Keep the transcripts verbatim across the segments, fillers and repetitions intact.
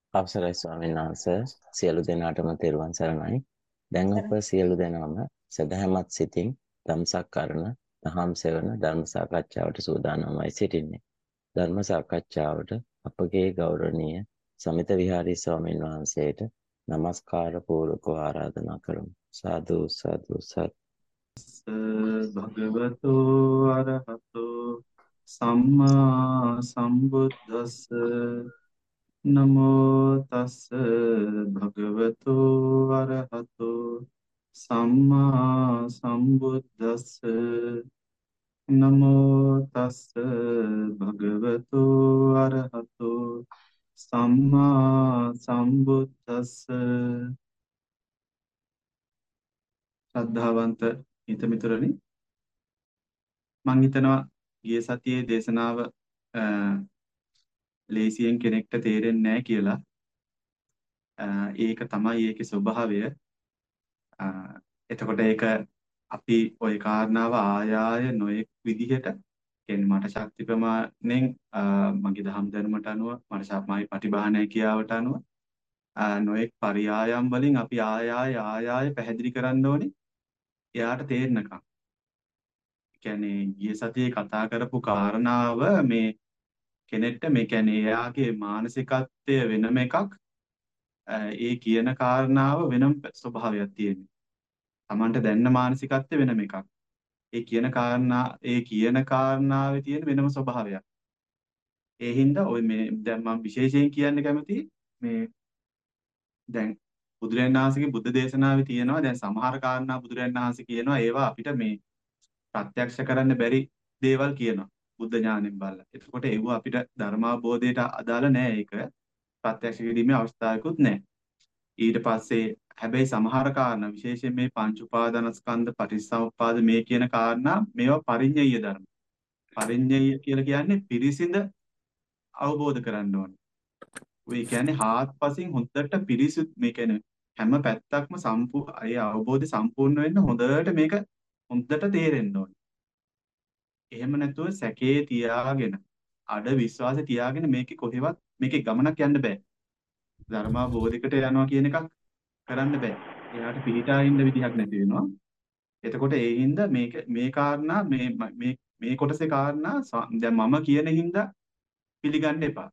අවසරයි ස්වාමීන් වහන්සේ සියලු දෙනාටම තෙරුවන් සරණයි. දැන් අප සියලු දෙනාම සදහැමත් සිතින් ධම්සක්කරණ දහම් සෙවන ධර්ම සාකච්ඡාවට සූදානම්වයි සිටින්නේ. ධර්ම සාකච්ඡාවට අපගේ ගෞරවනීය සමිත විහාරී ස්වාමීන් වහන්සේට নমස්කාර පූර්වකව ආරාධනා කරමු. සාදු සාදු සාදු. භගවතු අරහතු සම්මා සම්බුද්දස්ස නමෝ තස්ස භගවතු අරහතු සම්මා සම්බුද්දස්ස නමෝ තස්ස භගවතු අරහතු සම්මා සම්බුද්දස්ස. ශ්‍රද්ධාවන්ත හිතමිතුරනි, මං හිතනවා ගිය සතියේ දේශනාව අ, ලේසියෙන් කෙනෙක්ට තේරෙන්නේ නැහැ කියලා. අ, ඒක තමයි ඒකේ ස්වභාවය. අ, එතකොට ඒක අපි ওই කාරණාව ආය ආය නොඑක් විදිහට කියන්නේ මට ශක්ති ප්‍රමාණයෙන් අ, මගේ දහම් දැනුමට අනුව මට ශාපමයි පටිභානයි කියාවට අනුව අ, නොඑක් පරියායම් වලින් අපි ආය ආය ආය ආය පැහැදිලි කරන්න ඕනේ එයාට තේරෙනකම්. කියන්නේ ගිය සතියේ කතා කරපු කාරණාව මේ කෙනෙක්ට මේ කියන්නේ එයාගේ මානසිකත්වය වෙනම එකක්, අ, ඒ කියන කාරණාව වෙනම ස්වභාවයක් තියෙනවා. Tamanට දැනන මානසිකත්වය වෙනම එකක්. ඒ කියන කාරණා ඒ කියන කාරණාවේ තියෙන වෙනම ස්වභාවයක්. ඒ හින්දා ඔය මේ දැන් මම විශේෂයෙන් කියන්න කැමති මේ දැන් බුදුරජාණන් වහන්සේගේ බුද්ධ දේශනාවේ තියෙනවා දැන් සමහර කාරණා බුදුරජාණන් වහන්සේ කියනවා ඒවා අපිට මේ ප්‍රත්‍යක්ෂ කරන්න බැරි දේවල් කියනවා බුද්ධ ඥාණයෙන් බලලා. එතකොට ඒව අපිට ධර්මාබෝධයට අදාළ නෑ. ඒක ප්‍රත්‍යක්ෂ කිරීමේ අවස්ථාවකුත් නෑ. ඊට පස්සේ හැබැයි සමහර කාරණා විශේෂයෙන් මේ පංච උපාදානස්කන්ධ පටිච්චසමුප්පාද මේ කියන කාරණා මේවා පරිඤ්ඤය ධර්ම. පරිඤ්ඤය කියලා කියන්නේ පිරිසිඳ අවබෝධ කරන්න ඕනේ. ඒ කියන්නේ හාත්පසින් හොඳට පිරිසුදු මේ කියන්නේ හැම පැත්තක්ම සම්පූර්ණ ඒ අවබෝධය සම්පූර්ණ වෙන්න හොඳට මේක හොඳට තේරෙන්න ඕනේ. එහෙම නැතුව සැකේ තියාගෙන අඩ විශ්වාසය තියාගෙන මේකේ කොහෙවත් මේකේ ගමනක් යන්න බෑ. ධර්මාබෝධයකට යනවා කියන එකක් කරන්න බෑ. එයාට පිළිටා ඉන්න විදිහක් නැති වෙනවා. එතකොට ඒ හින්දා මේක මේ කාරණා මේ මේ මේ කොටසේ කාරණා ස- දැන් මම කියන හින්දා පිළිගන්න එපා.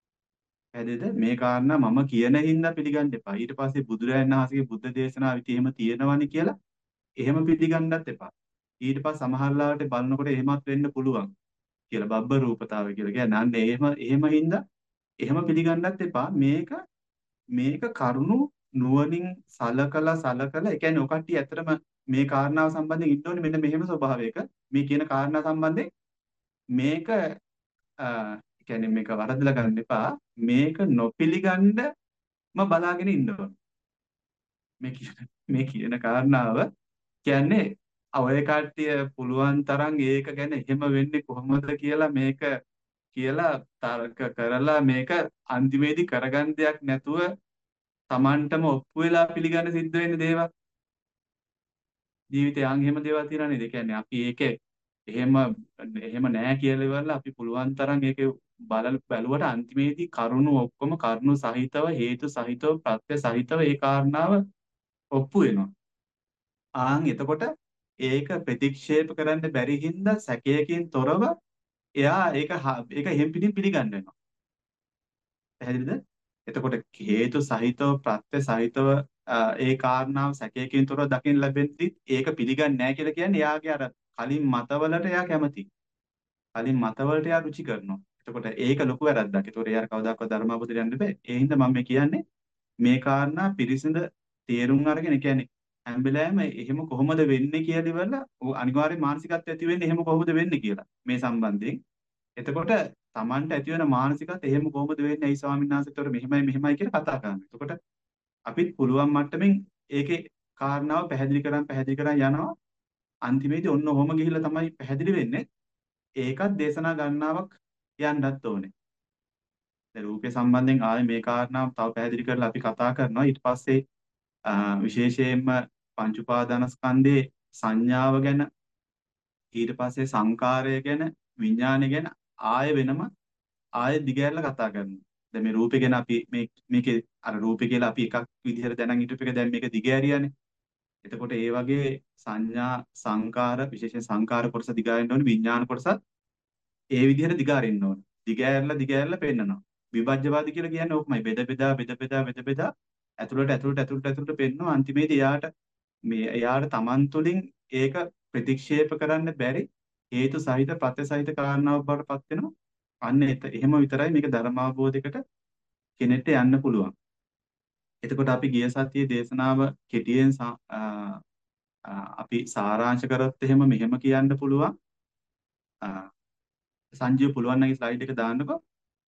හැදෙද මේ කාරණා මම කියන හින්දා පිළිගන්න එපා. ඊට පස්සේ බුදුරජාණන් වහන්සේගේ බුද්ධ දේශනාවිත එහෙම තියෙනවනේ කියලා එහෙම පිළිගන්නත් එපා. ඊට පස්සේ සමහරලාට බලනකොට එහෙමත් වෙන්න පුළුවන් කියලා බබ්බ රූපතාවය කියලා කියන්නේ. අන්න එහෙම එහෙම හින්දා එහෙම පිළිගන්නත් එපා. මේක මේක කරුණු නුවණින් සලකලා සලකලා ඒ කියන්නේ ඔකට්ටිය ඇත්තටම මේ කාරණාව සම්බන්ධයෙන් ඉන්න ඕනේ මෙන්න මෙහෙම ස්වභාවයක මේ කියන කාරණා සම්බන්ධයෙන් මේක අ, ඒ කියන්නේ මේක වරදලා ගන්න එපා. මේක නොපිළිගන්නම බලාගෙන ඉන්න ඕනේ. මේ කියන මේ කියන කාරණාව කියන්නේ ඔය කට්ටිය පුළුවන් තරම් ඒක ගැන එහෙම වෙන්නේ කොහොමද කියලා මේක කියලා තර්ක කරලා මේක අන්තිමේදී කරගන්න දෙයක් නැතුව Tamanටම ඔප්පු වෙලා පිළිගන්න සිද්ධ වෙන දේවල් ජීවිතේ යන් එහෙම දේවල් තියෙනවා නේද? ඒ කියන්නේ අපි ඒකේ එහෙම එහෙම නෑ කියලා ඉවරලා අපි පුළුවන් තරම් ඒකේ බලල බැලුවට අන්තිමේදී කරුණු ඔක්කොම කරුණු සහිතව හේතු සහිතව ප්‍රත්‍ය සහිතව ඒ කාරණාව ඔප්පු වෙනවා. ආන් එතකොට ඒක ප්‍රතික්ෂේප කරන්න බැරි හින්දා සැකයකින් තොරව එයා ඒක හ- ඒක එහෙම් පිටින් පිළිගන්න වෙනවා. පැහැදිලිද? එතකොට හේතු සහිතව ප්‍රත්‍ය සහිතව අ, ඒ කාරණාව සැකයකින් තොරව දකින්න ලැබෙද්දි ඒක පිළිගන්නේ නැහැ කියලා කියන්නේ එයාගේ අර කලින් මතවලට එයා කැමති. කලින් මතවලට එයා රුචි කරනවා. එතකොට ඒක ලොකු වැරද්දක්. ඒතකොට එයාට කවදාකවත් ධර්මාවබෝධයට යන්න බෑ. ඒ හින්දා මම මේ කියන්නේ මේ කාරණා පිරිසිඳ තේරුම් අරගෙන ඒ කියන්නේ හැම වෙලාවෙම එහෙම කොහොමද වෙන්නේ කියලා ඉවරලා ඌ අනිවාර්යෙන් මානසිකත්වය ඇති වෙන්නේ එහෙම කොහොමද වෙන්නේ කියලා මේ සම්බන්ධයෙන්. එතකොට Tamanට ඇති වෙන මානසිකත් එහෙම කොහොමද වෙන්නේ? ඇයි ස්වාමීන් වහන්සේ ඒතකොට මෙහෙමයි මෙහෙමයි කියලා කතා කරනවා. එතකොට අපිත් පුළුවන් මට්ටමින් ඒකේ කාරණාව පැහැදිලි කරන් පැහැදිලි කරන් යනවා. අන්තිමේදී ඔන්න ඔහොම ගිහිල්ලා තමයි පැහැදිලි වෙන්නේ. ඒකත් දේශනා ගණනාවක් යන්නත් ඕනේ. දැන් රූපේ සම්බන්ධයෙන් ආයේ මේ කාරණාව තව පැහැදිලි කරලා අපි කතා කරනවා. ඊට පස්සේ අ, විශේෂයෙන්ම පංච උපාදානස්කන්ධේ සංඥාව ගැන ඊට පස්සේ සංකාරය ගැන විඥානය ගැන ආයෙ වෙනම ආයෙ දිගහැරලා කතා කරනවා. දැන් මේ රූපේ ගැන අපි මේ මේකේ අර රූපේ කියලා අපි එකක් විදිහට දැනන් හිටපු එක දැන් මේක දිගෑරියානේ. එතකොට ඒ වගේ සංඥා සංකාර විශේෂයෙන් සංකාර කොටස දිගාරින්න ඕනේ විඥාන කොටසත් ඒ විදිහට දිගාරින්න ඕනේ. දිගෑරලා දිගෑරලා පෙන්නනවා. විභජ්‍යවාදී කියලා කියන්නේ ඕකමයි. බෙද බෙදා බෙද බෙදා බෙද බෙදා ඇතුළට ඇතුළට ඇතුළට ඇතුළට පෙන්නනවා. අන්තිමේදී එයාට මේ එයාට Taman තුලින් ඒක ප්‍රතික්ෂේප කරන්න බැරි හේතු සහිත ප්‍රත්‍ය සහිත කාරණාවක් බවට පත් වෙනවා. අන්න එත එහෙම විතරයි මේක ධර්ම අවබෝධයකට කෙනෙක්ට යන්න පුළුවන්. එතකොට අපි ගිය සතියේ දේශනාව කෙටියෙන් සා- අ, අ, අපි සාරාංශ කරොත් එහෙම මෙහෙම කියන්න පුළුවන්. අ, සංජීව පුළුවන් නම් ස්ලයිඩ් එක දාන්නකෝ.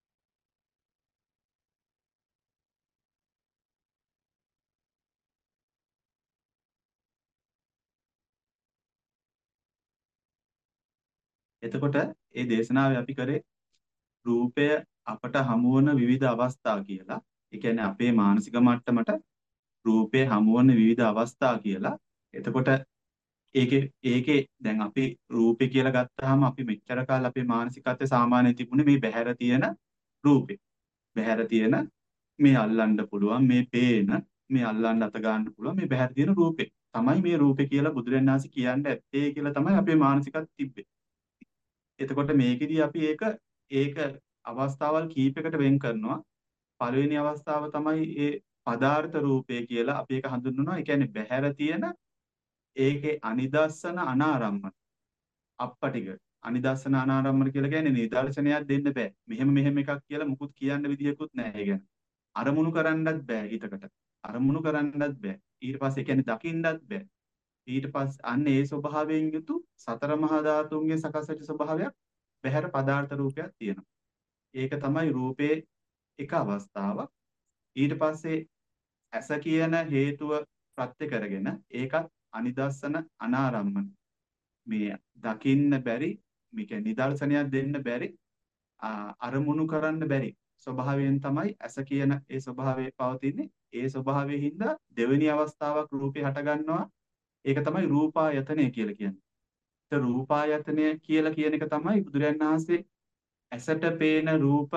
එතකොට මේ දේශනාවේ අපි කරේ රූපය අපට හමු වන විවිධ අවස්ථා කියලා. ඒ කියන්නේ අපේ මානසික මට්ටමට රූපය හමු වන විවිධ අවස්ථා කියලා. එතකොට ඒකේ ඒකේ දැන් අපි රූපේ කියලා ගත්තාම අපි මෙච්චර කාල අපේ මානසිකත්වයේ සාමාන්‍යයෙන් තිබුණේ මේ බහැර තියෙන රූපේ. බහැර තියෙන මේ අල්ලන්න පුළුවන් මේ පේන මේ අල්ලන්න අත ගන්න පුළුවන් මේ බහැර තියෙන රූපේ. තමයි මේ රූපේ කියලා බුදුරජාණන් වහන්සේ කියන්නේ ඇත්තේ කියලා තමයි අපේ මානසිකත්වය තිබ්බේ. එතකොට මේකෙදී අපි ඒක ඒක අවස්ථාවල් කීපයකට වෙන් කරනවා. පළවෙනි අවස්ථාව තමයි ඒ පදාර්ථ රූපය කියලා අපි ඒක හඳුන්වනවා. ඒ කියන්නේ බහැර තියෙන ඒකේ අනිදස්සන අනාරම්මන අප්පටික අනිදස්සන අනාරම්මන කියලා කියන්නේ නිදර්ශනයක් දෙන්න බෑ. මෙහෙම මෙහෙම එකක් කියලා මුකුත් කියන්න විදියකුත් නැහැ. ඒ කියන්නේ අරමුණු කරන්නත් බෑ හිතකට. අරමුණු කරන්නත් බෑ. ඊට පස්සේ කියන්නේ දකින්නත් බෑ. ඊට පස්සේ අන්න ඒ ස්වභාවයෙන් යුතු සතර මහා ධාතුන්ගේ සකස් වෙච්ච ස්වභාවයක් බහැර පදාර්ථ රූපයක් තියෙනවා. ඒක තමයි රූපේ එක අවස්ථාවක්. ඊට පස්සේ ඇස කියන හේතුව ප්‍රත්‍ය කරගෙන ඒකත් අනිදස්සන අනාරම්මන මේ දකින්න බැරි මේක නිදර්ශනයක් දෙන්න බැරි අරමුණු කරන්න බැරි ස්වභාවයෙන් තමයි ඇස කියන ඒ ස්වභාවය පවතින්නේ. ඒ ස්වභාවයෙන් හින්දා දෙවෙනි අවස්ථාවක් රූපේ හට ගන්නවා. ඒක තමයි රූපායතනය කියලා කියන්නේ. ඒ රූපායතනය කියලා කියන එක තමයි බුදුරජාණන් වහන්සේ ඇසට පේන රූප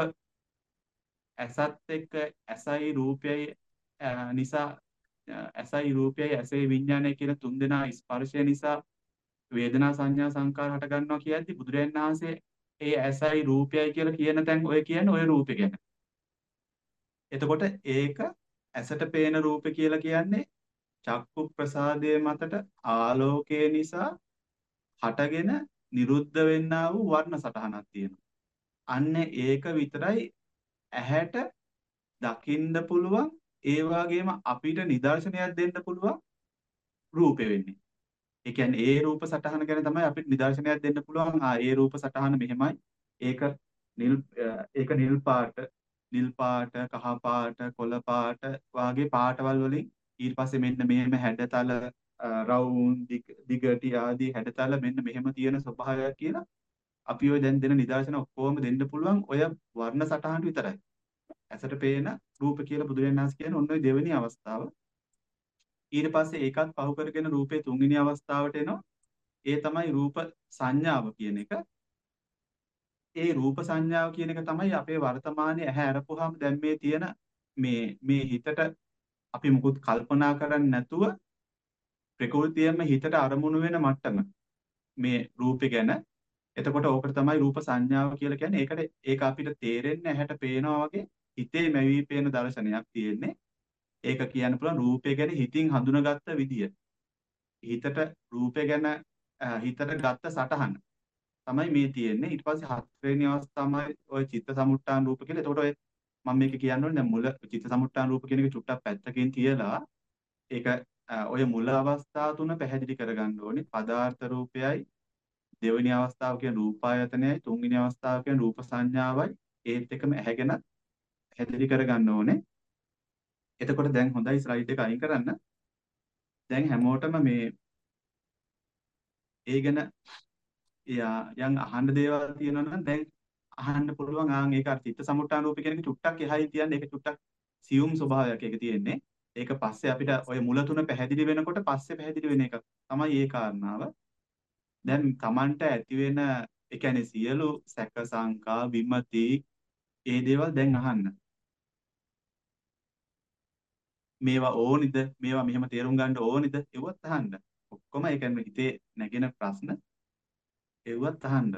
ඇසත් එක්ක ඇසයි රූපයයි නිසා ඇසයි රූපයයි ඇසේ විඥානය කියන තුන් දෙනා ස්පර්ශය නිසා වේදනා සංඥා සංකාර හට ගන්නවා කියද්දි බුදුරජාණන් වහන්සේ ඒ ඇසයි රූපයයි කියලා කියන තැන් ඔය කියන්නේ ඔය රූපේ ගැන. එතකොට ඒක ඇසට පේන රූපේ කියලා කියන්නේ චක්කු ප්‍රසාදයේ මතට ආලෝකය නිසා හටගෙන නිරුද්ධ වෙන්නා වූ වර්ණ සටහනක් තියෙනවා. අන්න ඒක විතරයි ඇහැට දකින්න පුළුවන් ඒ වගේම අපිට නිදර්ශනයක් දෙන්න පුළුවන් රූපෙ වෙන්නේ. ඒ කියන්නේ ඒ රූප සටහන ගැන තමයි අපිට නිදර්ශනයක් දෙන්න පුළුවන්. ආ ඒ රූප සටහන මෙහෙමයි. ඒක නිල් ඒක නිල් පාට, නිල් පාට, කහ පාට, කොළ පාට වාගේ පාටවල් වලින් ඊට පස්සේ මෙන්න මෙහෙම හැඩතල රවුම් දිගටි ආදී හැඩතල මෙන්න මෙහෙම තියෙන ස්වභාවයක් කියලා අපි ඔය දැන් දෙන නිදර්ශන ඔක්කොම දෙන්න පුළුවන් ඔය වර්ණ සටහන විතරයි. ඇසට පේන රූප කියලා බුදුරජාණන් වහන්සේ කියන ඔන්න ඔය දෙවෙනි අවස්ථාව. ඊට පස්සේ ඒකත් පහු කරගෙන රූපේ තුන්වෙනි අවස්ථාවට එනවා. ඒ තමයි රූප සංඥාව කියන එක. ඒ රූප සංඥාව කියන එක තමයි අපේ වර්තමානයේ ඇහැ අරපුවාම දැන් මේ තියෙන මේ මේ හිතට අපි මුකුත් කල්පනා කරන්නේ නැතුව ප්‍රകൃතියෙම හිතට අරමුණු වෙන මට්ටම මේ රූපේ ගැන. එතකොට ඕකට තමයි රූප සංඥාව කියලා කියන්නේ. ඒකට ඒක අපිට තේරෙන්නේ ඇහැට පේනවා වගේ හිතේ මැවි පේන දර්ශනයක් තියෙන්නේ. ඒක කියන්න පුළුවන් රූපය ගැන හිතින් හඳුනාගත්ත විදිය. හිතට රූපය ගැන හිතට ගත්ත සටහන තමයි මේ තියෙන්නේ. ඊට පස්සේ හතරවෙනි අවස්ථාව තමයි ওই චිත්ත සමුට්ඨාන රූප කියලා. එතකොට ඔය මම මේක කියන්න ඕනේ දැන් මුල චිත්ත සමුට්ඨාන රූප කියන එක චුට්ටක් පැත්තකින් තියලා ඒක ඔය මුල අවස්ථා තුන පැහැදිලි කරගන්න ඕනේ. පදාර්ථ රූපයයි දෙවෙනි අවස්ථාව කියන රූපායතනයයි තුන්වෙනි අවස්ථාව කියන රූප සංඥාවයි ඒත් එකම ඇහැගෙන පැහැදිලි කරගන්න ඕනේ. එතකොට දැන් හොඳයි ස්ලයිඩ් එක අයින් කරන්න. දැන් හැමෝටම මේ ඒ ගැන යම් අහන්න දේවල් තියෙනවා නම් දැන් අහන්න පුළුවන්. ආන් ඒක අර චිත්ත සමුට්ඨාන රූපේ කියන එක චුට්ටක් එහායි තියන්නේ. ඒක චුට්ටක් සියුම් ස්වභාවයක් ඒක තියෙන්නේ. ඒක පස්සේ අපිට ඔය මුල තුන පැහැදිලි වෙනකොට පස්සේ පැහැදිලි වෙන එක තමයි ඒ කාරණාව. දැන් Tamanට ඇති වෙන ඒ කියන්නේ සියලු සැක සංකා විමති ඒ දේවල් දැන් අහන්න. මේවා ඕනිද? මේවා මෙහෙම තේරුම් ගන්න ඕනිද? ඒවත් අහන්න. ඔක්කොම ඒ කියන්නේ හිතේ නැගෙන ප්‍රශ්න ඒවත් අහන්න.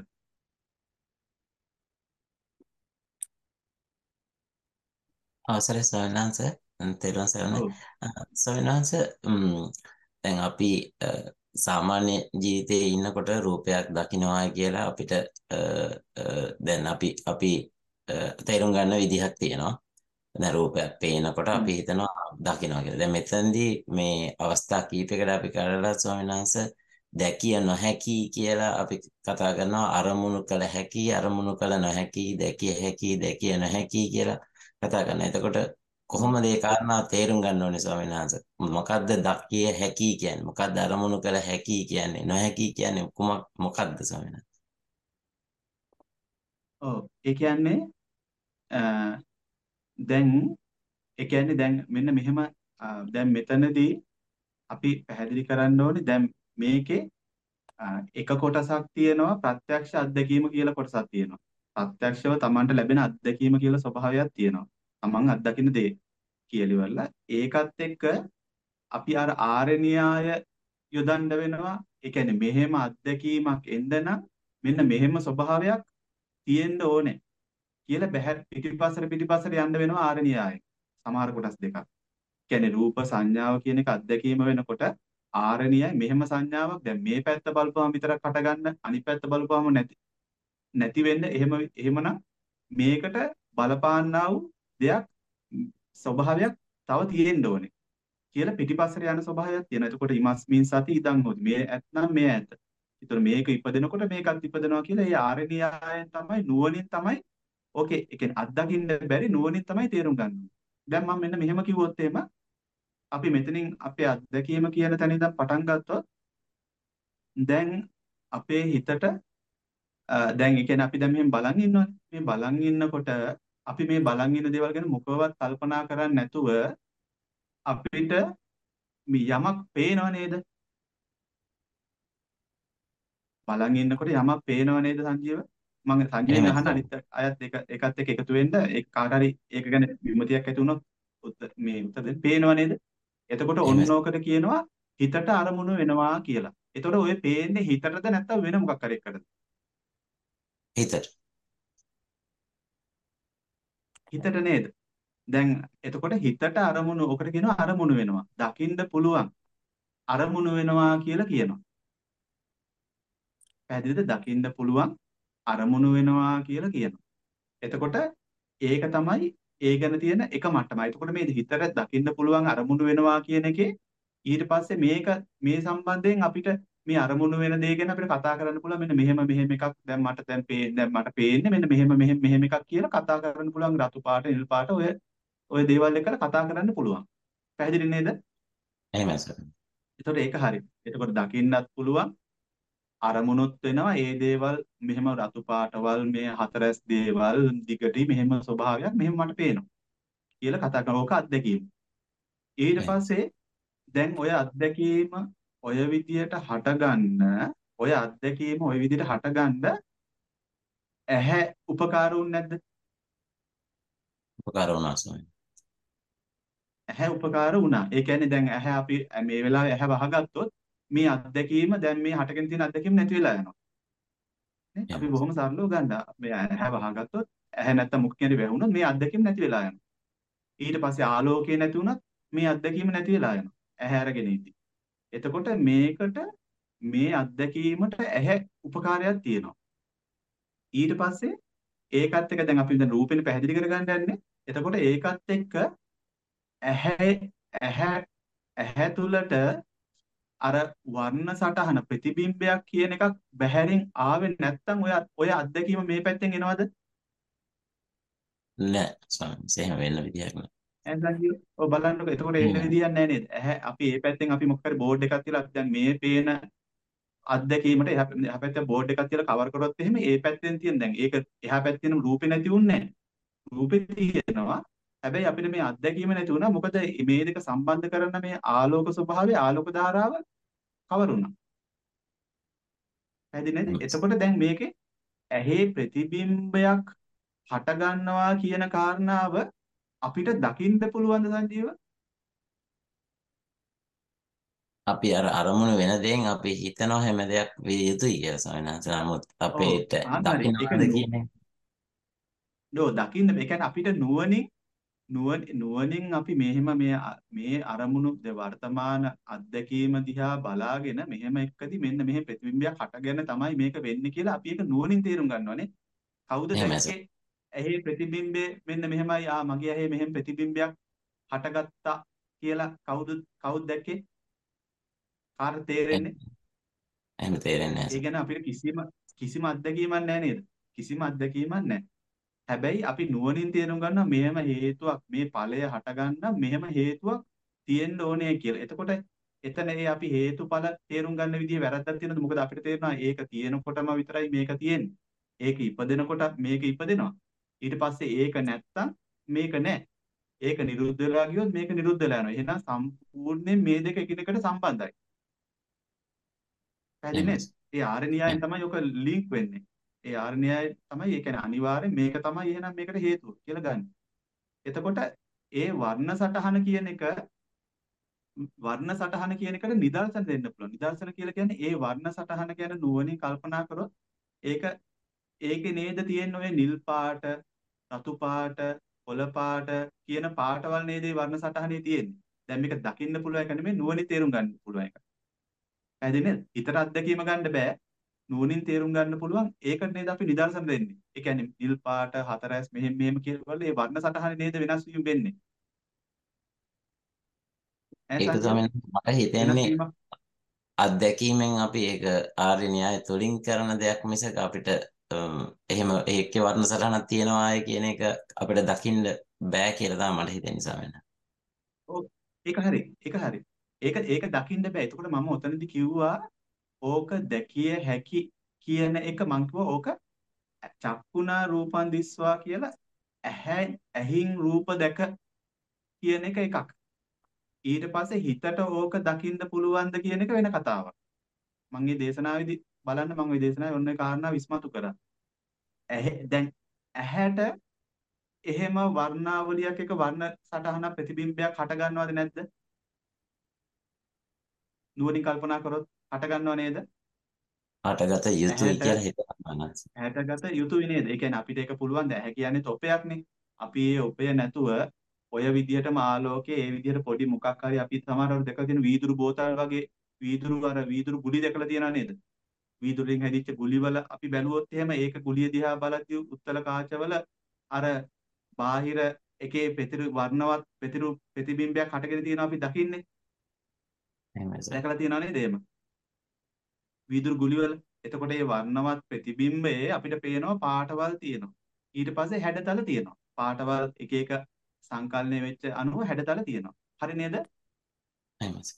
අවසරයි ස්වාමීන් වහන්සේ. තෙරුවන් සරණයි. ඔව්. අ, ස්වාමීන් වහන්සේ ම්, දැන් අපි අ, සාමාන්‍ය ජීවිතයේ ඉන්නකොට රූපයක් දකින්නවායි කියලා අපිට අ, අ, දැන් අපි අපි අ, තේරුම් ගන්න විදිහක් තියෙනවා. දැන් රූපයක් පේනකොට හ්ම්. අපි හිතනවා දකින්නවා කියලා. දැන් මෙතනදී මේ අවස්ථා කීපයකට අපි කරලා ස්වාමීන් වහන්සේ දැකිය නොහැකි කියලා අපි කතා කරනවා අරමුණු කළ හැකි අරමුණු කළ නොහැකි දැකිය හැකි දැකිය නොහැකි කියලා කතා කරනවා. එතකොට ඔව්. කොහොමද ඒ කාරණා තේරුම් ගන්න ඕනේ ස්වාමීන් වහන්සේ? මොකද්ද දකිය හැකි කියන්නේ? මොකද්ද අරමුණු කළ හැකි කියන්නේ? නොහැකි කියන්නේ කුමක් මොකද්ද ස්වාමීන් වහන්සේ? ඔව්. ඒ කියන්නේ අ, දැන් ඒ කියන්නේ දැන් මෙන්න මෙහෙම අ, දැන් මෙතනදී අපි පැහැදිලි කරන්න ඕනේ දැන් මේකේ අ, එක කොටසක් තියෙනවා ප්‍රත්‍යක්ෂ අත්දැකීම කියලා කොටසක් තියෙනවා. ප්‍රත්‍යක්ෂව Tamanට ලැබෙන අත්දැකීම කියලා ස්වභාවයක් තියෙනවා. Taman අත්දකින්න දේ කියලා ඉවරලා ඒකත් එක්ක අපි අර ආර්ය න්‍යාය යොදන්න වෙනවා. ඒ කියන්නේ මෙහෙම අත්දැකීමක් එන්න නම් මෙන්න මෙහෙම ස්වභාවයක් තියෙන්න ඕනේ කියලා බැහැ පිටිපස්සට පිටිපස්සට යන්න වෙනවා ආර්ය න්‍යායෙන්. සමහර කොටස් දෙකක්. කියන්නේ රූප සංඥාව කියන එක අත්දැකීම වෙනකොට ආරණ්‍යයි මෙහෙම සංඥාවක් දැන් මේ පැත්ත බලපුවම විතරක් හටගන්න අනිත් පැත්ත බලපුවම නැති නැති වෙන්න එහෙම එහෙමනම් මේකට බලපාන්නා වූ දෙයක් ම්, ස්වභාවයක් තව තියෙන්න ඕනේ කියලා පිටිපස්සට යන ස්වභාවයක් තියෙනවා. එතකොට ඉමස්මින් සති ඉදන් හොත් මේ ඇත්නම් මේ ඇත්ත. ඒතර මේක ඉපදෙනකොට මේකත් ඉපදෙනවා කියලා ඒ ආරණ්‍යයෙන් තමයි නුවණින් තමයි ඕකේ ඒ කියන්නේ අත්දකින්න බැරි නුවණින් තමයි තේරුම් ගන්න ඕනේ. දැන් මම මෙන්න මෙහෙම කිව්වොත් එහෙම අපි මෙතනින් අපේ අත්දැකීම කියන තැන ඉඳන් පටන් ගත්තොත් දැන් අපේ හිතට අ, දැන් ඒ කියන්නේ අපි දැන් මෙහෙම බලන් ඉන්නවනේ. මේ බලන් ඉන්නකොට අපි මේ බලන් ඉන්න දේවල් ගැන මොකවත් කල්පනා කරන්නේ නැතුව අපිට මේ යමක් පේනව නේද? බලන් ඉන්නකොට යමක් පේනව නේද සංජීව? මම සංජීවෙන් එහෙමයි අහන්න ස්වාමීන් අනිත් අයත් එක එකත් එක්ක එකතු වෙන්න ඒ කාට හරි ඒක ගැන විමතියක් ඇති වුණොත් උත්තර මේ උත්තර දෙන්න පේනව නේද? එතකොට එහෙමයි ඔන්නෝකට කියනවා හිතට අරමුණු වෙනවා කියලා. එතකොට ඔය පේන්නේ හිතටද නැත්නම් වෙන මොකක් හරි එක්කද? හිතට. හිතට නේද? දැන් එතකොට හිතට අරමුණු ඔකට කියනවා අරමුණු වෙනවා. දකින්න පුළුවන් අරමුණු වෙනවා කියලා කියනවා. පැහැදිලිද? දකින්න පුළුවන් අරමුණු වෙනවා කියලා කියනවා. එතකොට ඒක තමයි ඒ ගැන තියෙන එක මට්ටමයි. එතකොට මේ හිතට දකින්න පුළුවන් අරමුණු වෙනවා කියන එකේ ඊට පස්සේ මේක මේ සම්බන්ධයෙන් අපිට මේ අරමුණු වෙන දේ ගැන අපිට කතා කරන්න පුළුවන් මෙන්න මෙහෙම මෙහෙම එකක් දැන් මට දැන් පේන්නේ දැන් මට පේන්නේ මෙන්න මෙහෙම මෙහෙම මෙහෙම එකක් කියලා කතා කරන්න පුළුවන් රතු පාට නිල් පාට ඔය ඔය දේවල් එක්ක කතා කරන්න පුළුවන්. පැහැදිලි නේද? එහෙමයි ස්වාමීන් එතකොට ඒක හරි. එතකොට දකින්නත් පුළුවන් අරමුණුත් වෙනවා ඒ දේවල් මෙහෙම රතු පාටවල් මේ හතරැස් දේවල් දිගටි මෙහෙම ස්වභාවයක් මෙහෙම මට පේනවා කියලා කතා කරන ඕක අත්දැකීම. ඊට වහන්සේ. පස්සේ දැන් ඔය අත්දැකීම ඔය විදියට හටගන්න ඔය අත්දැකීම ඔය විදියට හටගන්න ඇහැ උපකාර වුනේ නැද්ද? උපකාර වුණා ස්වාමීන් ඇහැ උපකාර වුණා. ඒ කියන්නේ දැන් ඇහැ අපි මේ වෙලාවේ ඇහැ වහගත්තොත් මේ අත්දැකීම දැන් මේ හටගෙන තියෙන අත්දැකීම නැති වෙලා යනවා. නේ? අපි එහෙමයි. බොහොම සරලව ගන්නවා. මේ ඇහැ වහගත්තොත් ඇහැ නැත්තම් මුඛ හරි වැහුණොත් මේ අත්දැකීම නැති වෙලා යනවා. ඊට පස්සේ ආලෝකය නැති වුණත් මේ අත්දැකීම නැති වෙලා යනවා. ඇහැ අරගෙන ඉඳි. එතකොට මේකට මේ අත්දැකීමට ඇහැ උපකාරයක් තියෙනවා. ඊට පස්සේ ඒකත් එක්ක දැන් අපි දැන් රූපෙන් පැහැදිලි කරගන්න යන්නේ. එතකොට ඒකත් එක්ක ඇහැ ඇහැ ඇහැ තුලට අර වර්ණ සටහන ප්‍රතිබිම්බයක් කියන එකක් බැහැරින් ආවේ නැත්තම් ඔය ඔය අත්දැකීම මේ පැත්තෙන් එනවද? නෑ ස්වාමීන් වහන්සේ එහෙම වෙන්න විදිහක් නෑ. එහෙනම් කියෝ ඔය බලන්නකො එතකොට එන්න එහෙමයි. විදියක් නැහැ නේද? ඇහැ අපි මේ පැත්තෙන් අපි මොකක් හරි බෝඩ් එකක් තියලා අපි දැන් මේ පේන අත්දැකීමට එහා එහා පැත්තේ බෝඩ් එකක් තියලා කවර් කරොත් එහෙම ඒ පැත්තෙන් තියෙන දැන් ඒක එහා පැත්තේ තියෙන රූපේ නැති වුන්නේ නැහැ. රූපේ තියෙනවා. හැබැයි අපිට මේ අත්දැකීම නැති වුණා. මොකද මේ දෙක සම්බන්ධ කරන මේ ආලෝක ස්වභාවය ආලෝක ධාරාව කවර වුණා. පැහැදිලි නේද? එතකොට දැන් මේකේ ඇහි ප්‍රතිබිම්බයක් හට ගන්නවා කියන කාරණාව අපිට දකින්න පුළුවන්ද සංජීව? අපි අර අරමුණු වෙන දේෙන් අපි හිතනවා හැම දෙයක් විය යුතුයි කියලා ස්වාමීන් වහන්සේ. නමුත් ඔව් අපේට අහන්න හරි. ඒක දකින්නවද කියන්නේ නෝ දකින්න ඒ කියන්නේ අපිට නුවණින් නුවණ නුවණින් අපි මෙහෙම මේ අ- මේ අරමුණු ද වර්තමාන අත්දැකීම දිහා බලාගෙන මෙහෙම එක්කදී මෙන්න මෙහෙම ප්‍රතිබිම්බයක් හටගෙන තමයි මේක වෙන්නේ කියලා අපි ඒක නුවණින් තේරුම් ගන්නවානේ. කවුද එහෙමයි සර්. දැක්කේ? ඇහි ප්‍රතිබිම්බේ මෙන්න මෙහෙමයි. ආ මගේ ඇහි මෙහෙම ප්‍රතිබිම්බයක් හටගත්තා කියලා කවුද කවුද දැක්කේ? කාටද එහෙම තේරෙන්නේ? එහෙම තේරෙන්නේ නැහැ ඒ සර්. කියන්නේ අපිට කිසිම කිසිම අත්දැකීමක් නැහැ නේද? කිසිම අත්දැකීමක් නැහැ. හැබැයි අපි නුවණින් තේරුම් ගන්නවා මෙහෙම හේතුවක් මේ ඵලය හටගන්න මෙහෙම හේතුවක් තියෙන්න ඕනේ කියලා. එතකොට එතන ඒ අපි හේතුඵල තේරුම් ගන්න විදිහ වැරද්දක් තියෙනවද? මොකද අපිට තේරෙනවා ඒක තියෙනකොටම විතරයි මේක තියෙන්නේ. ඒක ඉපදෙනකොට මේක ඉපදෙනවා. ඊට පස්සේ ඒක නැත්තම් මේක නැහැ. ඒක නිරුද්ධ වෙලා ගියොත් මේක නිරුද්ධ වෙලා යනවා. එහෙනම් සම්පූර්ණයෙන් මේ දෙක එකිනෙකට සම්බන්ධයි. පැහැදිලි එහෙමයි නේද? සර්. ඒ ආර්ය න්‍යායෙන් තමයි ඔක ලින්ක් වෙන්නේ. ඒ ආර්ය න්‍යාය තමයි ඒ කියන්නේ අනිවාර්යෙන් මේක තමයි එහෙනම් මේකට හේතුව කියලා ගන්න. එතකොට ඒ වර්ණ සටහන කියන එක වර්ණ සටහන කියන එකට නිදර්ශන දෙන්න පුළුවන්. නිදර්ශන කියලා කියන්නේ ඒ වර්ණ සටහන ගැන නුවණින් කල්පනා කරොත් ඒක ඒකේ නේද තියෙන්නේ ඔය නිල් පාට, රතු පාට, කොළ පාට කියන පාටවල් නේද ඒ වර්ණ සටහනේ තියෙන්නේ. දැන් මේක දකින්න පුළුවන් එක නෙමෙයි නුවණින් තේරුම් ගන්න පුළුවන් එක. පැහැදිලි නේද? හිතට අත්දැකීම ගන්න බෑ. නුවණින් තේරුම් ගන්න පුළුවන්. ඒකට නේද අපි නිදර්ශන දෙන්නේ. ඒ කියන්නේ නිල් පාට, හතරැස් මෙහෙම මෙහෙම කියලා ඒ වර්ණ සටහනේ නේද වෙනස් වීම වෙන්නේ. ඈ ඒක සංජීව ස්වාමීන් වහන්සේ මට වෙනස් හිතෙන්නේ වීමක් අත්දැකීමෙන් අපි ඒක ආර්ය න්‍යාය තුලින් කරන දෙයක් මිසක අපිට අම්, එහෙම ඒකේ වර්ණ සටහනක් තියෙනවායි කියන එක අපිට දකින්න බෑ කියලා තමයි මට හිතෙන්නේ ස්වාමීන් වහන්සේ. ඔව් ඒක හරි. ඒක හරි. ඒක ඒක දකින්න බෑ. එතකොට මම ඔතනදි කිව්වා ඕක දැකිය හැකි කියන එක මං කිව්වා ඕක චක්කුණා රූපං දිස්වා කියලා ඇහැ ඇහින් රූප දැක කියන එක එකක්. ඊට පස්සේ හිතට ඕක දකින්න පුළුවන්ද කියන එක වෙන කතාවක්. මම මේ දේශනාවේදී බලන්න මම මේ දේශනාවේ ඔන්න ඒ කාරණා විස්මතු කරා. ඇහැ දැන් ඇහැට එහෙම වර්ණාවලියක් එක වර්ණ සටහන ප්‍රතිබිම්බයක් හට ගන්නවද නැද්ද? නුවණින් කල්පනා කරොත් හට ගන්නව නේද? හටගත යුතුයි ඇහැට කියලා හිතනවා. ඇහැටගත යුතුයි නේද? ඒ කියන්නේ අපිට ඒක පුළුවන් ද? ඇහැ කියන්නේ තොපයක්නේ. අපි ඒ ඔපය නැතුව ඔය විදිහටම ආලෝකයේ ඒ විදිහට පොඩි මොකක් හරි අපි සමහරවල් දැකලා තියෙන වීදුරු බෝතල් වගේ වීදුරු අර වීදුරු ගුලි දැකලා තියෙනව නේද? වීදුරුෙන් හැදිච්ච ගුලිවල අපි බැලුවොත් එහෙම ඒක ගුලිය දිහා බලද්දී උත්තල කාචවල අර බාහිර එකේ පෙතිරු වර්ණවත් පෙතිරු ප්‍රතිබිම්බයක් හටගෙන තියෙනවා අපි දකින්නේ. එහෙමයි සර්. දැකලා තියෙනව නේද එහෙම? වීදුරු ගුලිවල. එතකොට මේ වර්ණවත් ප්‍රතිබිම්බයේ අපිට පේනවා පාටවල් තියෙනවා. ඊට පස්සේ හැඩතල තියෙනවා. පාටවල් එක එක සංකලනය වෙච්ච අණුව හැඩතල තියෙනවා. හරි නේද? එහෙමයි සර්.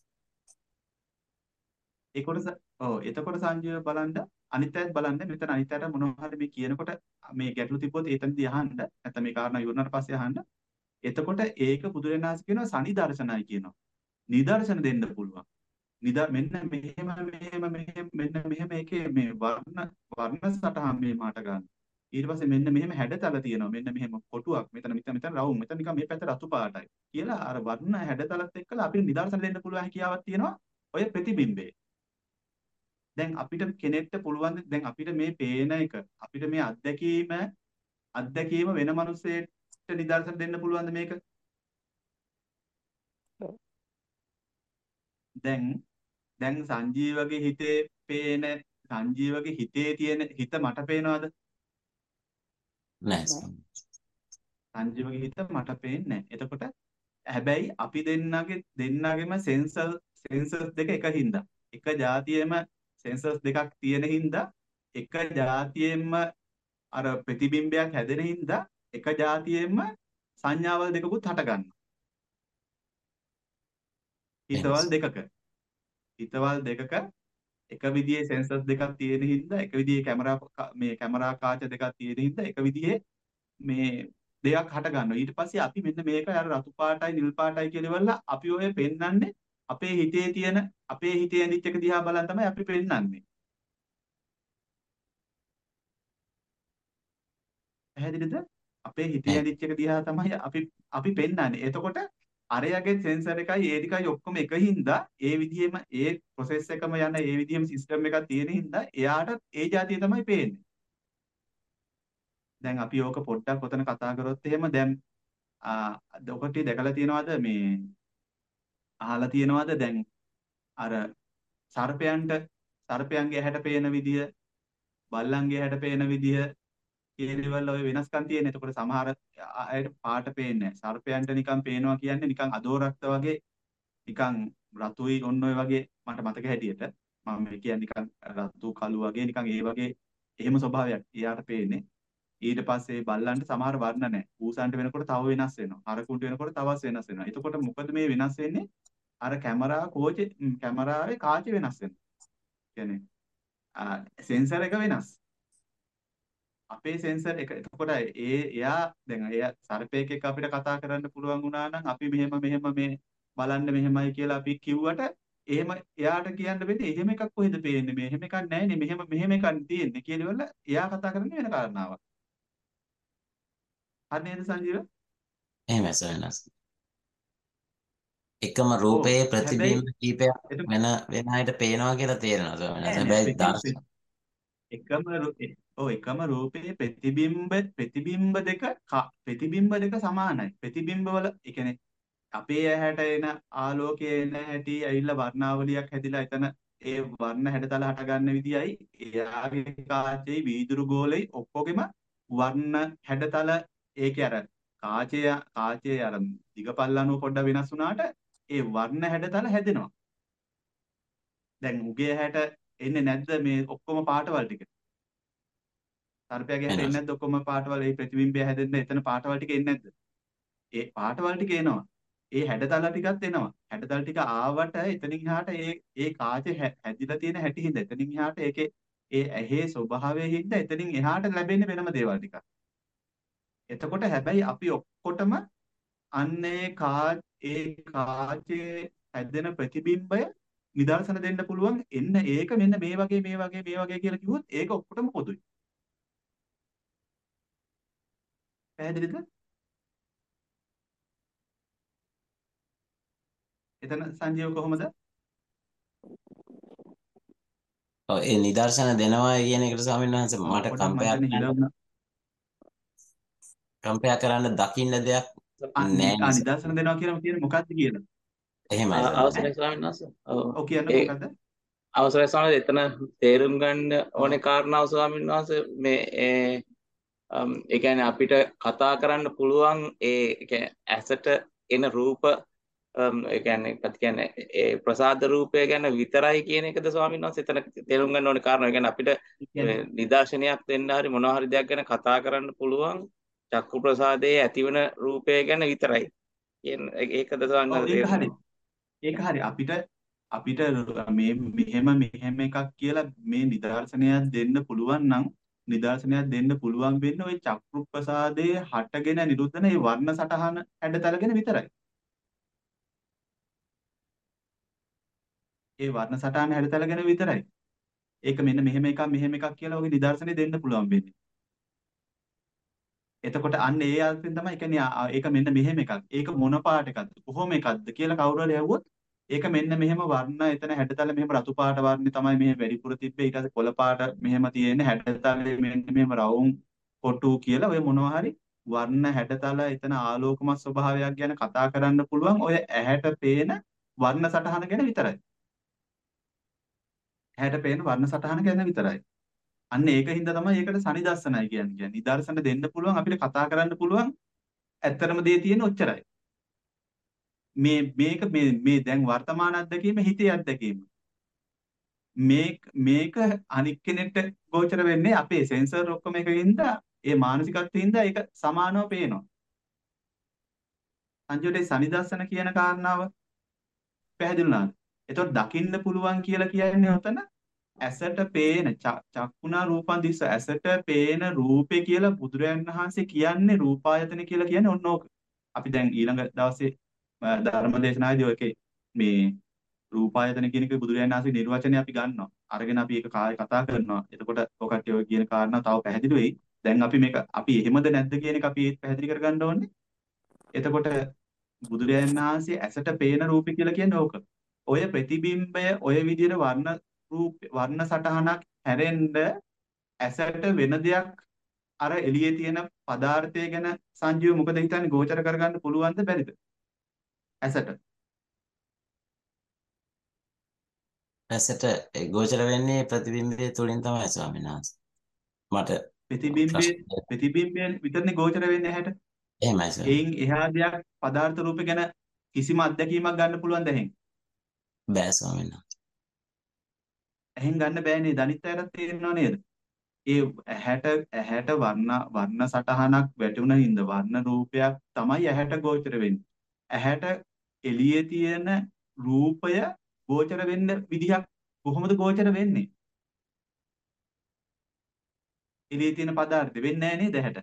ඒ කොටස ඔව් එතකොට සංජීව බලන්න අනිත් අයත් බලන්න මෙතන අනිත් අයට මොනවා හරි මේ කියනකොට මේ ගැටලු තිබ්බොත් එතනදී අහන්න නැත්නම් මේ කාරණා ඉවරනාට පස්සේ අහන්න. එතකොට ඒක බුදුරණාහි කියනවා සනිදර්ශනයි කියනවා. නිදර්ශන දෙන්න පුළුවන්. නිදා මෙන්න මෙහෙම මෙහෙම මෙහෙම මෙන්න මෙහෙම එකේ මේ වර්ණ වර්ණ සටහන් මේ මාට ගන්න. ඊට පස්සේ මෙන්න මෙහෙම හැඩතල තියෙනවා. මෙන්න මෙහෙම කොටුවක්. මෙතන මෙතන මෙතන රවුම්. මෙතන නිකන් මේ පැත්ත රතු පාටයි. කියලා අර වර්ණ හැඩතලත් එක්කලා අපිට නිදර්ශන දෙන්න පුළුවන් හැකියාවක් තියෙනවා. ඔය ප්‍රතිබිම්බේ. දැන් අපිට කෙනෙක්ට පුළුවන් දැන් අපිට මේ පේන එක අපිට මේ අත්දැකීම අත්දැකීම වෙන මිනිස්සෙක්ට නිදර්ශන දෙන්න පුළුවන්ද මේක? දැන් දැන් සංජීවගේ හිතේ පේන සංජීවගේ හිතේ තියෙන හිත මට පේනවද? නැහැ සර්. සංජීවගේ හිත මට පේන්නේ නැහැ. එතකොට හැබැයි අපි දෙන්නගේ දෙන්නගෙම සෙන්සර් සෙන්සර්ස් දෙක එක හින්දා එක જાතියෙම සෙන්සර්ස් දෙකක් තියෙන හින්දා එක જાතියෙම අර ප්‍රතිබිම්බයක් හැදෙන හින්දා එක જાතියෙම සංඥාවල් දෙකකුත් හට ගන්නවා. එහෙමයි හිතවල් සර්. දෙකක හිතවල් දෙකක එක විදිහේ සෙන්සර්ස් දෙකක් තියෙන හින්දා එක විදිහේ කැමරා ක- මේ කැමරා කාච දෙකක් තියෙන හින්දා එක විදිහේ මේ දෙයක් හට ගන්නවා. ඊට පස්සේ අපි මෙන්න මේක අර රතු පාටයි නිල් පාටයි කියලා ඉවරලා අපි ඔය පෙන්වන්නේ අපේ හිතේ තියෙන අපේ හිතේ ඇඳිච්ච එක දිහා බලන් තමයි අපි පෙන්වන්නේ. පැහැදිලිද? අපේ හිතේ එහෙම. ඇඳිච්ච එක දිහා තමයි අපි අපි පෙන්වන්නේ. එතකොට අරයාගේ සෙන්සර් එකයි ඒ ටිකයි ඔක්කොම එක හින්දා ඒ විදිහෙම ඒ ප්‍රොසෙස් එකම යන ඒ විදිහෙම සිස්ටම් එකක් තියෙන හින්දා එයාට ඒ જાතිය තමයි පේන්නේ. දැන් අපි ඕක පොඩ්ඩක් ඔතන කතා කරොත් එහෙම දැන් ආ ඔකට දැකලා තියෙනවද මේ අහලා තියෙනවද දැන් අර සර්පයන්ට සර්පයන්ගේ ඇහැට පේන විදිය බල්ලන්ගේ ඇහැට පේන විදිය කියන දේවල් ඔය වෙනස්කම් තියෙන. එතකොට සමහර අයට පාට පේන්නේ නැහැ. සර්පයන්ට නිකන් පේනවා කියන්නේ නිකන් අදෝරක්ත වගේ නිකන් රතුයි ඔන්න ඔය වගේ මට මතක හැටියට මම මේ කියන්නේ නිකන් රතු කළු වගේ නිකන් ඒ වගේ එහෙම ස්වභාවයක් එයාට පේන්නේ. ඊට පස්සේ බල්ලන්ට සමහර වර්ණ නැහැ. ඌසන්ට වෙනකොට තව වෙනස් වෙනවා. හරකුන්ට වෙනකොට තවත් වෙනස් වෙනවා. එතකොට මොකද මේ වෙනස් වෙන්නේ? අර කැමරා කෝචේ කැමරාවේ කාචේ වෙනස් වෙනවා. කියන්නේ සෙන්සර් එක වෙනස්. අපේ සෙන්සර් එක එතකොට ඒ එයා දැන් එයා සර්පයෙක් එක්ක අපිට කතා කරන්න පුළුවන් වුණා නම් අපි මෙහෙම මෙහෙම මේ බලන්න මෙහෙමයි කියලා අපි කිව්වට එහෙම එයාට කියන්න වෙන්නේ එහෙම එකක් කොහෙද පේන්නේ මේ එහෙම එකක් නැහැනේ මෙහෙම මෙහෙම එකක් තියෙන්නේ කියලාවල එයා කතා කරන්නේ වෙන කාරණාවක්. හරි නේද සංජීව? එහෙමයි සවිනාස. එකම ඔව් රූපයේ හැබැයි ප්‍රතිබිම්බ කීපයක් එතකොට වෙන වෙන අයට පේනවා කියලා තේරෙනවා සවිනාස. නෑ නෑ හැබැයි ප්‍රති දර්ශන එකම රූපේ ඔව් එකම රූපයේ ප්‍රතිබිම්බ ප්‍රතිබිම්බ දෙක ක- ප්‍රතිබිම්බ දෙක සමානයි. ප්‍රතිබිම්බ වල ඒ කියන්නේ අපේ ඇහැට එන ආලෝකයේ එන හැටි ඇවිල්ලා වර්ණාවලියක් හැදිලා එතන ඒ වර්ණ හැඩතල හට ගන්න විදියයි එයාගේ කාචේ වීදුරු ගෝලෙයි ඔක්කොගෙම වර්ණ හැඩතල ඒකේ අර කාචය කාචේ අර දිගපල්ලනුව පොඩ්ඩක් වෙනස් වුණාට ඒ වර්ණ හැඩතල හැදෙනවා. දැන් උගේ ඇහැට එන්නේ නැද්ද මේ ඔක්කොම පාටවල් ටික? සර්පයාගේ ඇහැට වෙනවා. එන්නේ නැද්ද ඔක්කොම පාටවල් ඒ ප්‍රතිබිම්බය හැදෙන්න එතන පාටවල් ටික එන්නේ නැද්ද? ඒ පාටවල් ටික එනවා. ඒ හැඩතල ටිකත් එනවා. හැඩතල ටික ආවට එතනින් එහාට ඒ ඒ කාචේ හැදිලා තියෙන හැටි හින්දා එතනින් එහාට ඒකේ ඒ ඇහි ස්වභාවය හින්දා එතනින් එහාට ලැබෙන්නේ වෙනම දේවල් ටිකක්. එතකොට හැබැයි අපි ඔක්කොටම අන්නේ කා ඒ කාචේ හැදෙන ප්‍රතිබිම්බය නිදර්ශන දෙන්න පුළුවන්. එන්න ඒක මෙන්න මේ වගේ මේ වගේ මේ වගේ කියලා කිව්වොත් ඒක ඔක්කොටම පොදුයි. පැහැදිලිද? එතන සංජීව කොහොමද? ඔව් ඒ නිදර්ශන දෙනවා කියන එකට ස්වාමීන් වහන්සේ ඔව් මට පොඩ්ඩක් මම කම්පයක් හිතන්නේ හිල කරන්න වුණා. කම්පයක් කරන්න දකින්න දෙයක් ආ නෑ ආ නිසා. නිදර්ශන දෙනවා කියලා කියන්නේ මොකක්ද කියලා. එහෙමයි ආ, සවිනාස. අවසරයි ස්වාමීන් වහන්සේ. ඔව්. ඔව් කියන්නකො ඒ මොකද්ද? අවසරයි ස්වාමීන් වහන්සේ එතන තේරුම් ගන්න ඔව් ඕනේ කාරණාව ස්වාමීන් වහන්සේ මේ ඒ අම්, ඒ කියන්නේ අපිට කතා කරන්න පුළුවන් ඒ ඒ කියන්නේ ඇසට එන රූප අම්, ඒ කියන්නේ කත් කියන්නේ ඒ ප්‍රසාද රූපය ගැන විතරයි කියන එකද ස්වාමීන් වහන්සේ එතන තේරුම් ගන්න ඕනේ කාරණා. ඒ කියන්නේ අපිට ඒ කියන්නේ මේ නිදර්ශනයක් දෙන්න හරි මොනවා හරි දෙයක් ගැන කතා කරන්න පුළුවන් චක්කු ප්‍රසාදයේ ඇතිවන රූපය ගැන විතරයි. කියන ඒකද ස්වාමීන් ඔව් වහන්සේ ඒක තේරුම් හරි. ඒක හරි. අපිට අපිට මේ මෙහෙම මෙහෙම එකක් කියලා මේ නිදර්ශනයක් දෙන්න පුළුවන් නම් නිදර්ශනයක් දෙන්න පුළුවන් වෙන්නේ ওই චක්කු ප්‍රසාදයේ හටගෙන නිරුද්ධ වෙන ඒ වර්ණ සටහන හැඩතලගෙන විතරයි. ඒ වර්ණ සටහන හැඩතලගෙන විතරයි. ඒක මෙන්න මෙහෙම එකක් මෙහෙම එකක් කියලා ඔගේ නිදර්ශනේ දෙන්න පුළුවන් වෙන්නේ. එතකොට අන්න ඒ අර්ථයෙන් තමයි ඒ කියන්නේ ආ- ඒක මෙන්න මෙහෙම එකක්. ඒක මොන පාට එකක්ද? කොහොම එකක්ද කියලා කවුරු හරි ඇහුවොත් ඒක මෙන්න මෙහෙම වර්ණ එතන හැඩතල මෙහෙම රතු පාට වර්ණේ තමයි මෙහෙම වැඩිපුර තිබ්බේ. ඊට පස්සේ කොළ පාට මෙහෙම තියෙන්නේ හැඩතල මෙන්න මෙහෙම රවුම් කොටු කියලා ඔය මොනවා හරි වර්ණ හැඩතල එතන ආලෝකමත් ස්වභාවයක් ගැන කතා කරන්න පුළුවන් ඔය ඇහැට පේන වර්ණ සටහන ගැන විතරයි. ඇහැට පේන වර්ණ සටහන ගැන විතරයි. අන්න ඒක හින්දා තමයි ඒකට සනිදර්ශනයි කියන්නේ. කියන්නේ නිදර්ශන දෙන්න පුළුවන් අපිට කතා කරන්න පුළුවන් ඇත්තටම දේ තියෙන ඔච්චරයි. මේ මේක මේ මේ දැන් වර්තමාන අත්දැකීම හිතේ අත්දැකීම. මේක මේක අනික් කෙනෙක්ට ගෝචර වෙන්නේ අපේ සෙන්සර් ඔක්කොම එකකින්ද ඒ මානසිකත්වයෙන්ද ඒක සමානව පේනවා. සංජෝටේ සනිදර්ශන කියන කාරණාව පැහැදිලි වුණාද? එතකොට දකින්න පුළුවන් කියලා කියන්නේ උතන ඇසට පේන ච- චක්කුණා රූපං දිස්ස ඇසට පේන රූපේ කියලා බුදුරයන් වහන්සේ කියන්නේ රූපායතන කියලා කියන්නේ ඔන්න ඕක. අපි දැන් ඊළඟ දවසේ අ, ධර්ම දේශනාවේදී ඔයකේ මේ රූපායතන කියන එක බුදුරයන් වහන්සේ නිර්වචනය අපි ගන්නවා. අරගෙන අපි ඒක කාය කතා කරනවා. එතකොට ඔකට ඔය කියන කාරණා තව පැහැදිලි වෙයි. දැන් අපි මේක අපි එහෙමද නැද්ද කියන එක අපි ඒත් පැහැදිලි කරගන්න ඕනේ. එතකොට බුදුරජාණන් වහන්සේ ඇසට පේන රූපය කියලා කියන්නේ ඕක. ඔය ප්‍රතිබිම්බය ඔය විදිහට වර්ණ රූප වර්ණ සටහනක් හැරෙන්න ඇසට වෙන දෙයක් අර එළියේ තියෙන පදාර්ථය ගැන සංජීව මොකද හිතන්නේ ගෝචර කරගන්න පුළුවන්ද බැරිද? ඇසට ඇසට ගෝචර වෙන්නේ ප්‍රතිබිම්බය තුලින් තමයි ස්වාමීන් වහන්සේ. මට ප්‍රතිබිම්බේ ප්‍රශ්න ප්‍රතිබිම්බයෙන් විතරනේ ගෝචර වෙන්නේ ඇහැට. එහෙමයි සර්. එයින් එහා දෙයක් පදාර්ථ රූප ගැන කිසිම අත්දැකීමක් ගන්න පුළුවන් දැහෙන්. බෑ ස්වාමීන් වහන්සේ. ඇහෙන් ගන්න බෑනේ. දනිත් අයටත් තේරෙනව නේද? ඒ ඇහැට ඇහැට වර්ණ වර්ණ සටහනක් වැටුණ හින්ද වර්ණ රූපයක් තමයි ඇහැට ගෝචර වෙන්නේ. ඇහැට එළියේ තියෙන රූපය ගෝචර වෙන්න විදිහක් කොහොමද ගෝචර වෙන්නේ? එළියේ තියෙන පදාර්ථ වෙන්නේ නැහැ නේද ඇහැට?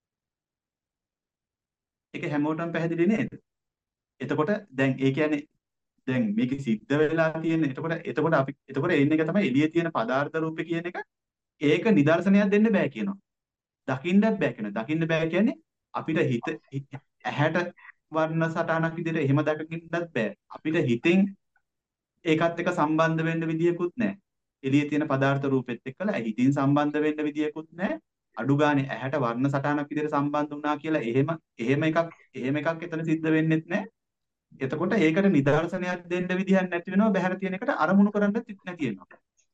ඒක හැමෝටම පැහැදිලි නේද? එතකොට දැන් ඒ කියන්නේ දැන් මේක සිද්ධ වෙලා තියෙන එතකොට එතකොට අපි එතකොට එන්නේ එක තමයි එළියේ තියෙන පදාර්ථ රූපේ කියන එක ඒක නිදර්ශනයක් දෙන්න බෑ කියනවා. දකින්නත් බෑ කියනවා. දකින්න බෑ කියන්නේ අපිට හිත ඇහැට වර්ණ සටහනක් විදිහට එහෙම දකින්නත් බෑ. අපිට හිතෙන් ඒකත් එක්ක සම්බන්ධ වෙන්න විදියකුත් නැහැ. එළියේ තියෙන පදාර්ථ රූපෙත් එක්කලා හිතින් සම්බන්ධ වෙන්න විදියකුත් නැහැ. අඩු ගානේ ඇහැට වර්ණ සටහනක් විදිහට සම්බන්ධ වුණා කියලා එහෙම එහෙම එකක් එහෙම එකක් එතන සිද්ධ වෙන්නෙත් නැහැ. එතකොට ඒකට නිදර්ශනයක් දෙන්න විදිහක් නැති වෙනවා. බහැර තියෙන එකට අරමුණු කරන්න නැති වෙනවා.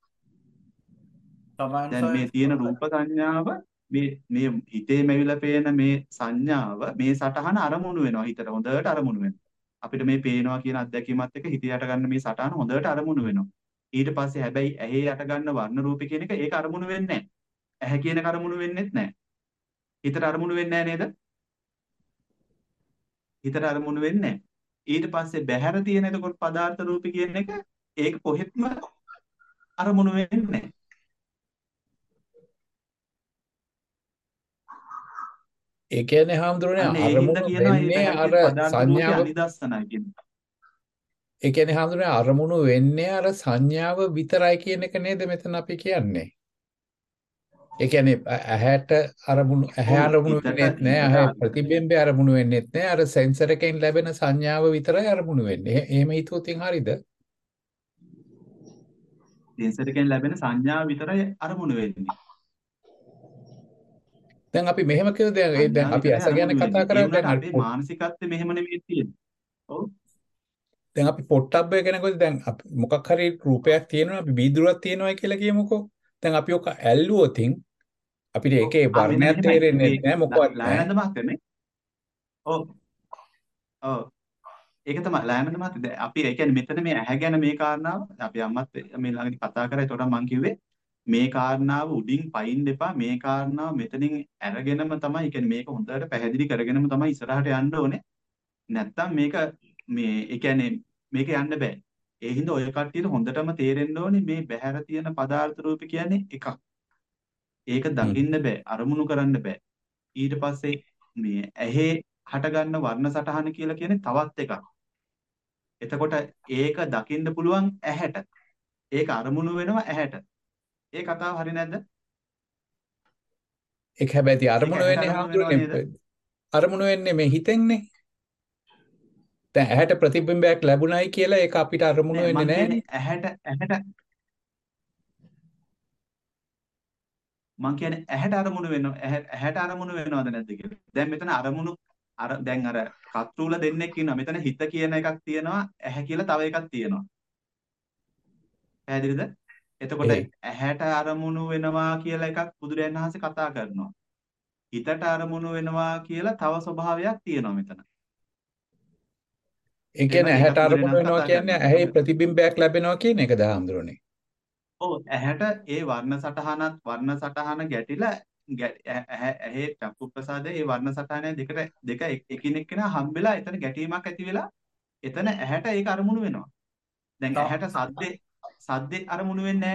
දැන් මේ තියෙන රූප සංඥාව මේ මේ හිතේ මෙවිලා පේන මේ සංඥාව මේ සටහන අරමුණු වෙනවා හිතට හොඳට අරමුණු වෙනවා අපිට මේ පේනවා කියන අත්දැකීමත් එක්ක හිතේ යට ගන්න මේ සටහන හොඳට අරමුණු වෙනවා ඊට පස්සේ හැබැයි ඇහි යට ගන්න වර්ණ රූපේ කියන එක ඒක අරමුණු වෙන්නේ නැහැ ඇහැ කියන එක අරමුණු වෙන්නේත් නැහැ හිතට අරමුණු වෙන්නේ නැහැ නේද හිතට අරමුණු වෙන්නේ නැහැ ඊට පස්සේ බහැර තියෙන එතකොට පදාර්ථ රූපේ කියන එක ඒක කොහෙත්ම අරමුණු වෙන්නේ නැහැ ඒ කියන්නේ හාමුදුරනේ අරමුණු වෙන්නේ අර සංඥාව නිදර්ශනයි කියන්නේ. ඒ කියන්නේ හාමුදුරනේ අරමුණු වෙන්නේ අර සංඥාව විතරයි කියන එක නේද මෙතන අපි කියන්නේ. ඒ කියන්නේ ඇහැට අරමුණු ඇහැ අරමුණු වෙන්නේත් නෑ ඇහැ ප්‍රතිබිම්බය අරමුණු වෙන්නේත් නෑ අර සෙන්සර් එකෙන් ලැබෙන සංඥාව විතරයි අරමුණු වෙන්නේ. එහෙම හිතුවොත් හරියද? සෙන්සර් එකෙන් ලැබෙන සංඥාව විතරයි අරමුණු වෙන්නේ. දැන් අපි මෙහෙම කිව්වොත් දැන් දැන් අපි ඇස ගැන කතා කරා දැන් අපේ මානසිකත්වය මෙහෙම නෙමෙයි තියෙන්නේ. ඔව්. දැන් අපි පොට්ටබ්බය ගැන කිව්වොත් දැන් මොකක් හරි රූපයක් තියෙනවා අපි බීදුරක් තියෙනවා කියලා කියමුකෝ. දැන් අපි ඔක ඇල්ලුවොතින් අපිට ඒකේ වර්ණයක් තේරෙන්නේ නැහැ මොකවත් නැහැ. ලයනන්ද මහත්මයා ඔව්. ඔව්. ඒක තමයි ලයනන්ද මහත්මයා අපි ඒ කියන්නේ මෙතන මේ ඇහැ ගැන මේ කාරණාව අපි අම්මත් මේ ළඟදී කතා කරා ඒතකොට මම කිව්වේ මේ කාරණාව උඩින් පයින් දෙපා මේ කාරණාව මෙතනින් අරගෙනම තමයි කියන්නේ මේක හොඳට පැහැදිලි කරගෙනම තමයි ඉස්සරහට යන්න ඕනේ නැත්තම් මේක මේ ඒ කියන්නේ මේක යන්න බෑ ඒ හින්දා ඔය කට්ටියට හොඳටම තේරෙන්න ඕනේ මේ බහැර තියෙන පදාර්ථ රූප කියන්නේ එකක් ඒක දකින්න බෑ අරමුණු කරන්න බෑ ඊට පස්සේ මේ ඇහි හටගන්න වර්ණ සටහන කියලා කියන්නේ තවත් එකක් එතකොට ඒක දකින්න පුළුවන් ඇහැට ඒක අරමුණු වෙනවා ඇහැට ඒ කතාව හරි නැද්ද? ඒක හැබැයි අරමුණු වෙන්නේ හාමුදුරනේ අරමුණු වෙන්නේ මේ හිතෙන්නේ. දැන් ඇහැට ප්‍රතිබිම්බයක් ලැබුණයි කියලා ඒක අපිට අරමුණු වෙන්නේ නැහැ. ඇහැට ඇහැට මං කියන්නේ ඇහැට අරමුණු වෙනවා ඇහැට අරමුණු වෙනවද නැද්ද කියලා. දැන් මෙතන අරමුණු අර දැන් අර කත්රුල දෙන්නෙක් ඉන්නවා. මෙතන හිත කියන එකක් තියෙනවා ඇහැ කියලා තව එකක් තියෙනවා. පැහැදිලිද? එතකොට ඇහැට අරමුණු වෙනවා කියලා එකක් බුදුරජාණන් වහන්සේ කතා කරනවා. හිතට අරමුණු වෙනවා කියලා තව ස්වභාවයක් තියෙනවා මෙතන. ඒ කියන්නේ ඇහැට අරමුණු වෙනවා කියන්නේ ඇහි ප්‍රතිබිම්බයක් ලැබෙනවා කියන එකද හාමුදුරනේ? ඔව් ඇහැට ඒ වර්ණ සටහනත් වර්ණ සටහන ගැටිලා ඇහි චක්කු ප්‍රසාදයේ ඒ වර්ණ සටහන දෙකට දෙක එකිනෙක කෙනා හම්බෙලා එතන ගැටීමක් ඇති වෙලා එතන ඇහැට ඒක අරමුණු වෙනවා. දැන් ඇහැට සද්දේ සද්දේ අරමුණු වෙන්නේ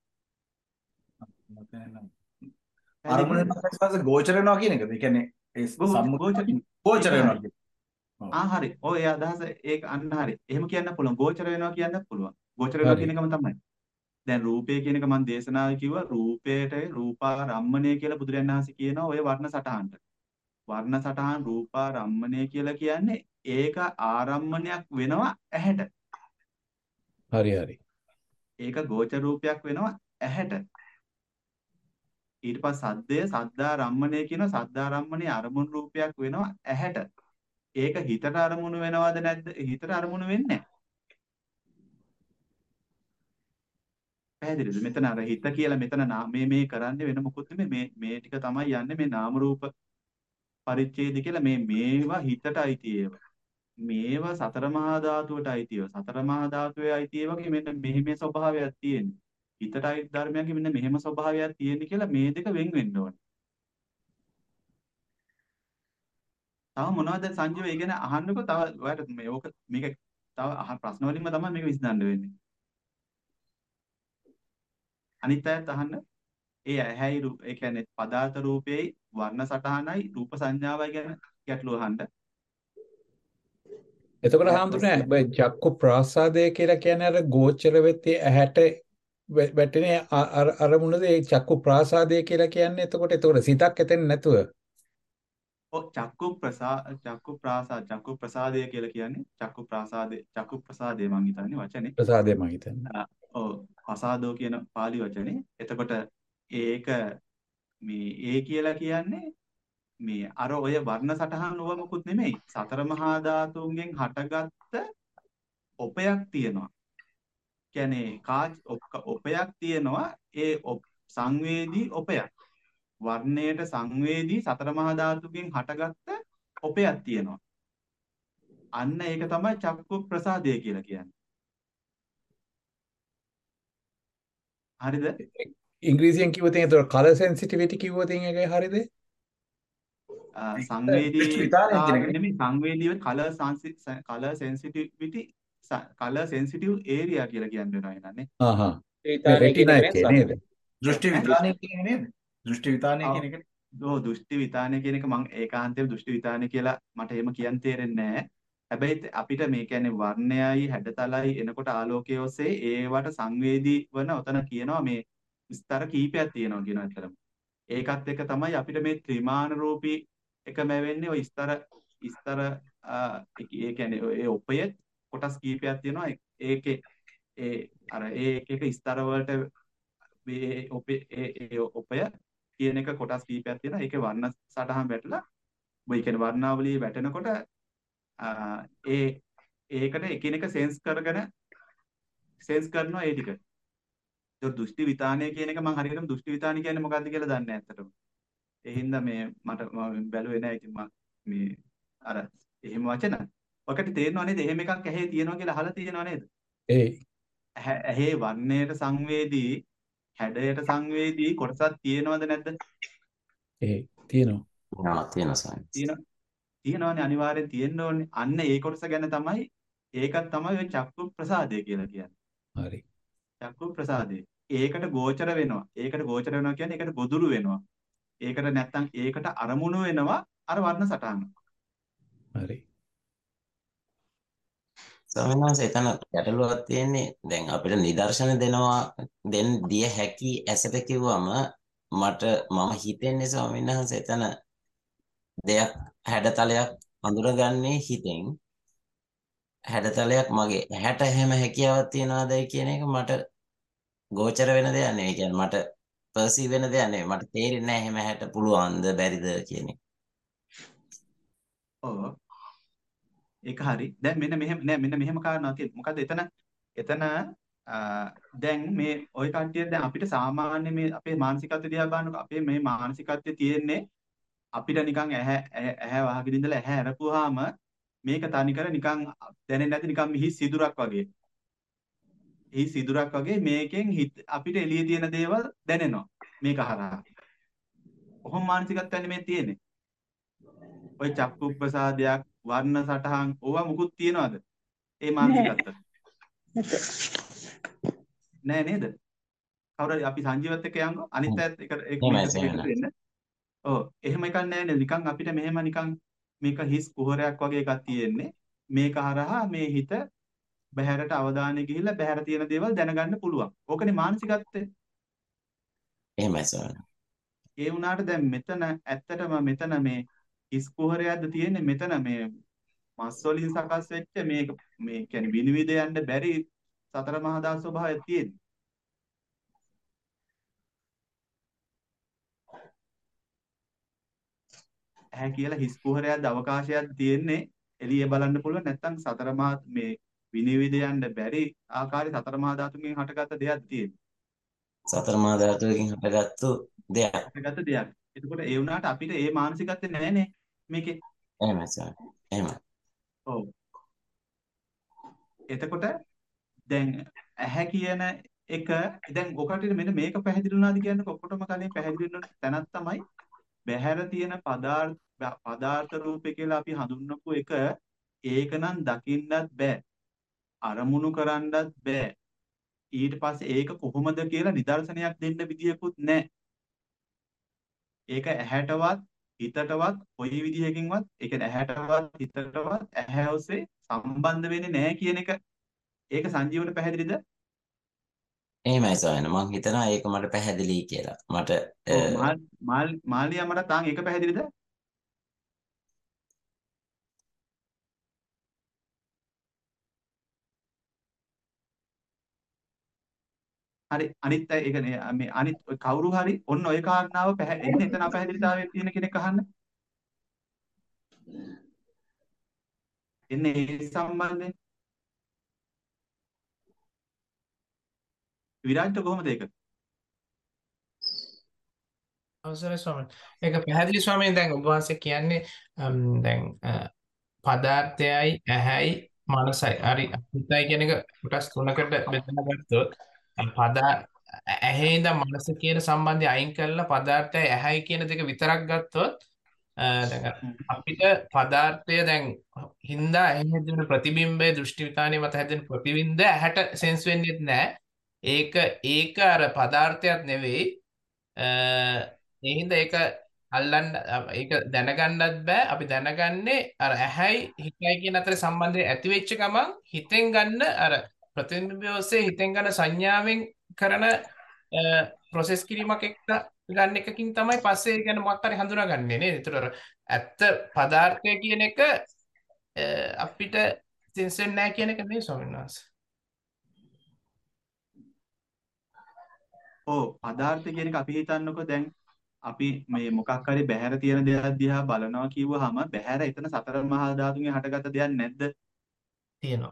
නැහනේ. අරමුණු වෙනවා ගෝචර වෙනවා කියන එකද? ඒ කියන්නේ ඒ සම්මුතිය ගෝචර වෙනවා කියන. ආ හරි. ඔය අදහස ඒක අන්න හරි. එහෙම කියන්න පුළුවන්. ගෝචර වෙනවා කියන්නත් පුළුවන්. ගෝචර වෙනවා කියන එකම තමයි. දැන් රූපය කියන එක මම දේශනාවේ කිව්වා රූපයට රූපාරම්මණය කියලා බුදුරජාණන් වහන්සේ කියනවා ඔය වර්ණ සටහනට. වර්ණ සටහන් රූපාරම්මණය කියලා කියන්නේ ඒක ආරම්මණයක් වෙනවා ඇහැට. හරි හරි. ඒක ගෝචර රූපයක් වෙනවා ඇහැට. ඊට පස්සේ සද්දය සද්දාරම්මණය කියන සද්දාරම්මණයේ අරමුණු රූපයක් වෙනවා ඇහැට. ඒක හිතට අරමුණු වෙනවද නැද්ද? හිතට අරමුණු වෙන්නේ නැහැ. පැහැදිලිද? මෙතන අර හිත කියලා මෙතන මේ මේ කරන්නේ වෙන මොකුත් නෙමෙයි. මේ මේ ටික තමයි යන්නේ මේ නාම රූප පරිච්ඡේද කියලා මේ මේවා හිතට අයිති ඒවා. මේවා සතර මහා ධාතුවට අයිති ඒවා. සතර මහා ධාතුවේ අයිති ඒවාගේ මෙන්න මෙහිම ස්වභාවයක් තියෙන්නේ. හිතට අයිති ධර්මයන්ගේ මෙන්න මෙහෙම ස්වභාවයක් තියෙන්නේ කියලා මේ දෙක වෙන් වෙන්න ඕනේ. තව මොනවද සංජීව ඒ ගැන අහන්නකො තව ඔයාලට මේ ඕක මේක තව අහ ප්‍රශ්න වලින්ම තමයි මේක විසඳන්න වෙන්නේ. අනිත් අයත් අහන්න. ඒ ඇහැයි රූප ඒ කියන්නේ පදාර්ථ රූපේයි වර්ණ සටහනයි රූප සංඥාවයි ගැන ගැටලුව අහන්න. එතකොට හාමුදුරනේ චක්කු ප්‍රාසාදය කියලා කියන්නේ අර ගෝචර වෙත්තේ ඇහැට වැටෙන අරමුණද ඒ චක්කු ප්‍රාසාදය කියලා කියන්නේ එතකොට එතකොට සිතක් එතෙන් නැතුව ඔව් චක්කු ප්‍රසා චක්කු ප්‍රාසාද චක්කු ප්‍රසාදය කියලා කියන්නේ චක්කු ප්‍රාසාදේ චක්කු ප්‍රසාදේ මං හිතන්නේ වචනේ ප්‍රසාදය මං හිතන්නේ ඔව් අසාදෝ කියන පාලි වචනේ එතකොට ඒක මේ ඒ කියලා කියන්නේ මේ අර ඔය වර්ණ සටහන් ඔව මොකුත් නෙමෙයි සතර මහා ධාතුන්ගෙන් හටගත්ත ඔපයක් තියෙනවා කියන්නේ කාච් ඔපයක් තියෙනවා ඒ සංවේදී ඔපයක් වර්ණයට සංවේදී සතර මහා ධාතුකින් හටගත්ත ඔපයක් තියෙනවා. අන්න ඒක තමයි චක්කු ප්‍රසාදය කියලා කියන්නේ. හරිද? ඉංග්‍රීසියෙන් කිව්වොත් ඒක කලර් සෙන්සිටිවිටි කිව්වොත් ඒක හරියද? සංවේදී නෙමෙයි සංවේදීව colour colour sensitivity colour sensitive area කියලා කියන්නේ වෙනවා නේද? හා හා. රෙටිනා එකේ නේද? දෘෂ්ටි විතානය කියන්නේ නේද? දෘෂ්ටි විතානය කියන එක. ඔව් දෘෂ්ටි විතානය කියන එක මම ඒකාන්තයෙන් දෘෂ්ටි විතානය කියලා මට එහෙම කියන්න තේරෙන්නේ නැහැ. හැබැයි අපිට මේ කියන්නේ වර්ණයයි හැඩතලයි එනකොට ආලෝකයේ ඔස්සේ ඒවට සංවේදී වන ඔතන කියනවා මේ විස්තර කීපයක් තියෙනවා කියන අතරම. ඒකත් එක තමයි අපිට මේ ත්‍රිමාන රූපී එකම වෙන්නේ ඔය විස්තර විස්තර ඒ කියන්නේ ඒ ඔපය කොටස් කීපයක් තියෙනවා. ඒකේ ඒ අර ඒ එක එක විස්තර වලට මේ ඔපේ ඒ ඔපය කියන එක කොටස් කීපයක් තියෙනවා. ඒකේ වර්ණ සටහන් වැටලා ඔය කියන්නේ වර්ණාවලිය වැටෙනකොට ඒ ඒකට එකිනෙක සෙන්ස් කරගෙන සෙන්ස් කරනවා ඒ ටික. ඒක දෘෂ්ටි විතානය කියන එක මම හරියටම දෘෂ්ටි විතානය කියන්නේ මොකක්ද කියලා දන්නේ නැහැ ඇත්තටම. ඒ හින්දා මේ මට මම බැලුවේ නැහැ. ඉතින් මම මේ අර එහෙම වචන. ඔකට තේරෙනව නේද? එහෙම එකක් ඇහි තියෙනවා කියලා අහලා තියෙනව නේද? ඒ ඇහි වර්ණයට සංවේදී හැඩයට සංවේදී කොටසක් තියෙනවද නැද්ද? ඒ තියෙනවා. ආ තියෙනවා සයින්ස්. තියෙනවා. තියෙනවනේ අනිවාර්යෙන් තියෙන්න ඕනේ. අන්න ඒ කොටස ගැන තමයි ඒකත් තමයි ඔය චක්කු ප්‍රසාදය කියලා කියන්නේ. හරි. චක්කු ප්‍රසාදය. ඒකට ගෝචර වෙනවා. ඒකට ගෝචර වෙනවා කියන්නේ ඒකට ගොදුරු වෙනවා. ඒකට නැත්තම් ඒකට අරමුණු වෙනවා අර වර්ණ සටහන. හරි. ස්වාමීන් වහන්සේ එතන ගැටලුවක් තියෙන්නේ දැන් අපිට නිදර්ශන දෙනවා දෙන්න දිය හැකි ඇසට කිව්වම මට මම හිතන්නේ ස්වාමීන් වහන්සේ එතන දෙයක් හැඩතලයක් අඳුරගන්නේ හිතෙන් හැඩතලයක් මගේ ඇහැට හැම හැකියාවක් තියනවාදයි කියන එක මට ගෝචර වෙන දෙයක් නෙවෙයි කියන්නේ මට පර්සීව් වෙන දෙයක් නෙවෙයි මට තේරෙන්නේ නැහැ හැම හැට පුළුවන්ද බැරිද කියන එක. ඔව් ඒක හරි. දැන් මෙන්න මෙහෙම නෑ මෙන්න මෙහෙම කාරණාවක් තියෙනවා. මොකද එතන එතන දැන් මේ ওই කට්ටිය දැන් අපිට සාමාන්‍ය මේ අපේ මානසිකත්වය දිහා බලනකොට අපේ මේ මානසිකත්වය තියෙන්නේ අපිට නිකන් ඇහැ ඇහැ වහගෙන ඉඳලා ඇහැ අරපුවාම මේක තනිකර නිකන් දැනෙන්නේ නැති නිකන් මිහි සිදුරක් වගේ. මිහි සිදුරක් වගේ මේකෙන් අපිට එළියේ තියෙන දේවල් දැනෙනවා. මේක හරහා. කොහොම මානසිකත්වයන්නේ මේ තියෙන්නේ? ඔය චක්කු ප්‍රසාදයක් වර්ණ සටහන් ඕවා මුකුත් තියනවද? ඒ මානසිකත්ව. නෑ නේද? කවුරු අපි සංජීවත් එක්ක යන්කෝ අනිත් අයත් එක එක වෙන්න. ඔව් එහෙම එකක් නෑ නේද? නිකන් අපිට මෙහෙම නිකන් මේක හිස් කුහරයක් වගේ එකක් තියෙන්නේ. මේක හරහා මේ හිත බහැරට අවධානය ගිහිල්ලා බහැර තියෙන දේවල් දැනගන්න පුළුවන්. ඕකනේ මානසිකත්වය. එහෙමයි ස්වාමීන්. ඒ වුණාට දැන් මෙතන ඇත්තටම මෙතන මේ හිස් කුහරයක්ද තියෙන්නේ මෙතන මේ මස් වලින් සකස් වෙච්ච මේක මේ කියන්නේ විනිවිද යන්න බැරි සතර මහා ධාතු ස්වභාවයක් තියෙන්නේ. ඇහැ කියලා හිස් කුහරයක්ද අවකාශයක්ද තියෙන්නේ එළිය බලන්න පුළුවන් නැත්නම් සතර මහා මේ විනිවිද යන්න බැරි ආකාරي සතර මහා ධාතුන්ගෙන් හටගත්ත දෙයක් තියෙන්නේ. සතර මහා ධාතුවකින් හටගත්තු දෙයක්. හටගත්ත දෙයක්. එතකොට ඒ වුණාට අපිට ඒ මානසිකත්වය නැහැනේ මේකේ. එහෙමයි සර්. එහෙමයි. ඔව්. එතකොට දැන් ඇහැ කියන එක දැන් ඔකට මෙන්න මේක පැහැදිලි වුණාද කියන්නේ ඔක්කොටම කලින් පැහැදිලි වෙන තැනක් තමයි බහැර තියෙන පදාර්ථ පදාර්ථ රූපේ කියලා අපි හඳුන්වපු එක ඒක නම් දකින්නත් බෑ අරමුණු කරන්නත් බෑ ඊට පස්සේ ඒක කොහොමද කියලා නිදර්ශනයක් දෙන්න විදියකුත් නැහැ ඒක ඇහැටවත් හිතටවත් කොයි විදියකින්වත් ඒක ඇහැටවත් හිතටවත් ඇහැ ඔස්සේ සම්බන්ධ වෙන්නේ නැහැ කියන එක ඒක සංජීවට පැහැදිලිද? එහෙමයි සොයන මම හිතනවා ඒක මට පැහැදිලි කියලා. මට ඔව් මාල් මාලියා මට තාන් ඒක පැහැදිලිද? හරි අනිත් අය ඒ කියන්නේ මේ අනිත් කවුරු හරි ඔන්න ඔය කාරණාව එන්න එතන අපැහැදිලිතාවයක් තියෙන කෙනෙක් අහන්න. එන්නේ ඒ සම්බන්ධයෙන් විරාජ්ට කොහොමද ඒක? අවසරයි ස්වාමීන්. ඒක පැහැදිලි ස්වාමීන් දැන් ඔබ වහන්සේ කියන්නේ දැන් පදාර්ථයයි ඇහැයි මනසයි. හරි හිතයි කියන එක කොටස් තුනකට බෙදලා ගත්තොත් පදා ඇහි ඉඳන් මනස කියන සම්බන්ධය අයින් කරලා පදාර්ථයයි ඇහැයි කියන දෙක විතරක් ගත්තොත් දැන් අපිට පදාර්ථය දැන් හින්දා ඇහි හැදෙන ප්‍රතිබිම්බයේ දෘෂ්ටි විතානේ මත හැදෙන ප්‍රතිබිම්බය ඇහැට සෙන්ස් වෙන්නේ නැහැ. ඒක ඒක අර පදාර්ථයක් නෙවෙයි. ඒ හින්දා ඒක අල්ලන්න ඒක දැනගන්නත් බෑ. අපි දැනගන්නේ අර ඇහැයි හිතයි කියන අතර සම්බන්ධය ඇති වෙච්ච ගමන් හිතෙන් ගන්න අර ප්‍රතිබිම්බය ඔස්සේ හිතෙන් ගන්න සංඥාවෙන් කරන ප්‍රොසෙස් කිරීමක් එක්ක ගන්න එකකින් තමයි පස්සේ ඒ කියන්නේ මොකක් හරි හඳුනාගන්නේ නේද? ඒතර ඇත්ත පදාර්ථය කියන එක අපිට සෙන්ස් වෙන්නේ නැහැ කියන එක නේ ස්වාමීන් වහන්සේ. ඔව් පදාර්ථ කියන එක අපි හිතන්නකෝ දැන් අපි මේ මොකක් හරි බහැර තියෙන දෙයක් දිහා බලනවා කිව්වහම බහැර එතන සතර මහා ධාතුන්ගෙන් හටගත්ත දෙයක් නැද්ද? තියෙනවා.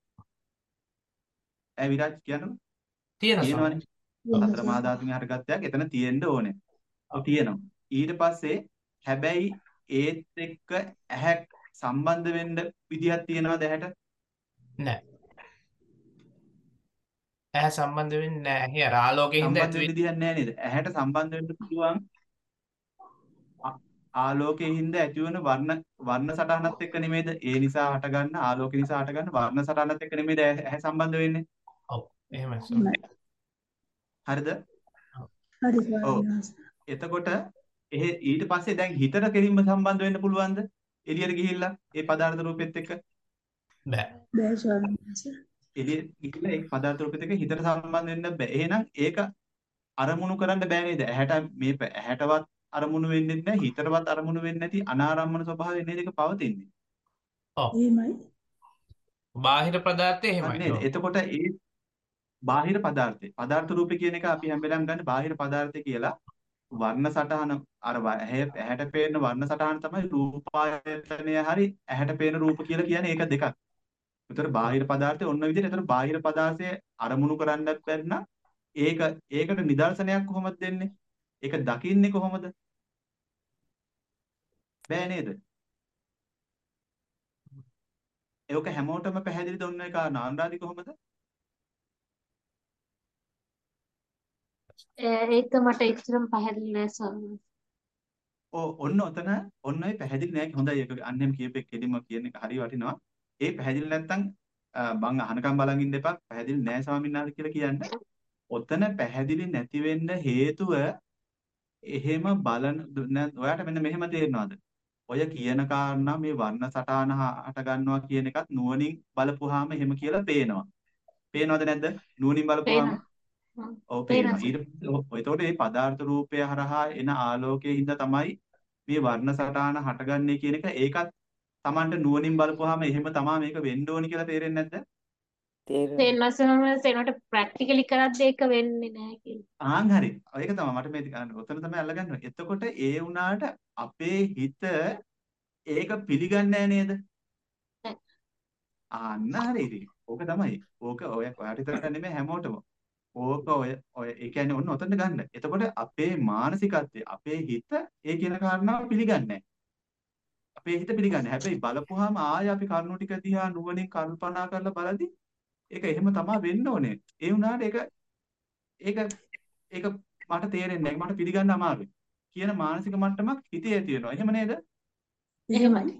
ඈ විරාජ් කියන්නකෝ. තියෙනවානේ. සතර මහා ධාතුන්ගෙන් හටගත්ත දෙයක් එතන තියෙන්න ඕනේ. ඔව් තියෙනවා. ඊට පස්සේ හැබැයි ඒත් එක්ක ඇහැ සම්බන්ධ වෙන්න විදියක් තියනවද ඇහැට? නැහැ. ඇහැ සම්බන්ධ වෙන්නේ නැහැ. ඇහි අර ආලෝකයෙන් හින්දා ඇති සම්බන්ධ විදියක් නැහැ නේද? ඇහැට සම්බන්ධ වෙන්න පුළුවන් ආලෝකයෙන් හින්දා ඇතිවන වර්ණ වර්ණ සටහනත් එක්ක නෙමෙයිද? ඒ නිසා හටගන්න ආලෝක නිසා හටගන්න වර්ණ සටහනත් එක්ක නෙමෙයිද ඇහැ සම්බන්ධ වෙන්නේ? ඔව් එහෙමයි ස්වාමී. හරිද? හරි ඔව්. එතකොට එහෙ ඊට පස්සේ දැන් හිතට කෙලින්ම සම්බන්ධ වෙන්න පුළුවන්ද? එළියට ගිහිල්ලා ඒ පදාර්ථ රූපෙත් එක්ක බෑ. බෑ ස්වාමීන් වහන්සේ. එළියට ගිහිල්ලා ඒ පදාර්ථ රූපෙත් එක්ක හිතට සම්බන්ධ වෙන්න බෑ. එහෙනම් ඒක අරමුණු කරන්න බෑ නේද? ඇහැට මේ ඇහැටවත් අරමුණු වෙන්නේ නැහැ හිතටවත් අරමුණු වෙන්නේ නැති අනාරම්මන ස්වභාවයෙන් නේද ඒක පවතින්නේ. ඔව්. එහෙමයි. බාහිර පදාර්ථය එහෙමයි. නේද? එතකොට ඒ බාහිර පදාර්ථය පදාර්ථ රූපේ කියන එක අපි හැම වෙලාවෙම ගන්න බාහිර පදාර්ථය කියලා වර්ණ සටහන අර ඇහැ ඇහැට පේන වර්ණ සටහන තමයි රූපායතනය හරි ඇහැට පේන රූප කියලා කියන්නේ ඒක දෙකක්. ඒතර බාහිර පදාර්ථය ඔන්න විදිහට ඒතර බාහිර පදාර්ථය අරමුණු කරන්නත් බැරි නම් ඒක ඒකට නිදර්ශනයක් කොහොමද දෙන්නේ? ඒක දකින්නේ කොහොමද? බෑ නේද? ඒක හැමෝටම පැහැදිලිද ඔන්න ඒ කාරණා අනුරාධි කොහොමද? ඒක මට එච්චරම පැහැදිලි නෑ ස්වාමීනි. ඔව් ඔන්න ඔතන ඔන්න ඔය පැහැදිලි නෑ හොඳයි ඒක අන්නෙම කියපෙක් කෙලින්ම කියන එක හරිය වටිනවා. ඒ පැහැදිලි නැත්තම් මං අහනකම් බලන් ඉන්න එපා පැහැදිලි නෑ ස්වාමීන් වහන්සේ කියලා කියන්න. ඔතන පැහැදිලි නැති වෙන්න හේතුව එහෙම බලන ඔයාට මෙන්න මෙහෙම තේරෙනවද? ඔය කියන කාරණා මේ වර්ණ සටහන හට ගන්නවා කියන එකත් නුවණින් බලපුවාම එහෙම කියලා පේනවා. පේනවද නැද්ද? නුවණින් බලපුවාම. ඔව් පේනවා. ඊට එතකොට මේ පදාර්ථ රූපය හරහා එන ආලෝකයේ හින්දා තමයි මේ වර්ණ සටහන හටගන්නේ කියන එක ඒකත් Tamanට නුවණින් බලපුවාම එහෙම තමා මේක වෙන්න ඕනි කියලා තේරෙන්නේ නැද්ද? තේරෙනවා ස්වාමීන් වහන්සේ ඒනට ප්‍රැක්ටිකලි කරද්දී ඒක වෙන්නේ නැහැ කියලා. ආන් හරි. ඒක තමයි මට මේ අන්න ඔතන තමයි අල්ලගන්න ඕනේ. එතකොට ඒ වුණාට අපේ හිත ඒක පිළිගන්නේ නැහැ නේද? නැහැ. ආන්න හරි ඉතින්. ඕක තමයි. ඕක ඔය ඔයාට විතර නෙමෙයි හැමෝටම. ඕක ඔය ඔය ඒ කියන්නේ ඔන්න ඔතනට ගන්න. එතකොට අපේ මානසිකත්වය අපේ හිත ඒ කියන කාරණාව පිළිගන්නේ නැහැ. අපේ හිත පිළිගන්නේ. හැබැයි බලපුවාම ආය අපි කරුණු ටික දිහා නුවණින් කල්පනා කරලා බලද්දි ඒක එහෙම තමයි වෙන්න ඕනේ. ඒ වුණාට ඒක ඒක ඒක මට තේරෙන්නේ නැහැ. මට පිළිගන්න අමාරුයි. කියන මානසික මට්ටමක් හිතේ ඇති වෙනවා. එහෙම නේද? එහෙමයි.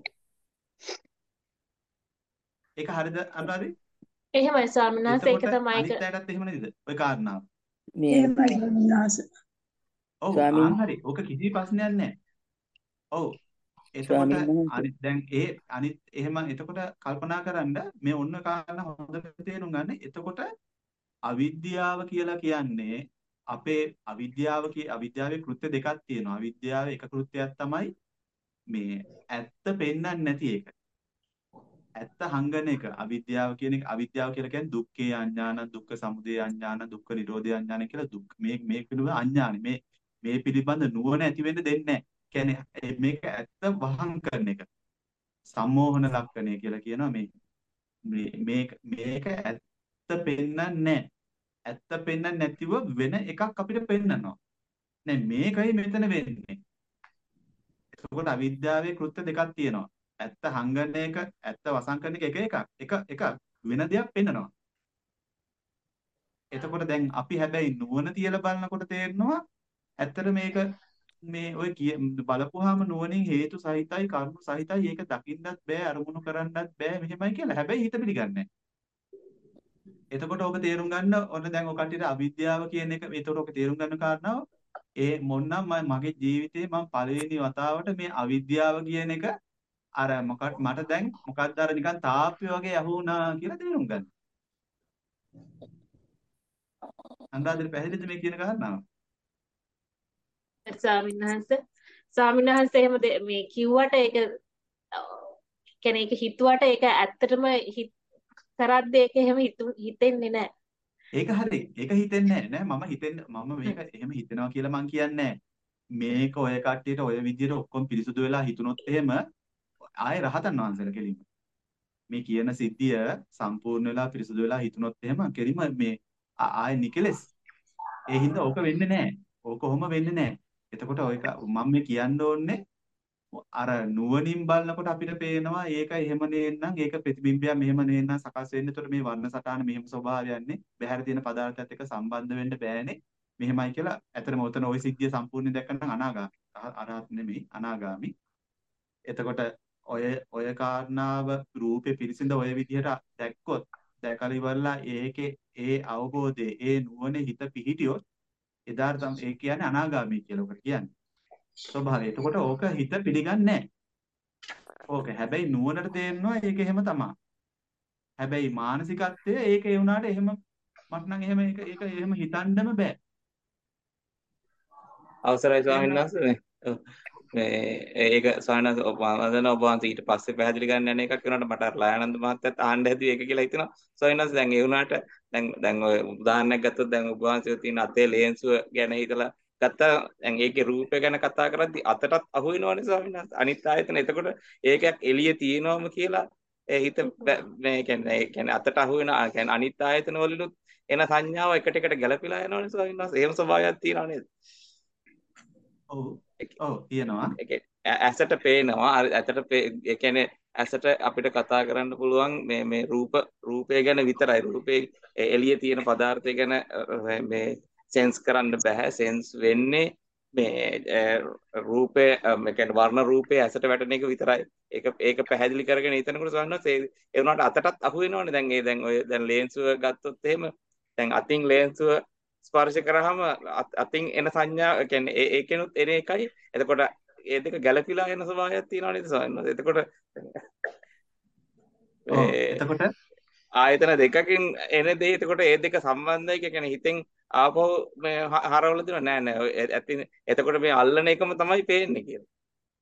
ඒක හරිද අනුරාධි? එහෙමයි ස්වාමීන් වහන්සේ ඒක එතකොට තමයි ඒක. අනිත් අයටත් එහෙම නේද? ওই කාරණාව. එහෙමයි විනාශ. ඔව් ආන් හරි. ඕක කිසි ප්‍රශ්නයක් නැහැ. ඔව්. එතකොට අනිත් දැන් ඒ අනිත් එහෙම එතකොට කල්පනා කරන්න මේ ඔන්න කාරණා හොඳට තේරුම් ගන්න. එතකොට අවිද්‍යාව කියලා කියන්නේ අපේ අවිද්‍යාව කිය අවිද්‍යාවේ කෘත්‍ය දෙකක් තියෙනවා. අවිද්‍යාවේ එක කෘත්‍යයක් තමයි මේ ඇත්ත පෙන්වන්නේ නැති එක. ඇත්ත හංගන එක. අවිද්‍යාව කියන එක අවිද්‍යාව කියලා කියන්නේ දුක්ඛේ අඥාන, දුක්ඛ සමුදය අඥාන, දුක්ඛ නිරෝධය අඥාන කියලා දුක් මේ මේ පිළිබඳ අඥාන මේ මේ පිළිබඳ නුවණ ඇති වෙන්න දෙන්නේ නැහැ. කියන්නේ මේක ඇත්ත වහං කරන එක. සම්මෝහන ලක්ෂණය කියලා කියනවා මේ මේක මේක ඇත්ත පෙන්වන්නේ නැහැ. ඇත්ත පෙන්වන්නේ නැතිව වෙන එකක් අපිට පෙන්වනවා. නෑ මේකයි මෙතන වෙන්නේ. එතකොට අවිද්‍යාවේ කෘත්‍ය දෙකක් තියෙනවා. ඇත්ත හංගන එක, ඇත්ත වසං කරන එක එක එකක්. එක එක වෙන දෙයක් පෙන්වනවා. එතකොට දැන් අපි හැබැයි නුවණ තියලා බලනකොට තේරෙනවා ඇත්තට මේක මේ ඔය කිය බලපුවාම නුවණින් හේතු සහිතයි කර්ම සහිතයි ඒක දකින්නත් බෑ අරමුණු කරන්නත් බෑ මෙහෙමයි කියලා. හැබැයි හිත පිළිගන්නේ එතකොට ඕක තේරුම් ගන්න ඔන්න දැන් ඔය කට්ටියට අවිද්‍යාව කියන එක ඒතකොට ඕක තේරුම් ගන්න කාරණාව ඒ මොන්නම් මගේ ජීවිතේ මම පළවෙනි වතාවට මේ අවිද්‍යාව කියන එක අර මොකක් මට දැන් මොකක්ද අර නිකන් තාප්පි වගේ යහුණා කියලා තේරුම් ගන්න. අන්දාදේ පැහැදිලිද මේ කියන කාරණාව? ස්වාමීන් වහන්සේ ස්වාමීන් වහන්සේ එහෙම මේ කිව්වට ඒක කියන්නේ ඒක හිතුවට ඒක ඇත්තටම කරද්දී ඒක එහෙම හිතෙන්නේ නැහැ. ඒක හරි. ඒක හිතෙන්නේ නැහැ නෑ මම හිතෙන්න මම මේක එහෙම හිතනවා කියලා මං කියන්නේ මේක ඔය කට්ටියට ඔය විදිහට ඔක්කොම පිරිසුදු වෙලා හිතුනොත් එහෙම ආයේ රහතන් වහන්සේලා කෙලින්ම මේ කියන සිද්ධිය සම්පූර්ණ වෙලා පිරිසුදු වෙලා හිතුනොත් එහෙම කෙලින්ම මේ ආයේ නිකලස් ඒ හින්දා ඕක වෙන්නේ නැහැ. ඕක කොහොම වෙන්නේ නැහැ. එතකොට ඔය මම මේ කියන්න ඕනේ අර නුවණින් බලනකොට අපිට පේනවා ඒක එහෙම නේනම් ඒක ප්‍රතිබිම්බයක් මෙහෙම නේනම් සකස් වෙන්නේ. එතකොට මේ වර්ණ සටහන මෙහෙම ස්වභාවයන්නේ බහැර තියෙන පදාර්ථයත් එක්ක සම්බන්ධ වෙන්න බෑනේ. මෙහෙමයි කියලා. ඇත්තටම ඔතන ওই සිද්ධිය සම්පූර්ණයෙන් දැක්කම අනාගාමී. අරහත් නෙමෙයි අනාගාමී. එතකොට ඔය ඔය කාරණාව රූපේ පිරිසිඳ ඔය විදිහට දැක්කොත් දැකලා ඉවරලා ඒකේ ඒ අවබෝධයේ ඒ නුවණේ හිත පිහිටියොත් එදාට තමයි ඒ කියන්නේ අනාගාමී කියලා ඔකට කියන්නේ. ස්වභාවය. එතකොට ඕක හිත පිළිගන්නේ නැහැ. ඕක හැබැයි නුවණට තේරෙනවා ඒක එහෙම තමයි. හැබැයි මානසිකත්වය ඒක ඒ වුණාට එහෙම මට නම් එහෙම ඒක ඒක එහෙම හිතන්නම බෑ. අවසරයි ස්වාමීන් වහන්සේ මේ ඒක ස්වාමීන් වහන්සේ ඔබ වහන්සේ ඔබ වහන්සේ ඊට පස්සේ පැහැදිලි කරන්න යන එකක් වෙනකොට මට අර ලයානන්ද මහත්තයාත් අහන්න හැදුවේ ඒක කියලා හිතෙනවා. ස්වාමීන් වහන්සේ දැන් ඒ වුණාට දැන් දැන් ඔය උදාහරණයක් ගත්තොත් දැන් ඔබ වහන්සේ තියෙන අතේ ලේන්සුව ගැන හිතලා ගත්තා දැන් ඒකේ රූපය ගැන කතා කරද්දි අතටත් අහු වෙනවනේ ස්වාමීන් වහන්සේ අනිත් ආයතන. එතකොට ඒකයක් එළිය තියෙනවම කියලා ඒ හිත මේ කියන්නේ ඒ කියන්නේ අතට අහු වෙන කියන්නේ අනිත් ආයතන වලිනුත් එන සංඥාව එකට එකට ගැලපිලා යනවනේ ස්වාමීන් වහන්සේ. එහෙම ස්වභාවයක් තියෙනව නේද? ඔව් ඔව් තියෙනවා. ඇසට පේනවා ඇතට ඒ කියන්නේ ඇසට අපිට කතා කරන්න පුළුවන් මේ මේ රූප රූපය ගැන විතරයි. රූපේ එළියේ තියෙන පදාර්ථය ගැන මේ සෙන්ස් කරන්න බෑ. සෙන්ස් වෙන්නේ මේ රූපේ මේ කියන්නේ වර්ණ රූපේ ඇසට වැටෙන එක විතරයි. ඒක ඒක පැහැදිලි කරගෙන හිතනකොට සවන්නත් ඒ ඒ උනාට අතටත් අහු වෙනවනේ. දැන් ඒ දැන් ඔය දැන් ලේන්සුව ගත්තොත් එහෙම දැන් අතින් ලේන්සුව ස්පර්ශ කරාම අතින් එන සංඥා කියන්නේ ඒ ඒකෙනුත් එන එකයි. එතකොට ඒ දෙක ගැළපීලා යන ස්වභාවයක් තියෙනවා නේද සවන්නත්. එතකොට එතකොට ආයතන දෙකකින් එන දේ එතකොට ඒ දෙක සම්බන්ධයි කියන්නේ හිතෙන් ආපහු මේ හරවල දෙනවා නෑ නෑ ඇති එතකොට මේ අල්ලන එකම තමයි පේන්නේ කියලා.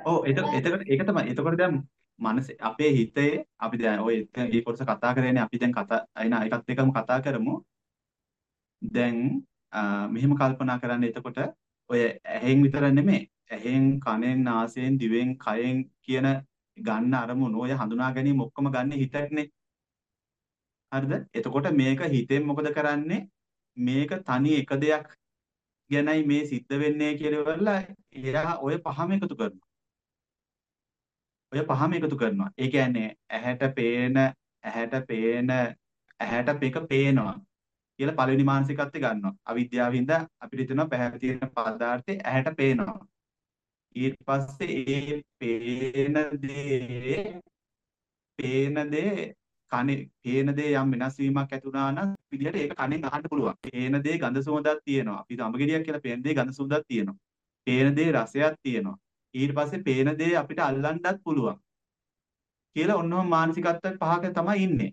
ඔව් එතකොට එතකොට ඒක තමයි. එතකොට දැන් මනස අපේ හිතේ අපි දැන් ඔය එතන මේ කොටස කතා කරේනේ අපි දැන් කතා අයින එකත් එකම කතා කරමු. දැන් ආ, මෙහෙම කල්පනා කරන්න එතකොට ඔය ඇහෙන් විතර නෙමෙයි. ඇහෙන් කනෙන් නාසයෙන් දිවෙන් කයෙන් කියන ගන්න අරමුණු ඔය හඳුනා ගැනීම ඔක්කොම ගන්න හිතටනේ. හරිද? එතකොට මේක හිතෙන් මොකද කරන්නේ? මේක තනි එක දෙයක් ගැනයි මේ සිද්ධ වෙන්නේ කියලා ඉවරලා එයා ඔය පහම එකතු කරනවා. ඔය පහම එකතු කරනවා. ඒ කියන්නේ ඇහැට පේන ඇහැට පේන ඇහැට මේක පේනවා කියලා පළවෙනි මානසිකත්වය ගන්නවා. අවිද්‍යාවින්ද අපිට හිතෙනවා පැහැර තියෙන පදාර්ථේ ඇහැට පේනවා. ඊට පස්සේ ඒ පේන දේ පේන දේ කනේ පේන දේ යම් වෙනස් වීමක් ඇති වුණා නම් විදිහට ඒක කනෙන් අහන්න පුළුවන්. පේන දේ ගඳ සුවඳක් තියෙනවා. අපි අඹගෙඩියක් කියලා පේන දේ ගඳ සුවඳක් තියෙනවා. පේන දේ රසයක් තියෙනවා. ඊට පස්සේ පේන දේ අපිට අල්ලන්නත් පුළුවන්. කියලා ඔන්නෝම මානසිකත්ව පහක තමයි ඉන්නේ.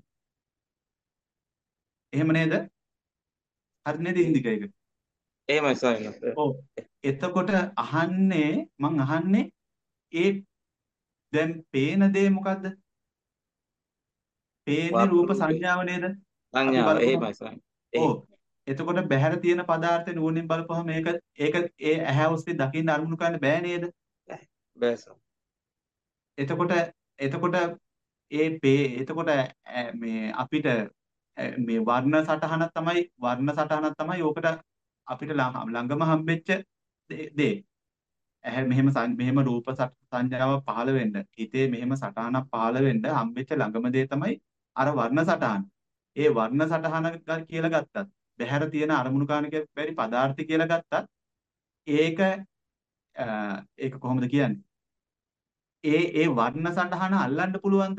එහෙම නේද? හරි නේද ඉන්දික එක? එහෙමයි ස්වාමීන් වහන්සේ. ඔව්. එතකොට අහන්නේ මං අහන්නේ ඒ දැන් පේන දේ මොකද්ද? පේන්නේ රූප සංඥාව නේද? අපි සංඥාව බලපුවම එහෙමයි ස්වාමීන්. ඔව්. එතකොට බහැර තියෙන පදාර්ථ නුවණින් බලපුවම මේක ඒක ඒ ඇහැ ඔස්සේ දකින්න අරමුණු කරන්න බෑ නේද? බෑ ස්වාමීන්. එතකොට එතකොට ඒ පේ එතකොට මේ අපිට මේ වර්ණ සටහනක් තමයි වර්ණ සටහනක් තමයි ඕකට අපිට ළඟම හම්බෙච්ච දේ. ඇහැ මෙහෙම මෙහෙම රූප සංඥාව පහළ වෙන්න හිතේ මෙහෙම සටහනක් පහළ වෙන්න හම්බෙච්ච ළඟම දේ තමයි අර වර්ණ සටහන. ඒ වර්ණ සටහන කියලා ගත්තත් බහැර තියෙන අරමුණු කාණක බැරි පදාර්ථ කියලා ගත්තත් ඒක ඒක කොහොමද කියන්නේ? ඒ ඒ වර්ණ සටහන අල්ලන්න පුළුවන්ද?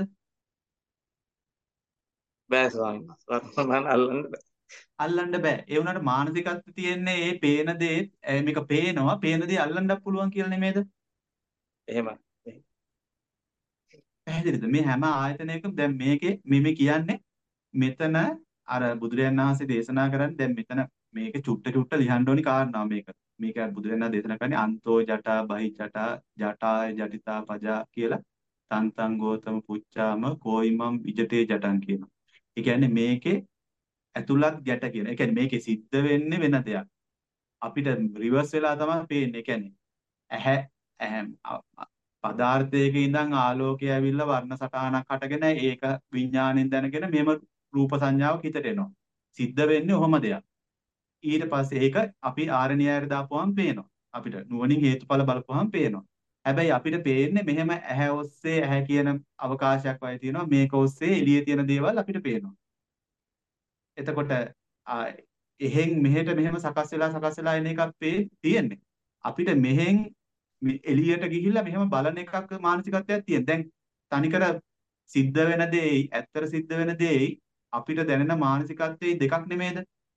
බෑ ස්වාමීන් වහන්සේ. වර්තමාන අල්ලන්න බෑ. අල්ලන්න බෑ. ඒ වුණාට මානසිකත්වය තියෙන්නේ ඒ පේන දේ මේක පේනවා පේන දේ අල්ලන්නත් පුළුවන් කියලා නෙමෙයිද? එහෙමයි. පැහැදිලිද? මේ හැම ආයතනයකම දැන් මේකේ මෙමෙ කියන්නේ මෙතන අර බුදුරජාණන් වහන්සේ දේශනා කරන්නේ දැන් මෙතන මේක චුට්ට චුට්ට ලියන්න ඕනි කාරණා මේක. මේක බුදුරජාණන් දේශනා කරන්නේ අන්තෝ ජටා බහි ජටා ජටාය ජටිතා පජා කියලා තන්තං ගෝතම පුච්චාම කෝයිමම් විජිතේ ජටං කියනවා. ඒ කියන්නේ මේකේ ඇතුළත් ගැට කියන. ඒ කියන්නේ මේකේ සිද්ධ වෙන්නේ වෙන දෙයක්. අපිට රිවර්ස් වෙලා තමයි පේන්නේ. ඒ කියන්නේ ඇහැ ඇහැ පදාර්ථයක ඉඳන් ආලෝකය ඇවිල්ලා වර්ණ සටහනක් හටගෙන ඒක විඥාණයෙන් දැනගෙන මෙහෙම රූප සංඥාවක් හිතට එනවා. සිද්ධ වෙන්නේ ඔහොම දෙයක්. ඊට පස්සේ ඒක අපි ආරණ්‍යයට දාපුවම පේනවා. අපිට නුවණින් හේතුඵල බලපුවම පේනවා. හැබැයි අපිට පේන්නේ මෙහෙම ඇහැ ඔස්සේ ඇහැ කියන අවකාශයක් වගේ තියෙනවා. මේක ඔස්සේ එළියේ තියෙන දේවල් අපිට පේනවා. එතකොට එහෙන් මෙහෙට මෙහෙම සකස් වෙලා සකස් වෙලා එන එකක් තියෙන්නේ. අපිට මෙහෙන් එළියට ගිහිල්ලා මෙහෙම බලන එකක් මානසිකත්වයක් තියෙන. දැන් තනිකර සිද්ධ වෙන දෙයි ඇත්තට සිද්ධ වෙන දෙයි අපිට දැනෙන මානසිකත්වයේ දෙකක් නෙමේද?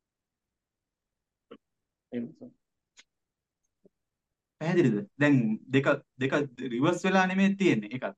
පැහැදිලිද? දැන් දෙක දෙක රිවර්ස් වෙලා නෙමෙයි තියෙන්නේ එකක්.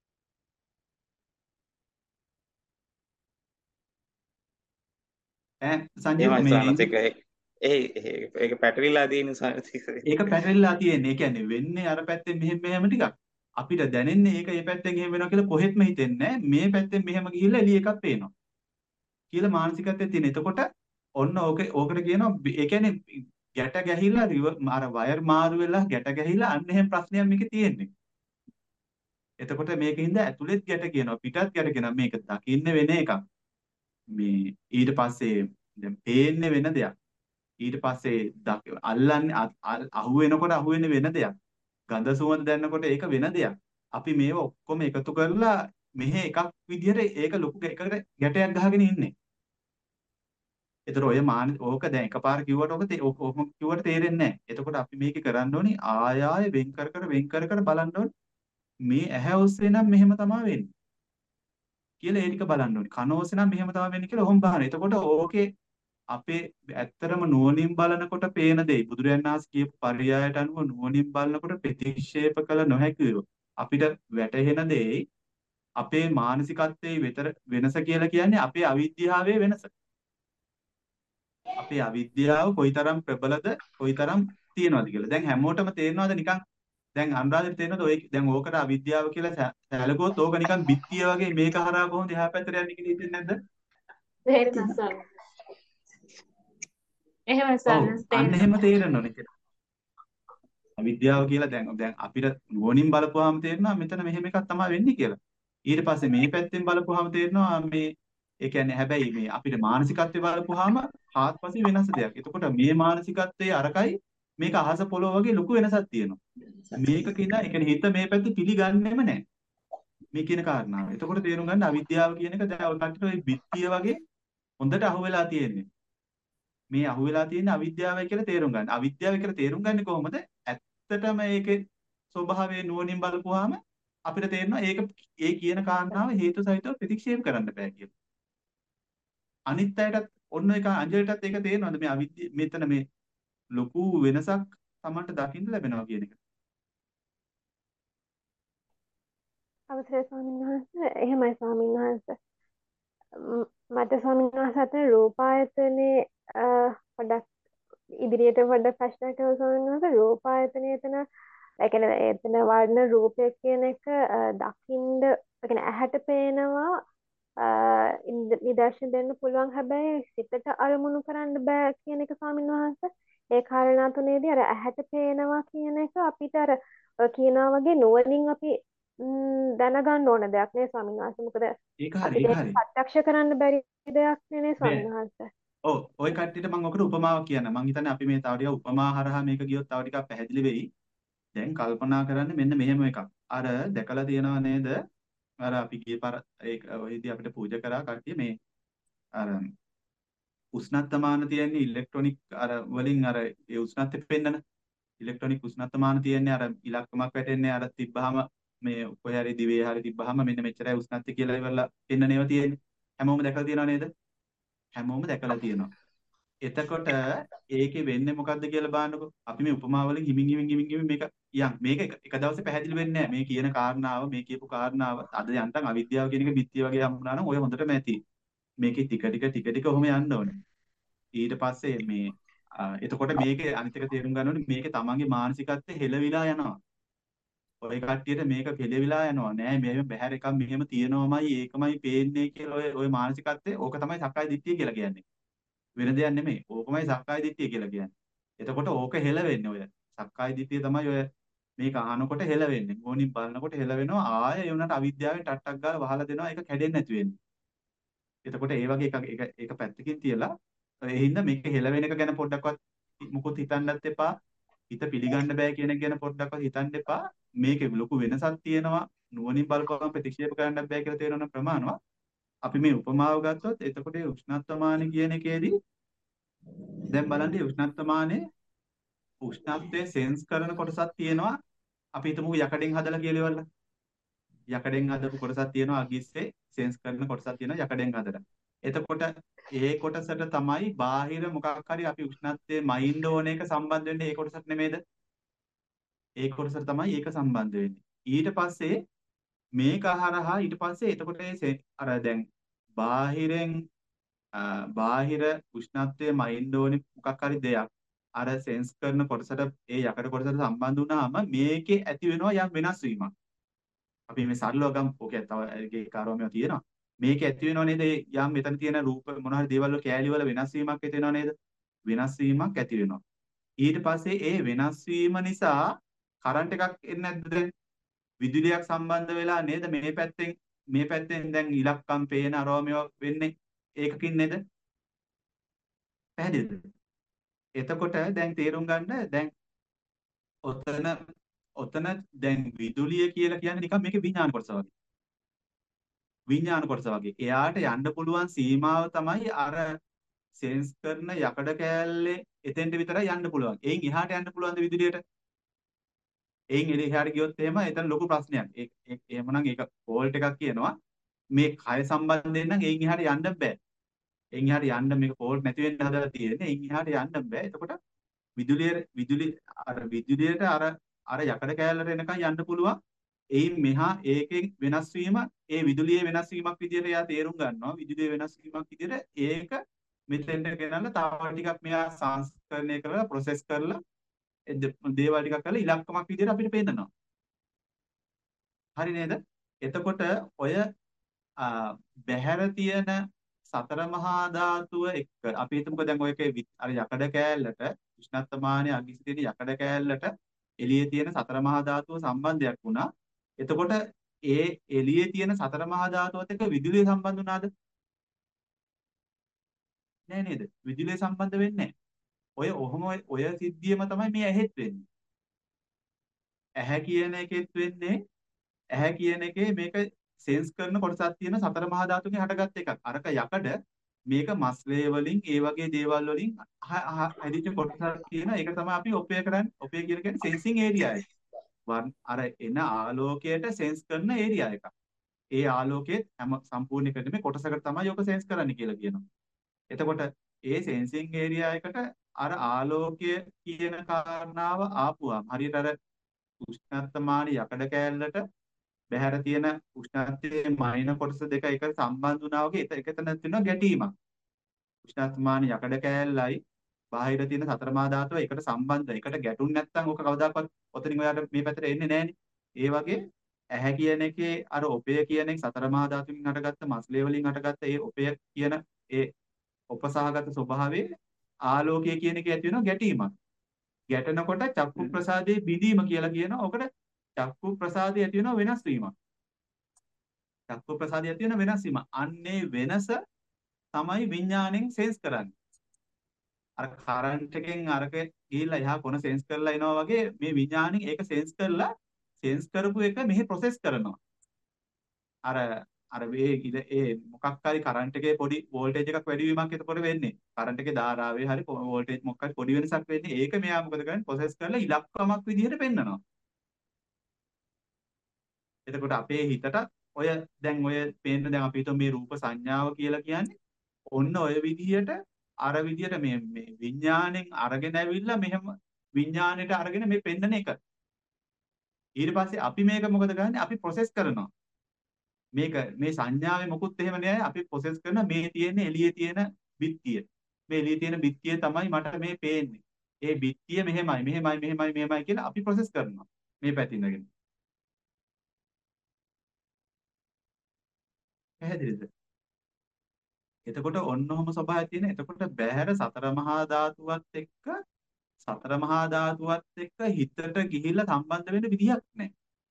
ඈ සංජීව මේ ඒ ඒක පැටලිලා තියෙන ඒක පැටලිලා තියෙන්නේ. ඒ කියන්නේ වෙන්නේ අර පැත්තෙන් මෙහෙම මෙහෙම ටිකක්. අපිට දැනෙන්නේ ඒක මේ පැත්තෙන් එහෙම වෙනවා කියලා කොහෙත්ම හිතෙන්නේ නැහැ. මේ පැත්තෙන් මෙහෙම ගිහිල්ලා එළිය එකක් පේනවා. කියලා මානසිකත්වයේ තියෙන. එතකොට ඔන්න ඕක ඕකට කියනවා ඒ කියන්නේ ගැට ගැහිලා අර වයර් මාරු වෙලා ගැට ගැහිලා අන්න එහෙම ප්‍රශ්නයක් මේකේ තියෙන්නේ. එතකොට මේකින්ද ඇතුළෙත් ගැට කියනවා පිටත් ගැට කියනවා මේක දකින්න වෙන එකක්. මේ ඊට පස්සේ දැන් පේන්නේ වෙන දෙයක්. ඊට පස්සේ අල්ලන්නේ අහු වෙනකොට අහු වෙන්නේ වෙන දෙයක්. ගඳ සුවඳ දැනනකොට ඒක වෙන දෙයක්. අපි මේව ඔක්කොම එකතු කරලා මෙහෙ එකක් විදිහට ඒක ලොකු එකකට ගැටයක් ගහගෙන ඉන්නේ. ඒතර ඔය මාන ඕක දැන් එකපාර කිව්වට ඕක ඕක කිව්වට තේරෙන්නේ නැහැ. එතකොට අපි මේක කරන්න ඕනි ආය ආය වෙන් කර කර වෙන් කර කර බලන්න ඕනි. මේ ඇහැ ඔස්සේ නම් මෙහෙම තමයි වෙන්නේ. කියලා ඒ ටික බලන්න ඕනි. කන ඔස්සේ නම් මෙහෙම තමයි වෙන්නේ කියලා ඔහොම බලන්න. එතකොට ඕකේ අපේ ඇත්තටම නුවණින් බලනකොට පේන දේ බුදුරජාණන් වහන්සේ කියපු පරියායට අනුව නුවණින් බලනකොට ප්‍රතික්ෂේප කළ නොහැකිව අපිට වැටහෙන දේ අපේ මානසිකත්වයේ විතර වෙනස කියලා කියන්නේ අපේ අවිද්‍යාවේ වෙනස. අපේ අවිද්‍යාව කොයිතරම් ප්‍රබලද කොයිතරම් තියෙනවද කියලා. දැන් හැමෝටම තේරෙනවද නිකන් දැන් අනුරාධට තේරෙනවද ඔය දැන් ඕකට අවිද්‍යාව කියලා සැලකුවොත් ඕක නිකන් බිත්තිය වගේ මේක හරහා කොහොමද එහා පැත්තට යන්නේ කියලා හිතෙන්නේ නැද්ද? තේරෙනවා ස්වාමීන් වහන්සේ. එහෙමයි ඔව් ස්වාමීන් වහන්සේ අන්න තේරෙනවා. එහෙම තේරෙන්න ඕනේ. අවිද්‍යාව කියලා දැන් දැන් අපිට නුවණින් බලපුවාම තේරෙනවා මෙතන මෙහෙම එකක් තමයි වෙන්නේ කියලා. ඊට පස්සේ මේ පැත්තෙන් බලපුවාම තේරෙනවා මේ ඒ කියන්නේ හැබැයි මේ අපිට මානසිකත්වයේ බලපුවාම හාත්පසින් වෙනස් දෙයක්. එතකොට මේ මානසිකත්වයේ අරකයි මේක අහස පොළොව වගේ ලොකු වෙනසක් තියෙනවා. මේක කියන ඒ කියන්නේ හිත මේ පැත්තේ පිළිගන්නෙම නැහැ. මේ කියන කාරණාව. එතකොට තේරුම් ගන්න අවිද්‍යාව කියන එක දැන් ඔය කට්ටියට ඔය බිත්තිය වගේ හොඳට අහුවෙලා තියෙන්නේ. මේ අහුවෙලා තියෙන අවිද්‍යාවයි කියලා තේරුම් ගන්න. අවිද්‍යාව කියලා තේරුම් ගන්නේ කොහොමද? ඇත්තටම ඒකේ ස්වභාවය නුවණින් බලපුවාම අපිට තේරෙනවා ඒක ඒ කියන කාරණාව හේතු සහිතව ප්‍රතික්ෂේප කරන්න බෑ කියලා. අනිත් අයටත් ඔන්න ඒක අංජලිටත් ඒක තේරෙනවද මේ අවිද්‍ය මෙතන මේ ලොකු වෙනසක් Tamanට දකින්න ලැබෙනවා කියන එක. අවසරයි ස්වාමීන් වහන්සේ. එහෙමයි ස්වාමීන් වහන්සේ. ම්, මට ස්වාමීන් වහන්සේ අතන රූපායතනේ අ, පොඩ්ඩක් ඉදිරියට පොඩ්ඩක් ප්‍රශ්නයක් තියෙනවා ස්වාමීන් වහන්සේ. රූපායතනේ එතන ඒ කියන්නේ එතන වර්ණ රූපය කියන එක අ, දකින්ද ඒ කියන්නේ ඇහැට පේනවා අ, ඉන්ද- නිදර්ශන දෙන්න පුළුවන් හැබැයි සිතට අරමුණු කරන්න බෑ කියන එක ස්වාමීන් වහන්සේ. ඒ කාරණා තුනේදී අර ඇහැට පේනවා කියන එක අපිට අර ඔය කියනවා වගේ නුවණින් අපි ම්, දැනගන්න ඕන දෙයක් නේ ස්වාමීන් වහන්සේ. මොකද ඒක හරි අපිට ඒක ඒක හරි. ප්‍රත්‍යක්ෂ කරන්න බැරි දෙයක් නේ නේ මේ ස්වාමීන් වහන්සේ. ඔව් ওই කට්ටියට මම ඔකට උපමාවක් කියන්න. මම හිතන්නේ අපි මේ තව ටිකක් උපමා හරහා මේක ගියොත් තව ටිකක් පැහැදිලි වෙයි. දැන් කල්පනා කරන්න මෙන්න මෙහෙම එකක්. අර දැකලා තියෙනව නේද? අර අපි ගිය පාර ඒක ඔයදී අපිට පූජා කරා කට්ටිය මේ අර උෂ්ණත්මාන තියෙන්නේ ඉලෙක්ට්‍රොනික අර වලින් අර ඒ උෂ්ණත්වය පෙන්නන ඉලෙක්ට්‍රොනික උෂ්ණත්මාන තියෙන්නේ අර ඉලක්කමක් වැටෙන්නේ අර තිබ්බහම මේ කොහේ හරි දිවේ හරි තිබ්බහම මෙන්න මෙච්චරයි උෂ්ණත්වය කියලා ඉවරලා පෙන්නන ඒවා තියෙන්නේ. හැමෝම දැකලා තියෙනව නේද? හැමෝම දැකලා තියෙනවා. එතකොට ඒකේ වෙන්නේ මොකද්ද කියලා බලන්නකො. අපි මේ උපමා වලින් හිමින් හිමින් හිමින් හිමින් මේක යන් මේක එක එක දවසේ පැහැදිලි වෙන්නේ නැහැ. මේ කියන කාරණාව මේ කියපු කාරණාව අද යන්තම් අවිද්‍යාව කියන එක බිත්තිය වගේ හම්බුනා නම් ඔය හොඳටම ඇති. මේකේ ටික ටික ටික ටික ඔහොම යන්න ඕනේ. ඊට පස්සේ මේ අ, එතකොට මේකේ අනිත් එක තේරුම් ගන්න ඕනේ මේකේ තමන්ගේ මානසිකත්වය හෙලවිලා යනවා. ඔය කට්ටියට මේක හෙලවිලා යනවා නෑ මෙහෙම බහැර එකක් මෙහෙම තියෙනවමයි ඒකමයි පේන්නේ කියලා ඔය ඔය මානසිකත්වය ඕක තමයි සක්කාය දිට්ඨිය කියලා කියන්නේ. වෙන දෙයක් නෙමෙයි. ඕකමයි සක්කාය දිට්ඨිය කියලා කියන්නේ. එතකොට ඕක හෙලවෙන්නේ ඔය. සක්කාය දිට්ඨිය තමයි ඔය මේක අහනකොට හෙලවෙන්නේ. ඕනින් බලනකොට හෙලවෙනවා ආය ඒ උනට අවිද්‍යාවෙන් ටට්ටක් ගාලා වහලා දෙනවා ඒක කැඩෙන්නේ නැති වෙන්නේ. එතකොට ඒ වගේ එකක් ඒක ඒක පැත්තකින් තියලා ඒ හින්දා මේක හෙලවෙන එක ගැන පොඩ්ඩක්වත් මුකුත් හිතන්නත් එපා. හිත පිළිගන්න බෑ කියන එක ගැන පොඩ්ඩක්වත් හිතන්න එපා. මේකේ ලොකු වෙනසක් තියෙනවා. නුවණින් බලපුවම ප්‍රතික්ෂේප කරන්න බෑ කියලා තේරෙන ප්‍රමාණවත්. අපි මේ උපමාව ගත්තොත් එතකොට ඒ උෂ්ණත්වමාන කියන එකේදී දැන් බලන්න මේ උෂ්ණත්වමානයේ උෂ්ණත්වයේ සෙන්ස් කරන කොටසක් තියෙනවා. අපි හිතමු යකඩෙන් හදලා කියලා ඉවරලා. යකඩෙන් හදපු කොටසක් තියෙනවා අගිස්සේ සෙන්ස් කරන කොටසක් තියෙනවා යකඩෙන් හදලා. එතකොට ඒ කොටසට තමයි බාහිර මොකක් හරි අපි උෂ්ණත්වයේ මයින්ඩ් ඕන එක සම්බන්ධ වෙන්නේ ඒ කොටසට නෙමෙයිද? ඒ කොටසට තමයි ඒක සම්බන්ධ වෙන්නේ. ඊට පස්සේ මේක හරහා ඊට පස්සේ එතකොට ඒ අර දැන් බාහිරෙන් බාහිර උෂ්ණත්වයේ මයින්ඩ් ඕනේ මොකක් හරි දෙයක් අර සෙන්ස් කරන කොටසට ඒ යකඩ කොටසට සම්බන්ධ වුණාම මේකේ ඇති වෙනවා යම් වෙනස් වීමක්. අපි මේ සරලව ගමු. ඕකේ තව ඒකේ කාරණාවක් තියෙනවා. මේක ඇති වෙනව නේද? යම් මෙතන තියෙන රූප මොන හරි දේවල් වල කෑලි වල වෙනස් වීමක් ඇති වෙනව නේද? වෙනස් වීමක් ඇති වෙනවා. ඊට පස්සේ ඒ වෙනස් වීම නිසා කරන්ට් එකක් එන්නේ නැද්ද දැන්? විදුලියක් සම්බන්ධ වෙලා නේද මේ පැත්තෙන් මේ පැත්තෙන් දැන් ඉලක්කම් පේන අරෝමිය වෙන්නේ ඒකකින් නේද? පැහැදිලිද? එතකොට දැන් තේරුම් ගන්න දැන් ඔතන ඔතන දැන් විදුලිය කියලා කියන්නේ නිකන් මේකේ විඥාන කොටස වගේ. විඥාන කොටස වගේ. එයාට යන්න පුළුවන් සීමාව තමයි අර සෙන්ස් කරන යකඩ කෑල්ලේ එතෙන්ට විතරයි යන්න පුළුවන්. එයින් එහාට යන්න පුළුවන්ද විදුලියට? එයින් එහාට ගියොත් එහෙම එතන ලොකු ප්‍රශ්නයක්. ඒ එහෙමනම් ඒක ෆෝල්ට් එකක් කියනවා. මේ කය සම්බන්ධයෙන් නම් එයින් එහාට යන්න බෑ. එයින් එහාට යන්න මේක ෆෝල්ට් නැති වෙන්න හදලා තියෙන්නේ. එයින් එහාට යන්න බෑ. එතකොට විදුලිය විදුලි අර විදුලියට අර අර යකඩ කෑල්ලට එනකන් යන්න පුළුවන්. එයින් මෙහා ඒකෙන් වෙනස් වීම ඒ විදුලියේ වෙනස් වීමක් විදිහට එයා තේරුම් ගන්නවා. විදුලියේ වෙනස් වීමක් විදිහට ඒක මෙතෙන්ට ගෙනල්ලා තව ටිකක් මෙයා සංස්කරණය කරලා ප්‍රොසෙස් කරලා ඒ දේ- දේවල් ටිකක් කරලා ඉලක්කමක් විදිහට අපිට පෙන්නනවා. හරි නේද? එතකොට ඔය ආ, බැහැර තියෙන සතර මහා ධාතුව එක්ක අපි හිතමුකෝ දැන් ඔයකේ වි- අර යකඩ කෑල්ලට උෂ්ණත්මානයේ අගිසි තියෙන යකඩ කෑල්ලට එළියේ තියෙන සතර මහා ධාතුව සම්බන්ධයක් වුණා. එතකොට ඒ එළියේ තියෙන සතර මහා ධාතුවත් එක්ක විදුලිය සම්බන්ධ වුණාද? නෑ නේද? විදුලිය සම්බන්ධ වෙන්නේ නෑ. ඔය ඔහොම ඔය ඔය සිද්ධියම තමයි මේ ඇහෙත් වෙන්නේ. ඇහැ කියන එකෙත් වෙන්නේ ඇහැ කියන එකේ මේක සෙන්ස් කරන කොටසක් තියෙන සතර මහා ධාතුන්ගෙන් හටගත් එකක්. අරක යකඩ මේක මස්ලේ වලින් ඒ වගේ දේවල් වලින් හ- හ- හැදිච්ච කොටසක් තියෙන ඒක තමයි අපි ඔපේ කරන්නේ. ඔපේ කියලා කියන්නේ සෙන්සිං ඒරියා එක. වන් අර එන ආලෝකයට සෙන්ස් කරන ඒරියා එක. ඒ ආලෝකයේ හැම සම්පූර්ණ එකට මේ කොටසකට තමයි ඔක සෙන්ස් කරන්න කියලා කියනවා. එතකොට ඒ සෙන්සිං ඒරියා එකට අර ආලෝකය කියන කාරණාව ආපුවාම හරියට අර උෂ්ණත්මාන යකඩ කෑල්ලට බැහැර තියෙන උෂ්ණත්වයේ මයින කොටස දෙක එකට සම්බන්ධ වුණා වගේ එක එකතන තියෙනවා ගැටීමක්. උෂ්ණත්මාන යකඩ කෑල්ලයි බාහිර තියෙන සතර මහා ධාතුව එකට සම්බන්ධ. එකට ගැටුන් නැත්නම් ඔක කවදාකවත් ඔතනින් ඔයාලට මේ පැත්තට එන්නේ නැහනේ. ඒ වගේ ඇහැ කියන එකේ අර ඔපය කියන එක සතර මහා ධාතුන්ගෙන් හටගත්ත මස්ලේ වලින් හටගත්ත ඒ ඔපය කියන ඒ උපසහගත ස්වභාවයේ ආලෝකය කියන එක ඇති වෙනවා ගැටීමක්. ගැටෙනකොට චක්කු ප්‍රසාදයේ බිඳීම කියලා කියනවා. ඔකට චක්කු ප්‍රසාදයේ ඇති වෙන වෙනස් වීමක්. චක්කු ප්‍රසාදයේ ඇති වෙන වෙනස් වීම. අන්නේ වෙනස තමයි විඥාණයෙන් සෙන්ස් කරන්නේ. අර කරන්ට් එකෙන් අරක ගිහිල්ලා එහා කොන සෙන්ස් කරලා එනවා වගේ මේ විඥාණයෙන් ඒක සෙන්ස් කරලා සෙන්ස් කරපු එක මෙහි ප්‍රොසෙස් කරනවා. අර අර මේ ඉත ඒ මොකක් හරි කරන්ට් එකේ පොඩි වෝල්ටේජ් එකක් වැඩි වීමක් එතකොට වෙන්නේ. කරන්ට් එකේ ධාරාවේ හරි වෝල්ටේජ් මොකක් හරි පොඩි වෙනසක් වෙන්නේ. ඒක මෙයා මොකද කරන්නේ? ප්‍රොසෙස් කරලා ඉලක්කමක් විදිහට පෙන්නනවා. එතකොට අපේ හිතට ඔය දැන් ඔය පේන්න දැන් අපි හිතමු මේ රූප සංඥාව කියලා කියන්නේ ඔන්න ඔය විදිහට අර විදිහට මේ මේ විඥාණයෙන් අරගෙන ඇවිල්ලා මෙහෙම විඥාණයට අරගෙන මේ පෙන්නන එක. ඊට පස්සේ අපි මේක මොකද කරන්නේ? අපි ප්‍රොසෙස් කරනවා. මේක මේ සංඥාවේ මොකුත් එහෙම නෑ. අපි ප්‍රොසෙස් කරන මේ තියෙන එළියේ තියෙන බිත්තිය. මේ එළියේ තියෙන බිත්තිය තමයි මට මේ පේන්නේ. ඒ බිත්තිය මෙහෙමයි මෙහෙමයි මෙහෙමයි මෙහෙමයි කියලා අපි ප්‍රොසෙස් කරනවා. මේ පැතින් ඉඳගෙන. පැහැදිලිද? එතකොට ඔන්නෝම ස්වභාවය තියෙන. එතකොට බහැර සතර මහා ධාතුවත් එක්ක සතර මහා ධාතුවත් එක්ක හිතට ගිහිල්ලා සම්බන්ධ වෙන්න විදිහක් නැහැ.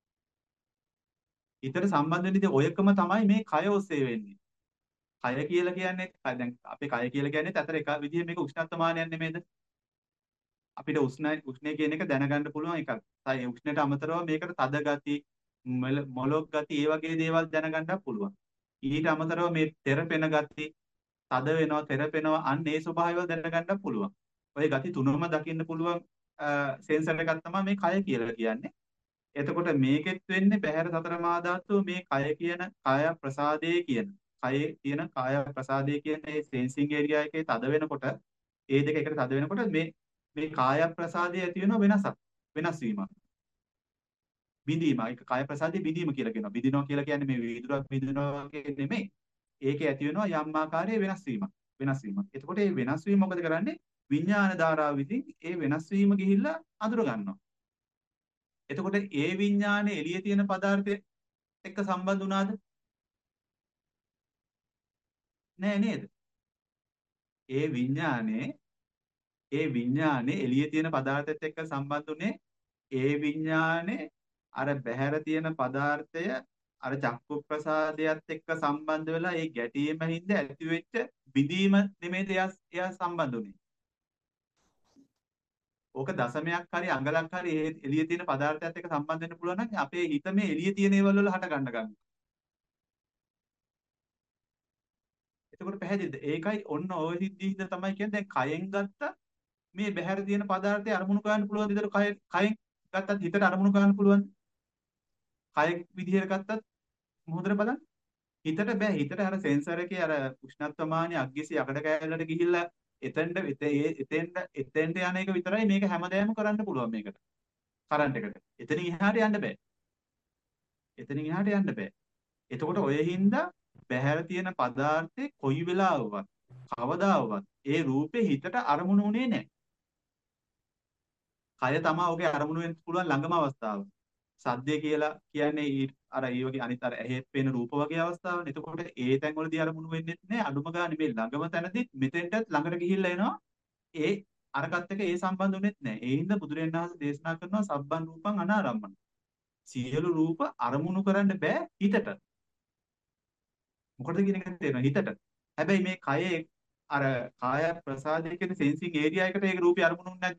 හිතට සම්බන්ධ වෙන්න ඉතින් ඔයකම තමයි මේ කය ඔස්සේ වෙන්නේ. කය කියලා කියන්නේ දැන් අපි කය කියලා කියන්නේ අතර එක විදිහ මේක උෂ්ණත්වමානයක් නෙමෙයිද? අපිට උෂ්ණයි උෂ්ණය කියන එක දැනගන්න පුළුවන් එකක්. ඒ උෂ්ණයට අමතරව මේකට තද ගති, මොලොක් ගති, ඒ වගේ දේවල් දැනගන්නත් පුළුවන්. ඊට අමතරව මේ තෙරපෙන ගති, තද වෙනවා, තෙරපෙනවා, අන්න ඒ ස්වභාවය දැනගන්නත් පුළුවන්. ඔය ගති තුනම දකින්න පුළුවන් සෙන්සර් එකක් තමයි මේ කය කියලා කියන්නේ. එතකොට මේකෙත් වෙන්නේ බහැර සතර මහා ධාතුව මේ කය කියන කාය ප්‍රසාදයේ කියන කයේ තියෙන කාය ප්‍රසාදයේ කියන ඒ සෙන්සිං ඒරියා එකේ තද වෙනකොට ඒ දෙක එකට තද වෙනකොට මේ මේ කාය ප්‍රසාදයේ ඇති වෙන වෙනසක් වෙනස් වීමක් බිඳීම ඒක කාය ප්‍රසාදයේ බිඳීම කියලා කියනවා. බිඳිනවා කියලා කියන්නේ මේ වීදුරක් බිඳිනවා වගේ නෙමෙයි. ඒකේ ඇති වෙනවා යම් ආකාරයේ වෙනස් වීමක් වෙනස් වීමක්. එතකොට මේ වෙනස් වීම මොකද කරන්නේ? විඥාන ධාරාව විසින් ඒ වෙනස් වීම ගිහිල්ලා අඳුර ගන්නවා. එතකොට ඒ විඥානේ එළියේ තියෙන පදාර්ථය එක්ක සම්බන්ධ වුණාද? නෑ නේද? ඒ විඥානේ ඒ විඥානේ එළියේ තියෙන පදාර්ථයත් එක්ක සම්බන්ධුනේ ඒ විඥානේ අර බහැර තියෙන පදාර්ථය අර චක්කු ප්‍රසාදයට එක්ක සම්බන්ධ වෙලා ඒ ගැටීම හින්දා ඇති වෙච්ච බිඳීම නෙමෙයිද එයා එයා සම්බන්ධුනේ. ඕක දශමයක් හරි අඟලක් හරි ඒ එළියේ තියෙන පදාර්ථයත් එක්ක සම්බන්ධ වෙන්න පුළුවන් නම් අපේ හිත මේ එළියේ තියෙන ඒවල් වල හට ගන්න ගන්න. එතකොට පැහැදිලිද? ඒකයි ඔන්න ඔය සිද්ධියින්ද තමයි කියන්නේ දැන් කයෙන් ගත්ත මේ බහැර තියෙන පදාර්ථය අරමුණු කරන්න පුළුවන් විතර කය කයෙන් ගත්තත් හිතට අරමුණු කරන්න පුළුවන්. කය විදිහට ගත්තත් මොහොතට බලන්න. හිතට බෑ. හිතට අර සෙන්සර් එකේ අර උෂ්ණත්වමානී අග්ගිසි යකඩ කෑල්ලට ගිහිල්ලා එතෙන්ද එතෙන්ද එතෙන්ට යන එක විතරයි මේක හැමදේම කරන්න පුළුවන් මේකට. කරන්ට් එකට. එතනින් එහාට යන්න බෑ. එතනින් එහාට යන්න බෑ. එතකොට ඔය හින්දා බහැර තියෙන පදාර්ථේ කොයි කය තමයි ඔගේ අරමුණු වෙන්න පුළුවන් ළඟම අවස්ථාව. සද්දේ කියලා කියන්නේ ඊ- අර ඒ වගේ අනිත් අර ඇහෙත් පේන රූප වගේ අවස්ථාවනේ. එතකොට ඒ තැන් වලදී අරමුණු වෙන්නේ නැහැ. අඩුම ගානේ මේ ළඟම තැනදී මෙතෙන්ටත් ළඟට ගිහිල්ලා එනවා. ඒ අරකට එක ඒ සම්බන්ධ වෙන්නේ නැහැ. ඒ හින්දා බුදුරජාණන් වහන්සේ දේශනා කරනවා සබ්බන් රූපං අනාරම්මන. සියලු රූප අරමුණු කරන්න බෑ හිතට. මොකටද කියන එක තේරෙනවා හිතට. හැබැයි මේ කයේ අර කාය ප්‍රසාදයේ කියන සෙන්සිං ඒරියා එකට ඒක රූපي අරමුණු නැද්ද?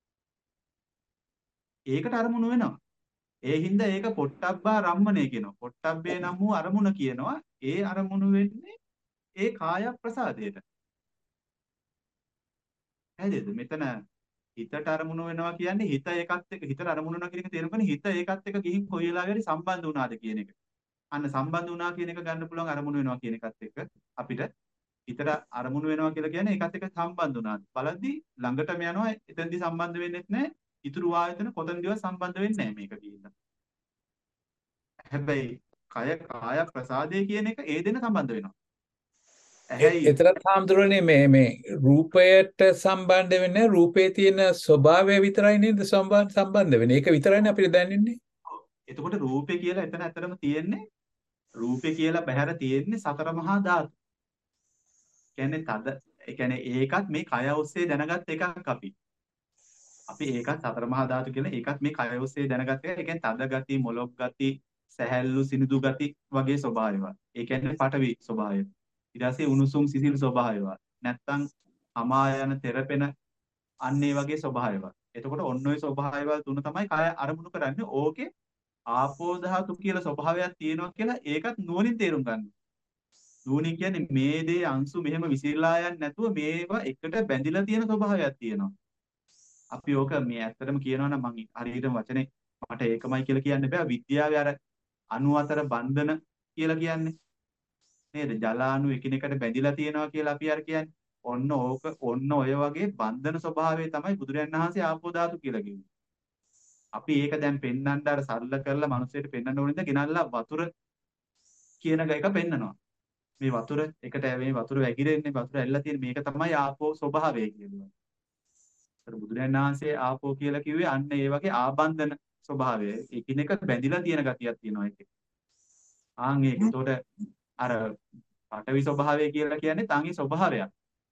ඒකට අරමුණු වෙනවා. ඒ හින්දා ඒක පොට්ටබ්බා රම්මණය කියනවා. පොට්ටබ්බේ නම් වූ අරමුණ කියනවා. ඒ අරමුණු වෙන්නේ ඒ කාය ප්‍රසාදයට. හැදෙද? මෙතන හිතට අරමුණු වෙනවා කියන්නේ හිත ඒකත් එක්ක හිතට අරමුණු වෙනවා කියන එක තේරුම් ගන්න හිත ඒකත් එක්ක ගිහින් කොයි වෙලාවෙරි සම්බන්ධ වුණාද කියන එක. අන්න සම්බන්ධ වුණා කියන එක ගන්න පුළුවන් අරමුණු වෙනවා කියන එකත් එක්ක අපිට හිතට අරමුණු වෙනවා කියලා කියන්නේ ඒකත් එක්ක සම්බන්ධ වුණාද. බලද්දි ළඟටම යනවා එතෙන්දි සම්බන්ධ වෙන්නේත් නැහැ. ඉතුරු ආයතන කොතනදීවත් සම්බන්ධ වෙන්නේ නැහැ මේක කියන්න. හැබැයි කය කාය ප්‍රසාදේ කියන එක ඒ දෙන්න සම්බන්ධ වෙනවා. ඇහැයි එතරම් හාමුදුරනේ මේ මේ රූපයට සම්බන්ධ වෙන්නේ රූපේ තියෙන ස්වභාවය විතරයි නේද සම්බන්ධ සම්බන්ධ වෙන්නේ. ඒක විතරයිනේ අපිට දැනෙන්නේ. එතකොට රූපේ කියලා එතන ඇත්තටම තියෙන්නේ රූපේ කියලා බහැර තියෙන්නේ සතර මහා ධාතු. කියන්නේ තද ඒ කියන්නේ ඒකත් මේ කය ඔස්සේ දැනගත් එකක් අපි. අපි ඒකත් සතර මහා ධාතු කියන ඒකත් මේ කය ඔස්සේ දැනගත් එක. ඒ කියන්නේ තද ගති, මොලොක් ගති, සැහැල්ලු සිනිඳු ගති වගේ ස්වභාවයව. ඒ කියන්නේ පඨවි ස්වභාවය. ඊට පස්සේ උණුසුම් සිසිල් ස්වභාවයව. නැත්තම් අමා යන තෙරපෙන අන්න ඒ වගේ ස්වභාවයව. එතකොට ඔන්න ඔය ස්වභාවයවල් තුන තමයි කය අරමුණු කරන්නේ. ඕකේ ආපෝ ධාතු කියලා ස්වභාවයක් තියෙනවා කියලා ඒකත් නුවණින් තේරුම් ගන්න. නුවණින් කියන්නේ මේ දේ අංශු මෙහෙම විසිරලා යන්නේ නැතුව මේවා එකට බැඳිලා තියෙන ස්වභාවයක් තියෙනවා. අපි ඕක මේ ඇත්තටම කියනවා නම් මම හරියටම වචනේ මට ඒකමයි කියලා කියන්න බෑ. විද්‍යාවේ අර අණු අතර බන්ධන කියලා කියන්නේ නේද? ජලාණු එකිනෙකට බැඳිලා තියෙනවා කියලා අපි අර කියන්නේ. ඔන්න ඕක ඔන්න ඔය වගේ බන්ධන ස්වභාවය තමයි බුදුරජාණන් වහන්සේ ආපෝ ධාතු කියලා කිව්වේ. අපි ඒක දැන් පෙන්නන්න අර සරල කරලා මිනිස්සුන්ට පෙන්නන්න ඕනෙද ගෙනල්ලා වතුර කියන එක පෙන්නනවා. මේ වතුර එකට මේ වතුර වැగిරෙන්නේ වතුර ඇල්ලලා තියෙන මේක තමයි ආපෝ ස්වභාවය කියන්නේ. ඒතර බුදුරජාණන් වහන්සේ ආපෝ කියලා කිව්වේ අන්න ඒ වගේ ආබන්ධන ස්වභාවය. එකිනෙක බැඳිලා තියෙන ගතියක් තියෙනවා ඒකේ. ආන් ඒක. ඒතකොට අර පඨවි ස්වභාවය කියලා කියන්නේ තාන්ගේ ස්වභාවයක්.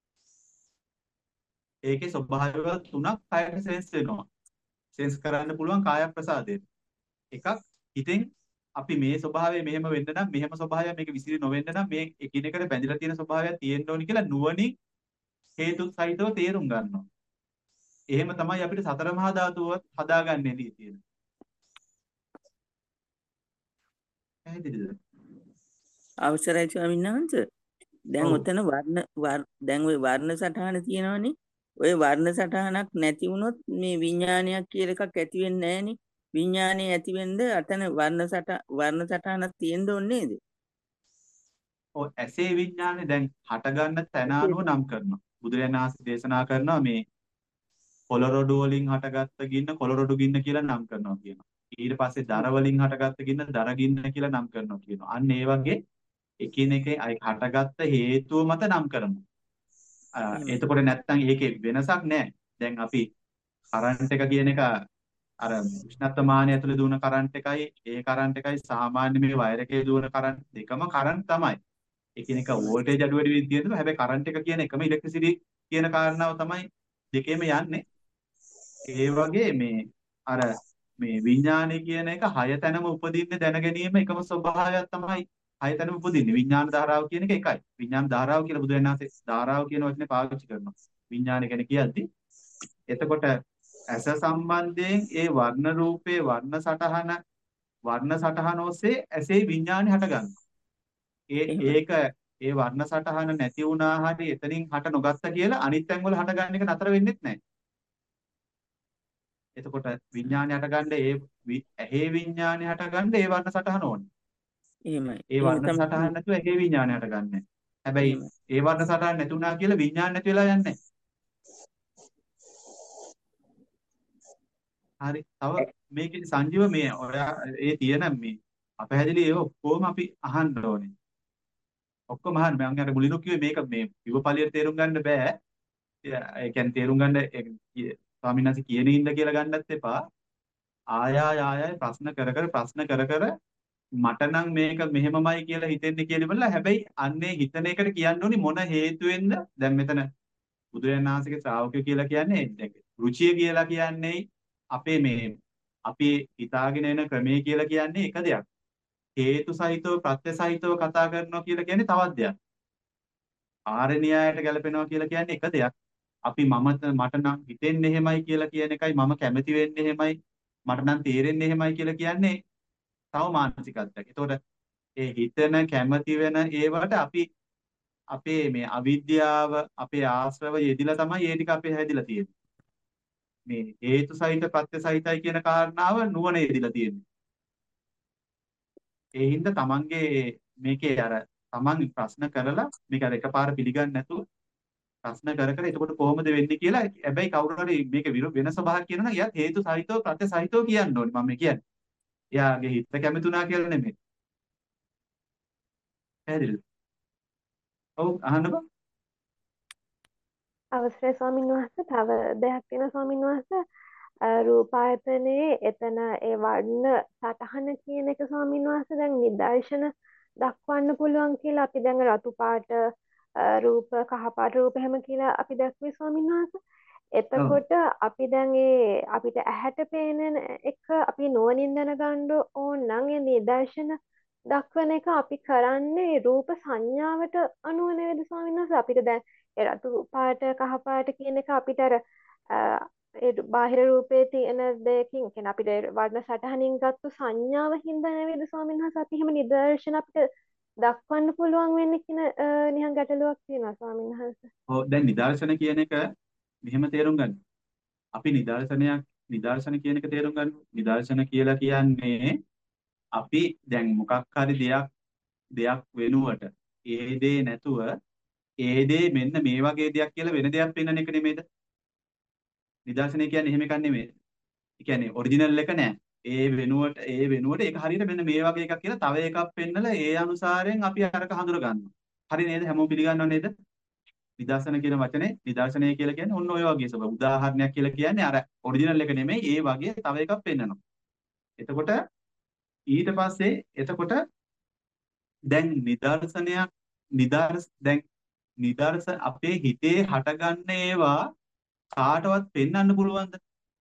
ඒකේ ස්වභාවය තුනක් කයට සෙන්ස් වෙනවා. සෙන්ස් කරන්න පුළුවන් කාය ප්‍රසාදයෙන්. එකක් හිතෙන් අපි මේ ස්වභාවය මෙහෙම වෙන්න නම් මෙහෙම ස්වභාවයක් මේක විසිරි නොවෙන්න නම් මේ එකිනෙකට බැඳිලා තියෙන ස්වභාවයක් තියෙන්න ඕනි කියලා නුවණින් හේතු සහිතව තේරුම් ගන්නවා. එහෙම තමයි අපිට සතර මහා ධාතුව හදාගන්නේ දී තියෙන. පැහැදිලිද? අවසරයි ස්වාමීන් වහන්සේ. දැන් ඔතන වර්ණ දැන් ওই වර්ණ සටහන තියෙනවනේ. ওই වර්ණ සටහනක් නැති වුණොත් මේ විඥානයක් කියලා එකක් ඇති වෙන්නේ නැහනේ. විඥානය ඇති වෙන්න අතන වර්ණ සට වර්ණ සටහනක් තියෙන්න ඕනේ නේද? ඔව් ඇසේ විඥානේ දැන් හට ගන්න තැන අනුව නම් කරනවා. බුදුරජාණන් වහන්සේ දේශනා කරනවා මේ කොළරොඩු වලින් හටගත්ත ගින්න කොළරොඩු ගින්න කියලා නම් කරනවා කියනවා. ඊට පස්සේ දර වලින් හටගත්ත ගින්න දර ගින්න කියලා නම් කරනවා කියනවා. අන්න ඒ වගේ එකිනෙකේ හටගත්ත හේතුව මත නම් කරනවා. එතකොට නැත්තම් ඒකේ වෙනසක් නැහැ. දැන් අපි කරන්ට් එක කියන එක අර උෂ්ණත්වමානය ඇතුලේ දුවන කරන්ට් එකයි ඒ කරන්ට් එකයි සාමාන්‍ය මේ වයර් එකේ දුවන කරන්ට් දෙකම කරන්ට් තමයි. එකිනෙක වෝල්ටේජ් අඩු වැඩි වෙමින් තියෙනවා. හැබැයි කරන්ට් එක කියන එකම ඉලෙක්ට්‍රිසිටි කියන කාරණාව තමයි දෙකේම යන්නේ. ඒ වගේ මේ අර මේ විඥානය කියන එක හය තැනම උපදින්න දැන ගැනීම එකම ස්වභාවයක් තමයි හය තැනම උපදින්නේ. විඥාන ධාරාව කියන එක එකයි. විඥාන ධාරාව කියලා බුදුරජාණන් වහන්සේ ධාරාව කියන වචනේ පාවිච්චි කරනවා. විඥාන ගැන කියද්දි. එතකොට ඇස සම්බන්ධයෙන් ඒ වර්ණ රූපේ වර්ණ සටහන වර්ණ සටහන ඔස්සේ ඇසේ විඥානේ හටගන්නවා. ඒ ඒක ඒ වර්ණ සටහන නැති වුණා හරි එතනින් හට නොගත්ත කියලා අනිත් තැන් වල හටගන්න එක නතර වෙන්නෙත් නැහැ. එතකොට විඥානය හටගන්න ඒ ඇහි විඥානය හටගන්න ඒ වර්ණ සටහන ඕනේ. එහෙමයි. ඒ වර්ණ සටහන නැතුව ඇහි විඥානය හටගන්නේ. හැබැයි ඒ වර්ණ සටහන නැති වුණා කියලා විඥාන නැති වෙලා යන්නේ නැහැ. හරි. තව මේකේ සංජීව මේ ඔයා ඒ තියෙන මේ අපහැදිලි ඒව ඔක්කොම අපි අහන්න ඕනේ. ඔක්කොම අහන්න. මම අර මුලින්ම කිව්වේ මේක මේ විවපලියට තේරුම් ගන්න බෑ. ඒ කියන්නේ තේරුම් ගන්න ස්වාමීන් වහන්සේ කියන හින්දා කියලා ගන්නත් එපා. ආයා ආයා ප්‍රශ්න කර කර ප්‍රශ්න කර කර මට නම් මේක මෙහෙමමයි කියලා හිතෙන්නේ කියලා බලලා හැබැයි අන්නේ හිතන එකට කියන්න ඕනි මොන හේතුවෙන්ද දැන් මෙතන බුදුරජාණන් වහන්සේගේ ශ්‍රාවකයෝ කියලා කියන්නේ දැන් රුචිය කියලා කියන්නේ අපේ මේ අපි හිතාගෙන එන ක්‍රමයේ කියලා කියන්නේ එක දෙයක්. හේතු සහිතව ප්‍රත්‍ය සහිතව කතා කරනවා කියලා කියන්නේ තවත් දෙයක්. ආර්ය න්‍යායයට ගැලපෙනවා කියලා කියන්නේ එක දෙයක්. අපි මම මට නම් හිතෙන්නේ එහෙමයි කියලා කියන එකයි මම කැමති වෙන්නේ එහෙමයි මට නම් තේරෙන්නේ එහෙමයි කියලා කියන්නේ තව මානසිකත්වයක්. ඒතකොට ඒ හිතන කැමති වෙන ඒවට අපි අපේ මේ අවිද්‍යාව අපේ ආශ්‍රව යෙදිලා තමයි ඒ ටික අපේ හැදිලා තියෙන්නේ. මේ හේතු සහිත ප්‍රත්‍ය සහිතයි කියන කාරණාව නුවණ යෙදිලා තියෙන්නේ. ඒ හින්දා තමන්ගේ මේකේ අර තමන් ප්‍රශ්න කරලා මේක අර එකපාර පිළිගන්නේ නැතුව ප්‍රශ්න කර කර එතකොට කොහොමද වෙන්නේ කියලා හැබැයි කවුරු හරි මේක වෙන ස්වභාවයක් කියනවා නම් එයා හේතු සහිතව ප්‍රත්‍ය සහිතව කියන්න ඕනේ මම කියන්නේ. එයාගේ හිත කැමතුණා කියලා නෙමෙයි. පැහැදිලිද? ඔව් අහන්න බා. අවසරයි ස්වාමීන් වහන්සේ තව දෙයක් තියෙනවා ස්වාමීන් වහන්සේ රූපායතනයේ එතන ඒ වර්ණ සටහන කියන එක ස්වාමීන් වහන්සේ දැන් නිදර්ශන දක්වන්න පුළුවන් කියලා අපි දැන් රතු පාට රූප කහ පාට රූප හැම කියලා අපි දැක්වේ ස්වාමීන් වහන්සේ. එතකොට අපි දැන් ඒ අපිට ඇහැට පේන එක අපි නුවණින් දැනගන්න ඕන නම් ඒ නිදර්ශන දක්වන එක අපි කරන්නේ රූප සංඥාවට අනුව නේද ස්වාමීන් වහන්සේ. අපිට දැන් ඒ රතු පාට කහ පාට කියන එක අපිට අර ඒ බාහිර රූපේ තියෙන දෙයකින් කියන්නේ අපිට වර්ණ සටහනින් ගත්තු සංඥාව හින්දා නේද ස්වාමීන් වහන්සේ අපි එහෙම නිදර්ශන අපිට දක්වන්න පුළුවන් වෙන්නේ කියන නිකන් ගැටලුවක් තියෙනවා ස්වාමීන් වහන්සේ. ඔව් දැන් නිදර්ශන කියන එක මෙහෙම තේරුම් ගන්න. අපි නිදර්ශනයක් නිදර්ශන කියන එක තේරුම් ගන්න. නිදර්ශන කියලා කියන්නේ අපි දැන් මොකක් හරි දෙයක් දෙයක් වෙනුවට ඒ දේ නැතුව ඒ දේ මෙන්න මේ වගේ දෙයක් කියලා වෙන දෙයක් පෙන්වන එක නෙමෙයිද? නිදර්ශනය කියන්නේ එහෙම එකක් නෙමෙයි. ඒ කියන්නේ ඔරිජිනල් එක නෑ. ඒ වෙනුවට ඒ වෙනුවට ඒක හරියට මෙන්න මේ වගේ එකක් කියලා තව එකක් පෙන්නලා ඒ අනුසාරයෙන් අපි අරක හඳුර ගන්නවා. හරි නේද? හැමෝම පිළිගන්නව නේද? නිදර්ශන කියන වචනේ නිදර්ශනය කියලා කියන්නේ ඔන්න ඔය වගේ සබ උදාහරණයක් කියලා කියන්නේ අර ඔරිජිනල් එක නෙමෙයි ඒ වගේ තව එකක් පෙන්නනවා. එතකොට ඊට පස්සේ එතකොට දැන් නිදර්ශනයක් නිදර්ශ දැන් නිදර්ශ අපේ හිතේ හටගන්න ඒවා කාටවත් පෙන්වන්න පුළුවන්ද?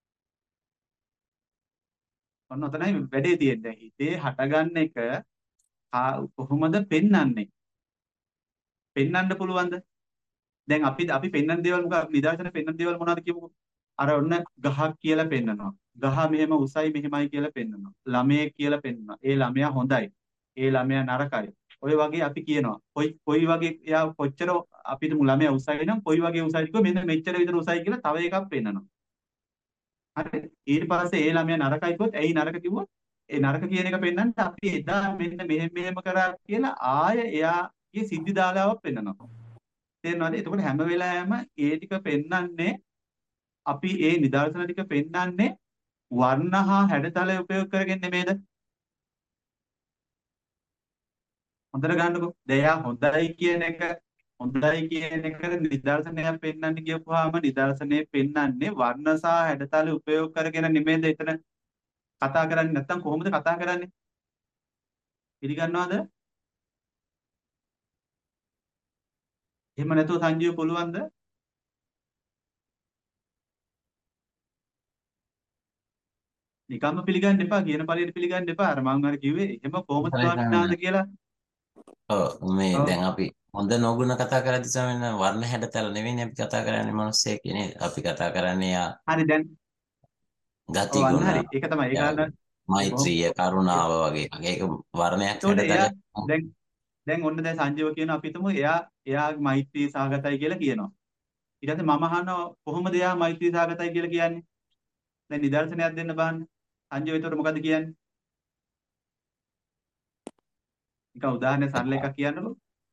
ඔන්න ඔතනයි වැඩේ තියෙන්නේ. හිතේ හටගන්න එක කොහොමද පෙන්වන්නේ? පෙන්වන්න පුළුවන්ද? දැන් අපි අපි පෙන්වන දේවල් මොකක්ද? නිදර්ශන පෙන්වන දේවල් මොනවද කියමුකෝ. අර ඔන්න ගහක් කියලා පෙන්වනවා. ගහ මෙහෙම උසයි මෙහෙමයි කියලා පෙන්වනවා. ළමයෙක් කියලා පෙන්වනවා. ඒ ළමයා හොඳයි. ඒ ළමයා නරකයි. ඔය වගේ අපි කියනවා. කොයි කොයි වගේ එයා කොච්චර අපිට ළමයා උසයි නම් කොයි වගේ උසයිද කිව්ව මෙන්න මෙච්චර විතර උසයි කියලා තව එකක් පෙන්වනවා. හරි. ඊට පස්සේ ඒ ළමයා නරකයි කිව්වොත් ඇයි නරක කිව්වොත් ඒ නරක කියන එක පෙන්වන්න අපි එදා මෙන්න මෙහෙම මෙහෙම කරා කියලා ආය එයාගේ සිද්ධි දාලාවක් පෙන්වනවා. තේරෙනවද? එතකොට හැම වෙලාවෙම ඒ ටික පෙන්වන්නේ අපි ඒ නිදර්ශන ටික පෙන්වන්නේ වර්ණ හා හැඩතල උපයෝග කරගෙන නෙමෙයිද? හොඳට ගන්නකො. දෙයා හොඳයි කියන එක හොඳයි කියන එක නිදර්ශනයක් පෙන්වන්න කියපුවාම නිදර්ශනයේ පෙන්වන්නේ වර්ණ සහ හැඩතල උපයෝග කරගෙන නෙමෙයිද එතන කතා කරන්නේ? නැත්නම් කොහොමද කතා කරන්නේ? පිළිගන්නවද? එහෙම නැතුව සංජීව පුළුවන්ද? නිකම්ම පිළිගන්න එපා කියන පළියට පිළිගන්න එපා. අර මම අර කිව්වේ එහෙම කොහොමද ස්වාමීනාද කියලා. ඔව් මේ දැන් අපි හොඳ නොගුණ කතා කරද්දී ස්වාමීන් වර්ණ හැඩතල නෙවෙයිනේ අපි කතා කරන්නේ මිනිස්සෙක් නේ. අපි කතා කරන්නේ යා හරි දැන් ගති ඔව් ගුණ හරි ඒක තමයි ඒ කාරණා මෛත්‍රිය කරුණාව වගේ ඒක වර්ණයක් ඒතකොට හැඩතල එයා දැන් දැන් ඔන්න දැන් සංජීව කියන අපි හිතමු එයා එයා මෛත්‍රී සහගතයි කියලා කියනවා. ඊට පස්සේ මම අහනවා කොහොමද එයා මෛත්‍රී සහගතයි කියලා කියන්නේ? දැන් නිදර්ශනයක් දෙන්න බලන්න. සංජීව ඒතකොට මොකද කියන්නේ? එක උදාහරණයක් සරල එකක් කියන්නකෝ.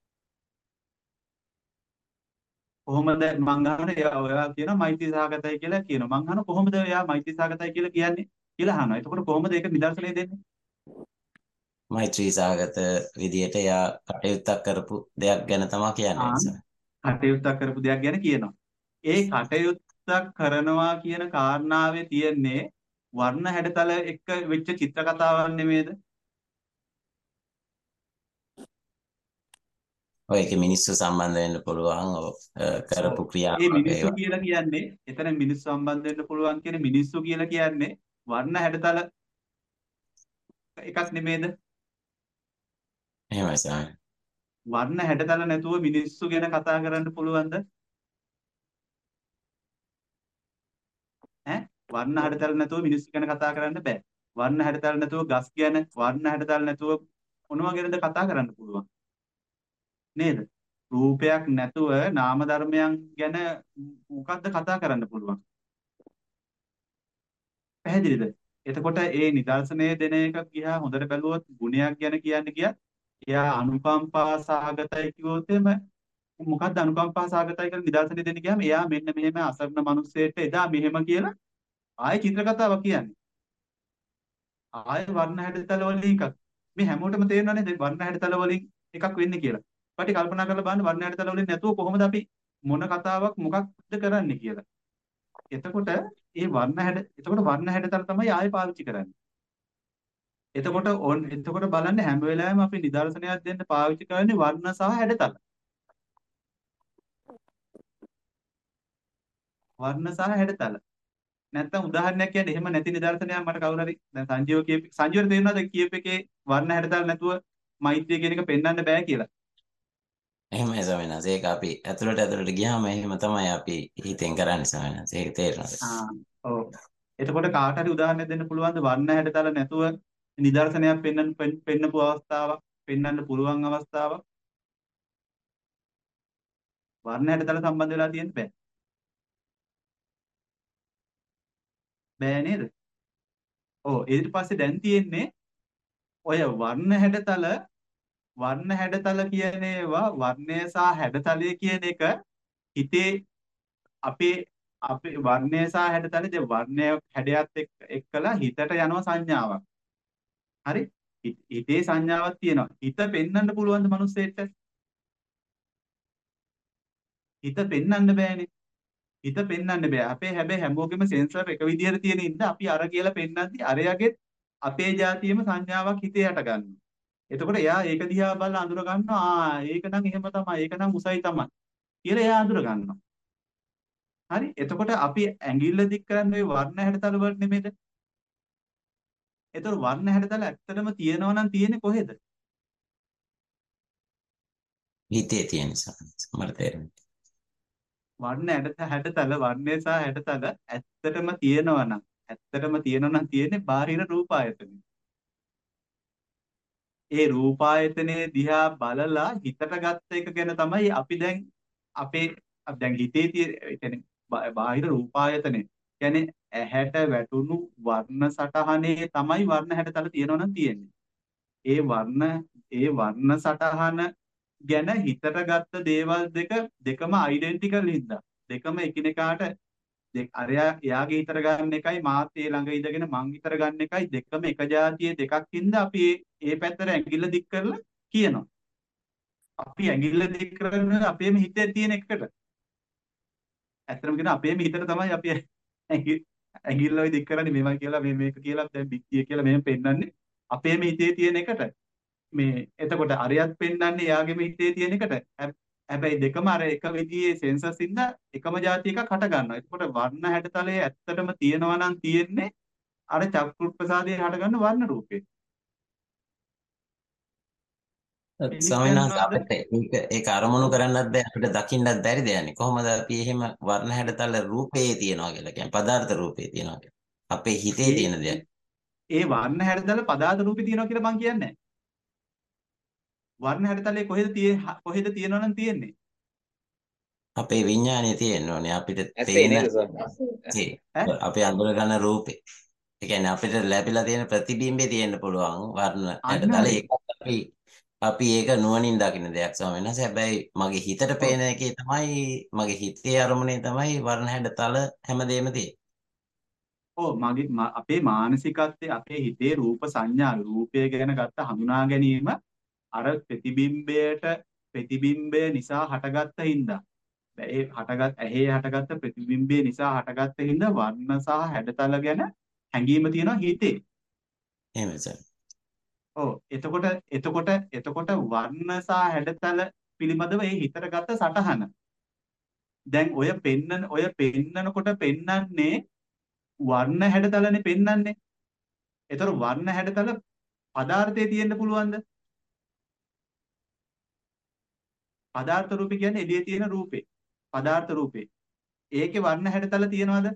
කොහොමද මං අහන්නේ එයා ඔයා කියනවා මෛත්‍රී සහගතයි කියලා කියනවා. මං අහනවා කොහොමද එයා මෛත්‍රී සහගතයි කියලා කියන්නේ කියලා අහනවා. එතකොට කොහොමද ඒක නිදර්ශනය දෙන්නේ? මෛත්‍රී සහගත විදියට යා කටයුත්තක් කරපු දෙයක් ගැන තමයි කියන්නේ. කටයුත්තක් කරපු දෙයක් ගැන කියනවා. ඒ කටයුත්ත මිනිස්සක් කරනවා කියන කාරණාවේ තියෙන්නේ වර්ණ හැඩතල එක්ක වෙච්ච චිත්‍ර කතාවක් නෙමේද? ඔය ඒක මිනිස්සු සම්බන්ධ වෙන්න පුළුවන් ඔව්, අ, කරපු ඔව්. ඒ ක්‍රියාවක් මිනිස්සු ඒවා. කියලා කියන්නේ එතන මිනිස්සු සම්බන්ධ වෙන්න පුළුවන් කියන මිනිස්සු කියලා කියන්නේ වර්ණ හැඩතල එකක් නෙමේද? එහෙමයි ස්වාමීනි. වර්ණ හැඩතල නැතුව මිනිස්සු ගැන කතා කරන්න පුළුවන්ද? ඈ වර්ණ හැඩතල නැතුව මිනිස්සු ගැන කතා කරන්න බෑ. වර්ණ හැඩතල නැතුව ගස් ගැන, වර්ණ හැඩතල නැතුව මොනවා ගැනද කතා කරන්න පුළුවන් නේද? රූපයක් නැතුව නාම ධර්මයන් ගැන මොකද්ද කතා කරන්න පුළුවන්? පැහැදිලිද? එතකොට ඒ නිදර්ශනය දෙන එක ගියා හොඳට බැලුවොත් ගුණයක් ගැන කියන්න ගියත් එයා අනුකම්පා සහගතයි කිව්වොත් එම මොකක්ද අනුකම්පා සහගතයි කියලා නිදර්ශනය දෙන්න ගියාම එයා මෙන්න මෙහෙම අසරණ මිනිස්සෙට එදා මෙහෙම කියලා ආයේ චිත්‍ර කතාවක් කියන්නේ. ආයේ වර්ණ හැඩතල වලින් එකක්. මේ හැමෝටම තේරෙනවා නේද වර්ණ හැඩතල වලින් එකක් වෙන්නේ කියලා. ඊපටි කල්පනා කරලා බලන්න වර්ණ හැඩතල වලින් නැතුව කොහොමද අපි මොන කතාවක් මොකක්ද කරන්නේ කියලා. එතකොට ඒ වර්ණ හැඩ එතකොට වර්ණ හැඩතල තමයි ආයේ පාවිච්චි කරන්නේ. එතකොට ඔන් එතකොට බලන්න හැම වෙලාවෙම අපි නිදර්ශනයක් දෙන්න පාවිච්චි කරන්නේ වර්ණ සහ හැඩතල. වර්ණ සහ හැඩතල. නැත්තම් උදාහරණයක් කියන්නේ එහෙම නැති නිදර්ශනයක් මට කවුරු හරි දැන් සංජීව කියප සංජීවට තේරෙනවද කියප එකේ වර්ණ හැඩතල නැතුව මෛත්‍රිය කියන එක පෙන්වන්න බෑ කියලා. එහෙමයි ස්වාමීනි. ඒක අපි ඇතුළට ඇතුළට ගියාම එහෙම තමයි අපි හිතෙන් කරන්නේ ස්වාමීනි. ඒක තේරෙනවද? ආ ඔව්. එතකොට කාට හරි උදාහරණයක් දෙන්න පුළුවන්ද වර්ණ හැඩතල නැතුව නිදර්ශනයක් පෙන්වන්න පෙන්නපු අවස්ථාවක් පෙන්වන්න පුළුවන් අවස්ථාවක් වර්ණ හැඩතල සම්බන්ධ වෙලා තියෙන්න බෑ. බෑ නේද? ඔව් ඊට පස්සේ දැන් තියෙන්නේ ඔය වර්ණ හැඩතල වර්ණ හැඩතල කියන ඒවා වර්ණය සහ හැඩතලය කියන එක හිතේ අපේ අපේ වර්ණය සහ හැඩතල දෙ වර්ණය හැඩයත් එක්ක එක්කලා හිතට යනවා සංඥාවක්. හරි? හිතේ සංඥාවක් තියෙනවා. හිත පෙන්වන්න පුළුවන්ද මිනිස්සෙට? හිත පෙන්වන්න බෑනේ. හිත පෙන්වන්න බෑ. අපේ හැබැයි හැමෝගෙම සෙන්සර් එක විදිහට තියෙන ඉඳ අපි අර කියලා පෙන්වද්දි අරයාගේ අපේ જાතියෙම සංඥාවක් හිතේ හට ගන්නවා. එතකොට එයා ඒක දිහා බලලා අඳුර ගන්නවා ආ ඒක නම් එහෙම තමයි ඒක නම් උසයි තමයි කියලා එයා අඳුර ගන්නවා. හරි? එතකොට අපි ඇඟිල්ල දික් කරන්නේ ওই වර්ණ හැඩතල වලට නෙමෙයිද? එතකොට වර්ණ හැඩතල ඇත්තටම තියෙනවා නම් තියෙන්නේ කොහෙද? හිතේ තියෙන නිසා මට තේරෙනවා. වර්ණ හැඩත හැඩතල වර්ණය සහ හැඩතල ඇත්තටම තියෙනවා නම් ඇත්තටම තියෙනවා නම් තියෙන්නේ බාහිර රූප ආයතනෙ. ඒ රූපායතනයේ දිහා බලලා හිතට ගත්ත එක ගැන තමයි අපි දැන් අපේ දැන් හිතේ තියෙන බාහිර රූපායතනය කියන්නේ ඇහැට වැටුණු වර්ණ සටහනේ තමයි වර්ණ හැඩතල තියෙනවා නම් තියෙන්නේ. ඒ වර්ණ ඒ වර්ණ සටහන ගැන හිතට ගත්ත දේවල් දෙක දෙකම අයිඩෙන්ටිකල් හින්දා දෙකම එකිනෙකාට අරයා එයාගේ හිතට ගන්න එකයි මාත් ඒ ළඟ ඉඳගෙන මං හිතට ගන්න එකයි දෙකම එක જાතියේ දෙකක් හින්දා අපි ඒ පැත්තට ඇඟිල්ල දික් කරලා කියනවා. අපි ඇඟිල්ල දික් කරන්නේ අපේම හිතේ තියෙන එකට. ඇත්තටම කියන අපේම හිතට තමයි අපි ඇඟිල්ල ඔය දික් කරන්නේ මේවා කියලා මේ මේක කියලා දැන් බිත්තිය කියලා මෙහෙම පෙන්වන්නේ අපේම හිතේ තියෙන එකට. මේ එතකොට අරයත් පෙන්වන්නේ එයාගේම හිතේ තියෙන එකට. හැබැයි දෙකම අර එක විදිහේ සෙන්සර්ස් ඉඳ එකම જાති එකක් හට ගන්නවා. එතකොට වර්ණ හැඩතලයේ ඇත්තටම තියෙනවා නම් තියෙන්නේ අර චක්කුප්‍රසාදයේ හට ගන්න වර්ණ රූපේ. ස්වාමීනාත් අපිට ඒක ඒක අරමුණු කරන්නත් බැහැ අපිට දකින්නත් බැරි දෙයක්. කොහොමද අපි එහෙම වර්ණ හැඩතල රූපේ තියනවා කියලා කියන්නේ පදාර්ථ රූපේ තියනවා කියලා. අපේ හිතේ තියෙන දෙයක්. ඒ වර්ණ හැඩතල පදාර්ථ රූපේ තියනවා කියලා මම කියන්නේ නැහැ. වර්ණ හැඩතලේ කොහෙද තියෙන්නේ කොහෙද තියෙනවා නම් තියෙන්නේ? අපේ විඥානයේ තියෙන්න ඕනේ අපිට පේන අපේ අඳුර ගන්න රූපේ. ඒ කියන්නේ අපිට ලැබිලා තියෙන ප්‍රතිබිම්බේ තියෙන්න පුළුවන් වර්ණ හැඩතල ඒක අපි අපි ඒක නුවණින් දකින්න දෙයක් ස්වාමීන් වහන්සේ. හැබැයි මගේ හිතට පේන එකේ තමයි මගේ හිතේ අරමුණේ තමයි වර්ණ හැඩතල හැමදේම තියෙන්නේ. ඔව් මගේ අපේ මානසිකත්වයේ අපේ හිතේ රූප සංඥා රූපය ගැන ගත්ත හඳුනා ගැනීම අර ප්‍රතිබිම්බයට ප්‍රතිබිම්බය නිසා හටගත්ත හින්දා ඒ හටගත් ඇහි හටගත්ත ප්‍රතිබිම්බය නිසා හටගත්ත හින්දා වර්ණ සහ හැඩතල ගැන හැඟීම තියෙනවා හිතේ. එහෙමයි සර්. ඔව් එතකොට එතකොට එතකොට වර්ණ සහ හැඩතල පිළිබඳව ඒ හිතට ගත්ත සටහන. දැන් ඔය පෙන්නන ඔය පෙන්නනකොට පෙන්නන්නේ වර්ණ හැඩතලනේ පෙන්නන්නේ. ඒතර වර්ණ හැඩතල පදාර්ථයේ තියෙන්න පුළුවන්ද? පදාර්ථ රූපේ කියන්නේ එළියේ තියෙන රූපේ. පදාර්ථ රූපේ. ඒකේ වර්ණ හැඩතල තියනවද?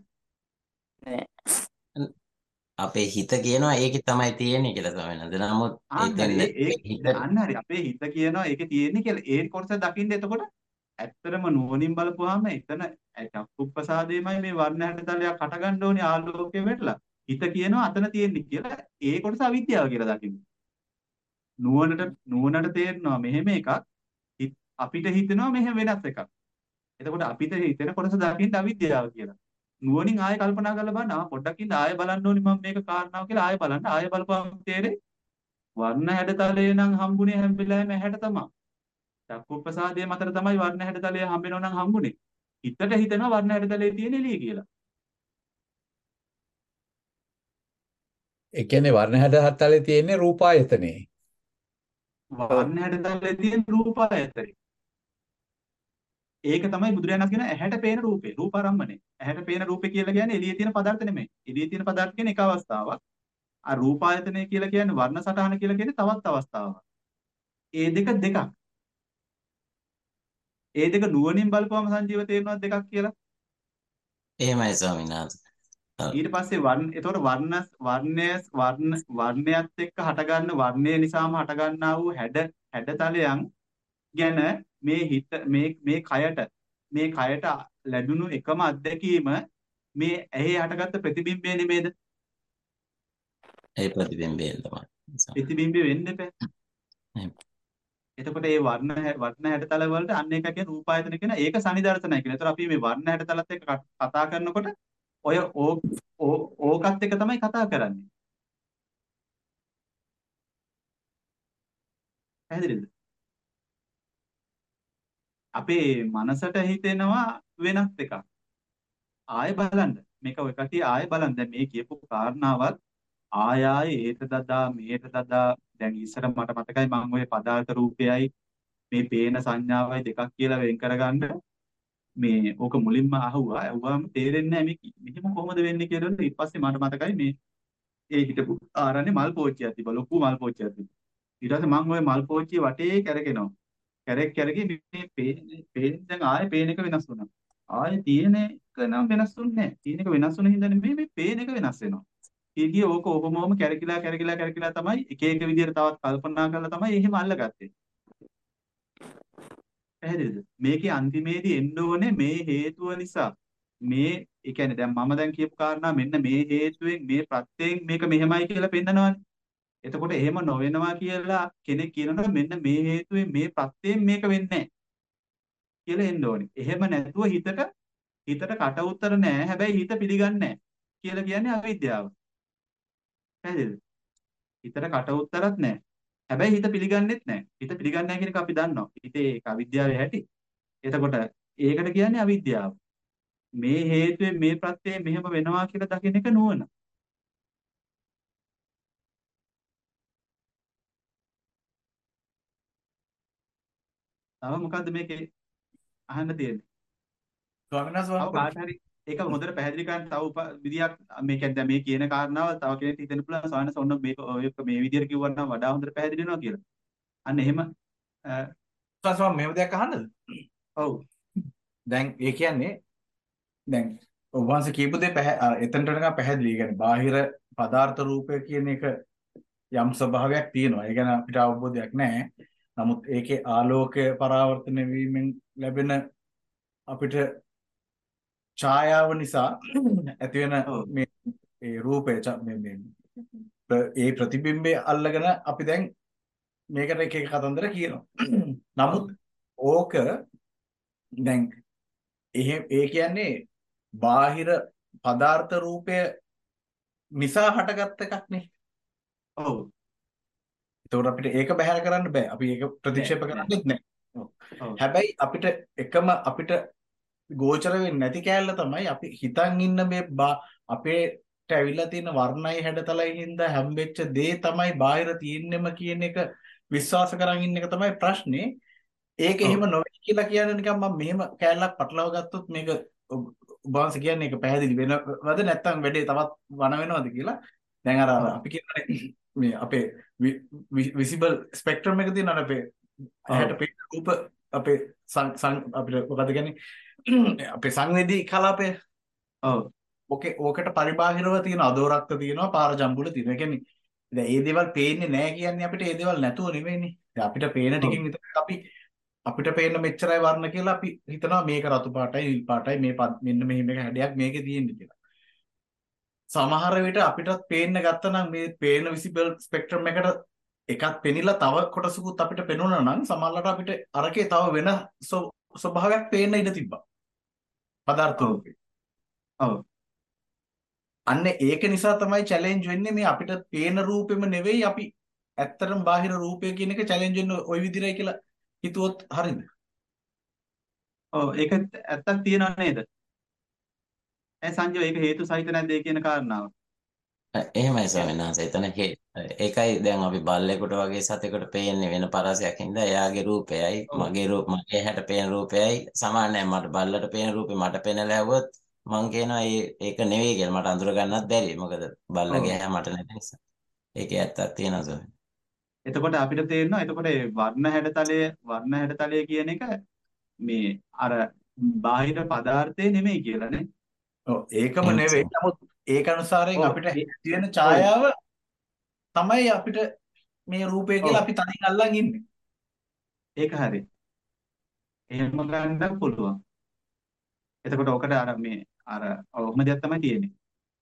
අපේ හිත කියනවා ඒකේ තමයි තියෙන්නේ කියලා ස්වාමීන් වහන්සේ. නමුත් අන්න එතෙන් හරි ඒ හිත ඒ- අන්න හරි අපේ හිත කියනවා ඒකේ තියෙන්නේ කියලා. ඒ කොටස දකින්න එතකොට ඇත්තටම නුවණින් බලපුවාම එතන චක්කුප්පසාදේමයි මේ වර්ණ හැඩතලයක් හටගන්න ඕනේ ආලෝකයේ වැටලා. හිත කියනවා අතන තියෙන්නේ කියලා. ඒ කොටස අවිද්‍යාව කියලා දකින්න. නුවණට නුවණට තේරෙනවා මෙහෙම එකක්. හිත- අපිට හිතෙනවා මෙහෙම වෙනස් එකක්. එතකොට අපිට හිතෙන කොටස දකින්න අවිද්‍යාව කියලා. නුවණින් ආයෙ කල්පනා කරලා බලන්න ආ පොඩ්ඩක් ඉඳ ආයෙ බලන්න ඕනි මම මේක කාරණාව කියලා ආයෙ බලන්න ආයෙ බලපුවම තේරෙයි වර්ණ හැඩතලේ නම් හම්බුනේ හැම වෙලාවෙම ඇහැට තමයි. චක්කුප්පසාදයේ මතර තමයි වර්ණ හැඩතලය හම්බෙනව නම් හම්බුනේ. හිතට හිතෙනවා වර්ණ හැඩතලේ තියෙන එළිය කියලා. ඒ කියන්නේ වර්ණ හැඩතලේ තියෙන්නේ රූපායතනේ. වර්ණ හැඩතලේ තියෙන රූපායතනේ. ඒක තමයි බුදුරජාණන් වහන්සේ කියන ඇහැට පේන රූපේ. රූපාරම්මනේ. ඇහැට පේන රූපේ කියලා කියන්නේ එළියේ තියෙන පදාර්ථ නෙමෙයි. එළියේ තියෙන පදාර්ථ කියන්නේ එක අවස්ථාවක්. ආ රූපායතනය කියලා කියන්නේ වර්ණ සටහන කියලා කියන්නේ තවත් අවස්ථාවක්. ඒ දෙක දෙකක්. ඒ දෙක නුවණින් බලපුවම සංජීව තේරෙනවද දෙකක් කියලා? එහෙමයි ස්වාමීන් වහන්සේ. ඔව්. ඊට පස්සේ වර්ණ එතකොට වර්ණ වර්ණය වර්ණ වර්ණයත් එක්ක හටගන්න වර්ණය නිසාම හටගන්නා වූ හැඩ හැඩතලයන් ගැන මේ හිත මේ මේ කයට මේ කයට ලැබුණු එකම අත්දැකීම මේ ඇහි හටගත්ත ප්‍රතිබිම්බය නෙමේද? ඒ ප්‍රතිබිම්බයෙන් තමයි. ප්‍රතිබිම්බය වෙන්න එපා. එහෙම. එතකොට මේ වර්ණ හැ- වර්ණ හැඩතල වලට අන්න එක කියන රූපායතන කියන ඒක සනිදර්ශනයි කියලා. ඒතර අපි මේ වර්ණ හැඩතලත් එක්ක ක- කතා කරනකොට ඔය ඕ ඕ- ඕකත් එක්ක තමයි කතා කරන්නේ. පැහැදිලිද? අපේ මනසට හිතෙනවා වෙනස් එකක්. ආයෙ බලන්න. මේක ඔය කටිය ආයෙ බලන්න. දැන් මේ කියපු කාරණාවත් ආය ආයෙ ඒට දදා මේට දදා දැන් ඉස්සර මට මතකයි මම ඔය පදාර්ථ රූපයයි මේ පේන සංඥාවයි දෙකක් කියලා වෙන් කරගන්න මේ ඕක මුලින්ම අහුවා. අහුවාම තේරෙන්නේ නැහැ මේක මෙහෙම කොහොමද වෙන්නේ කියලා. ඊට පස්සේ මට මතකයි මේ ඒ හිටපු ආරන්නේ මල් පෝච්චියක් තිබ්බා. ලොකු මල් පෝච්චියක් තිබ්බා. ඊට පස්සේ මම ওই මල් පෝච්චිය වටේ කැරකෙනවා. කැරක් කැරකි මේ පේන පේන දැන් ආයෙ පේන එක වෙනස් වුණා. ආයෙ තියෙන එක නම් වෙනස් වෙන්නේ නැහැ. තියෙන එක වෙනස් වෙන හින්දා නෙමෙයි මේ පේන එක වෙනස් වෙනවා. කීකිය ඕක ඔබමම කැරකිලා කැරකිලා කැරකිලා තමයි එක එක විදිහට තවත් කල්පනා කරලා තමයි එහෙම අල්ලගත්තේ. පැහැදිලිද? මේකේ අන්තිමේදී එන්න ඕනේ මේ හේතුව නිසා. මේ ඒ කියන්නේ දැන් මම දැන් කියපු කාරණා මෙන්න මේ හේතුවෙන් මේ ප්‍රත්‍යයෙන් මේක මෙහෙමයි කියලා පෙන්නනවානේ. එතකොට එහෙම නොවෙනවා කියලා කෙනෙක් කියනකොට මෙන්න මේ හේතුවෙන් මේ ප්‍රත්‍යයෙන් මේක වෙන්නේ නැහැ කියලා එන්න ඕනේ. එහෙම නැතුව හිතට හිතට කට උතර නැහැ. හැබැයි හිත පිළිගන්නේ නැහැ කියලා කියන්නේ අවිද්‍යාව. පැහැදිලිද? හිතට කට උතරක් නැහැ. හැබැයි හිත පිළිගන්නෙත් නැහැ. හිත පිළිගන්නේ නැහැ කියන එක අපි දන්නවා. හිතේ ඒක අවිද්‍යාවේ හැටි. එතකොට ඒකට කියන්නේ අවිද්‍යාව. මේ හේතුවෙන් මේ ප්‍රත්‍යයෙන් මෙහෙම වෙනවා කියලා දකින්න එක නුවණ. තව මොකද්ද මේකේ අහන්න තියෙන්නේ? ස්වාමීන් වහන්සේ තව කාට හරි ඒක හොඳට පැහැදිලි කරන්න තව උප- විදියක් මේ කියන්නේ දැන් මේ කියන කාරණාව තව කෙනෙක්ට හිතෙන්න පුළුවන් සානස ඔන්න මේක ඔය මේ විදියට කිව්වනම් වඩා හොඳට පැහැදිලි වෙනවා කියලා. අන්න එහෙම අ, ස්වාමීන් මෙහෙම දෙයක් අහන්නද? ඔව් දැන් ඒ කියන්නේ දැන් ඔබ වහන්සේ කියපු දේ පැහැ අර එතනට නිකන් පැහැදිලි. ඒ කියන්නේ බාහිර පදාර්ථ රූපය කියන එක යම් ස්වභාවයක් තියෙනවා. ඒ ගැන අපිට අවබෝධයක් නැහැ. නමුත් ඒකේ ආලෝකය පරාවර්තනය වීමෙන් ලැබෙන අපිට ඡායාව නිසා ඇති වෙන ඔව් මේ ඒ රූපය ච- මේ මේ ප්‍ර- ඒ ප්‍රතිබිම්බය අල්ලගෙන අපි දැන් මේකට එක එක කතන්දර කියනවා. නමුත් ඕක දැන් එහෙ ඒ කියන්නේ බාහිර පදාර්ථ රූපය නිසා හටගත් එකක් නේ. ඔව් ඒතකොට අපිට ඒක බැහැර කරන්න බෑ. අපි ඒක නෑ ප්‍රතික්ෂේප නෑ කරන්නේත් නැහැ. ඔව්. ඔව් හැබැයි අපිට එකම අපිට ගෝචර වෙන්නේ නැති කෑල්ල තමයි අපි හිතන් ඉන්න මේ අපේට ඇවිල්ලා තියෙන වර්ණයි හැඩතලයි හින්දා හැම්බෙච්ච දේ තමයි බාහිර තියෙන්නෙම කියන එක විශ්වාස කරන් ඉන්න එක තමයි ප්‍රශ්නේ. ඒක එහෙම නොවේ කියලා කියන්නේ නිකන් මම මෙහෙම කෑල්ලක් පටලවා ගත්තොත් මේක ඔබවන්ස කියන්නේ ඒක පැහැදිලි වෙනවද නැත්නම් වැඩේ තවත් වන වෙනවද කියලා. දැන් අර අපි කියන්නේ මේ අපේ විසිබල් ස්පෙක්ට්‍රම් එක තියෙනවා අපේ ඇහැට පේන රූප අපේ අපිට මොකද කියන්නේ අපේ සංවේදී කලාපය. ඔව්. ඕකේ ඕකට පරිබාහිරව තියෙන අදෝරක්ත තියෙනවා පාරජම්බුල තියෙනවා. ඒ කියන්නේ දැන් මේ දේවල් පේන්නේ නැහැ කියන්නේ අපිට මේ දේවල් නැතුව නෙවෙයිනේ. දැන් අපිට පේන ටිකෙන් විතරක් අපි අපිට පේන මෙච්චරයි වර්ණ කියලා අපි හිතනවා මේක රතු පාටයි නිල් පාටයි මේ මෙන්න මෙහෙම එක හැඩයක් මේකේ තියෙන්නේ කියලා. සමහර විට අපිටත් පේන්න ගත්තනම් මේ පේන විසිබල් ස්පෙක්ට්‍රම් එකට එකක් පෙනිලා තව කොටසකුත් අපිට පෙනුණා නම් සමහරවිට අපිට අරකේ තව වෙන ස්වභාවයක් පේන්න ඉඩ තිබ්බා. පදාර්ථ රූපේ. ඔව්. අන්න ඒක නිසා තමයි චැලෙන්ජ් වෙන්නේ මේ අපිට පේන රූපෙම නෙවෙයි අපි ඇත්තටම බාහිර රූපය කියන එක චැලෙන්ජ් වෙන්නේ ওই විදිහටයි කියලා හිතුවොත් හරිද? ඔව් ඒක ඇත්තක් තියනවා නේද? ඒ සංජය ඒක හේතු සහිත නැද්ද ඒ කියන කාරණාව? එහෙමයි ස්වාමීන් වහන්සේ. එතන ඒකයි දැන් අපි බල්ලෙකුට වගේ සතෙකුට පේන්නේ වෙන පරසයක් හින්දා එයාගේ රූපයයි මගේ රූප මගේ හැට පේන රූපයයි සමාන නැහැ. මට බල්ලට පේන රූපේ මට පේනලා ඇහුවොත් මං කියනවා ඒක නෙවෙයි කියලා. මට අඳුර ගන්නත් බැරි. මොකද බල්ලගේ ඇහැ මට නැති නිසා. ඒකේ ඇත්තක් තියෙනවා ස්වාමීන්. එතකොට අපිට තේරෙනවා එතකොට වර්ණ හැඩතලය වර්ණ හැඩතලය කියන එක මේ අර බාහිර පදාර්ථය නෙමෙයි කියලා නේ. ඔව් ඒකම නෙවෙයි. නමුත් ඒක අනුසාරයෙන් අපිට තියෙන ඡායාව තමයි අපිට මේ රූපය කියලා අපි තනින් අල්ලන් ඉන්නේ. ඒක හරි. එහෙම ගන්න පුළුවන්. එතකොට ඔකට අර මේ අර ඔහොම දෙයක් තමයි තියෙන්නේ.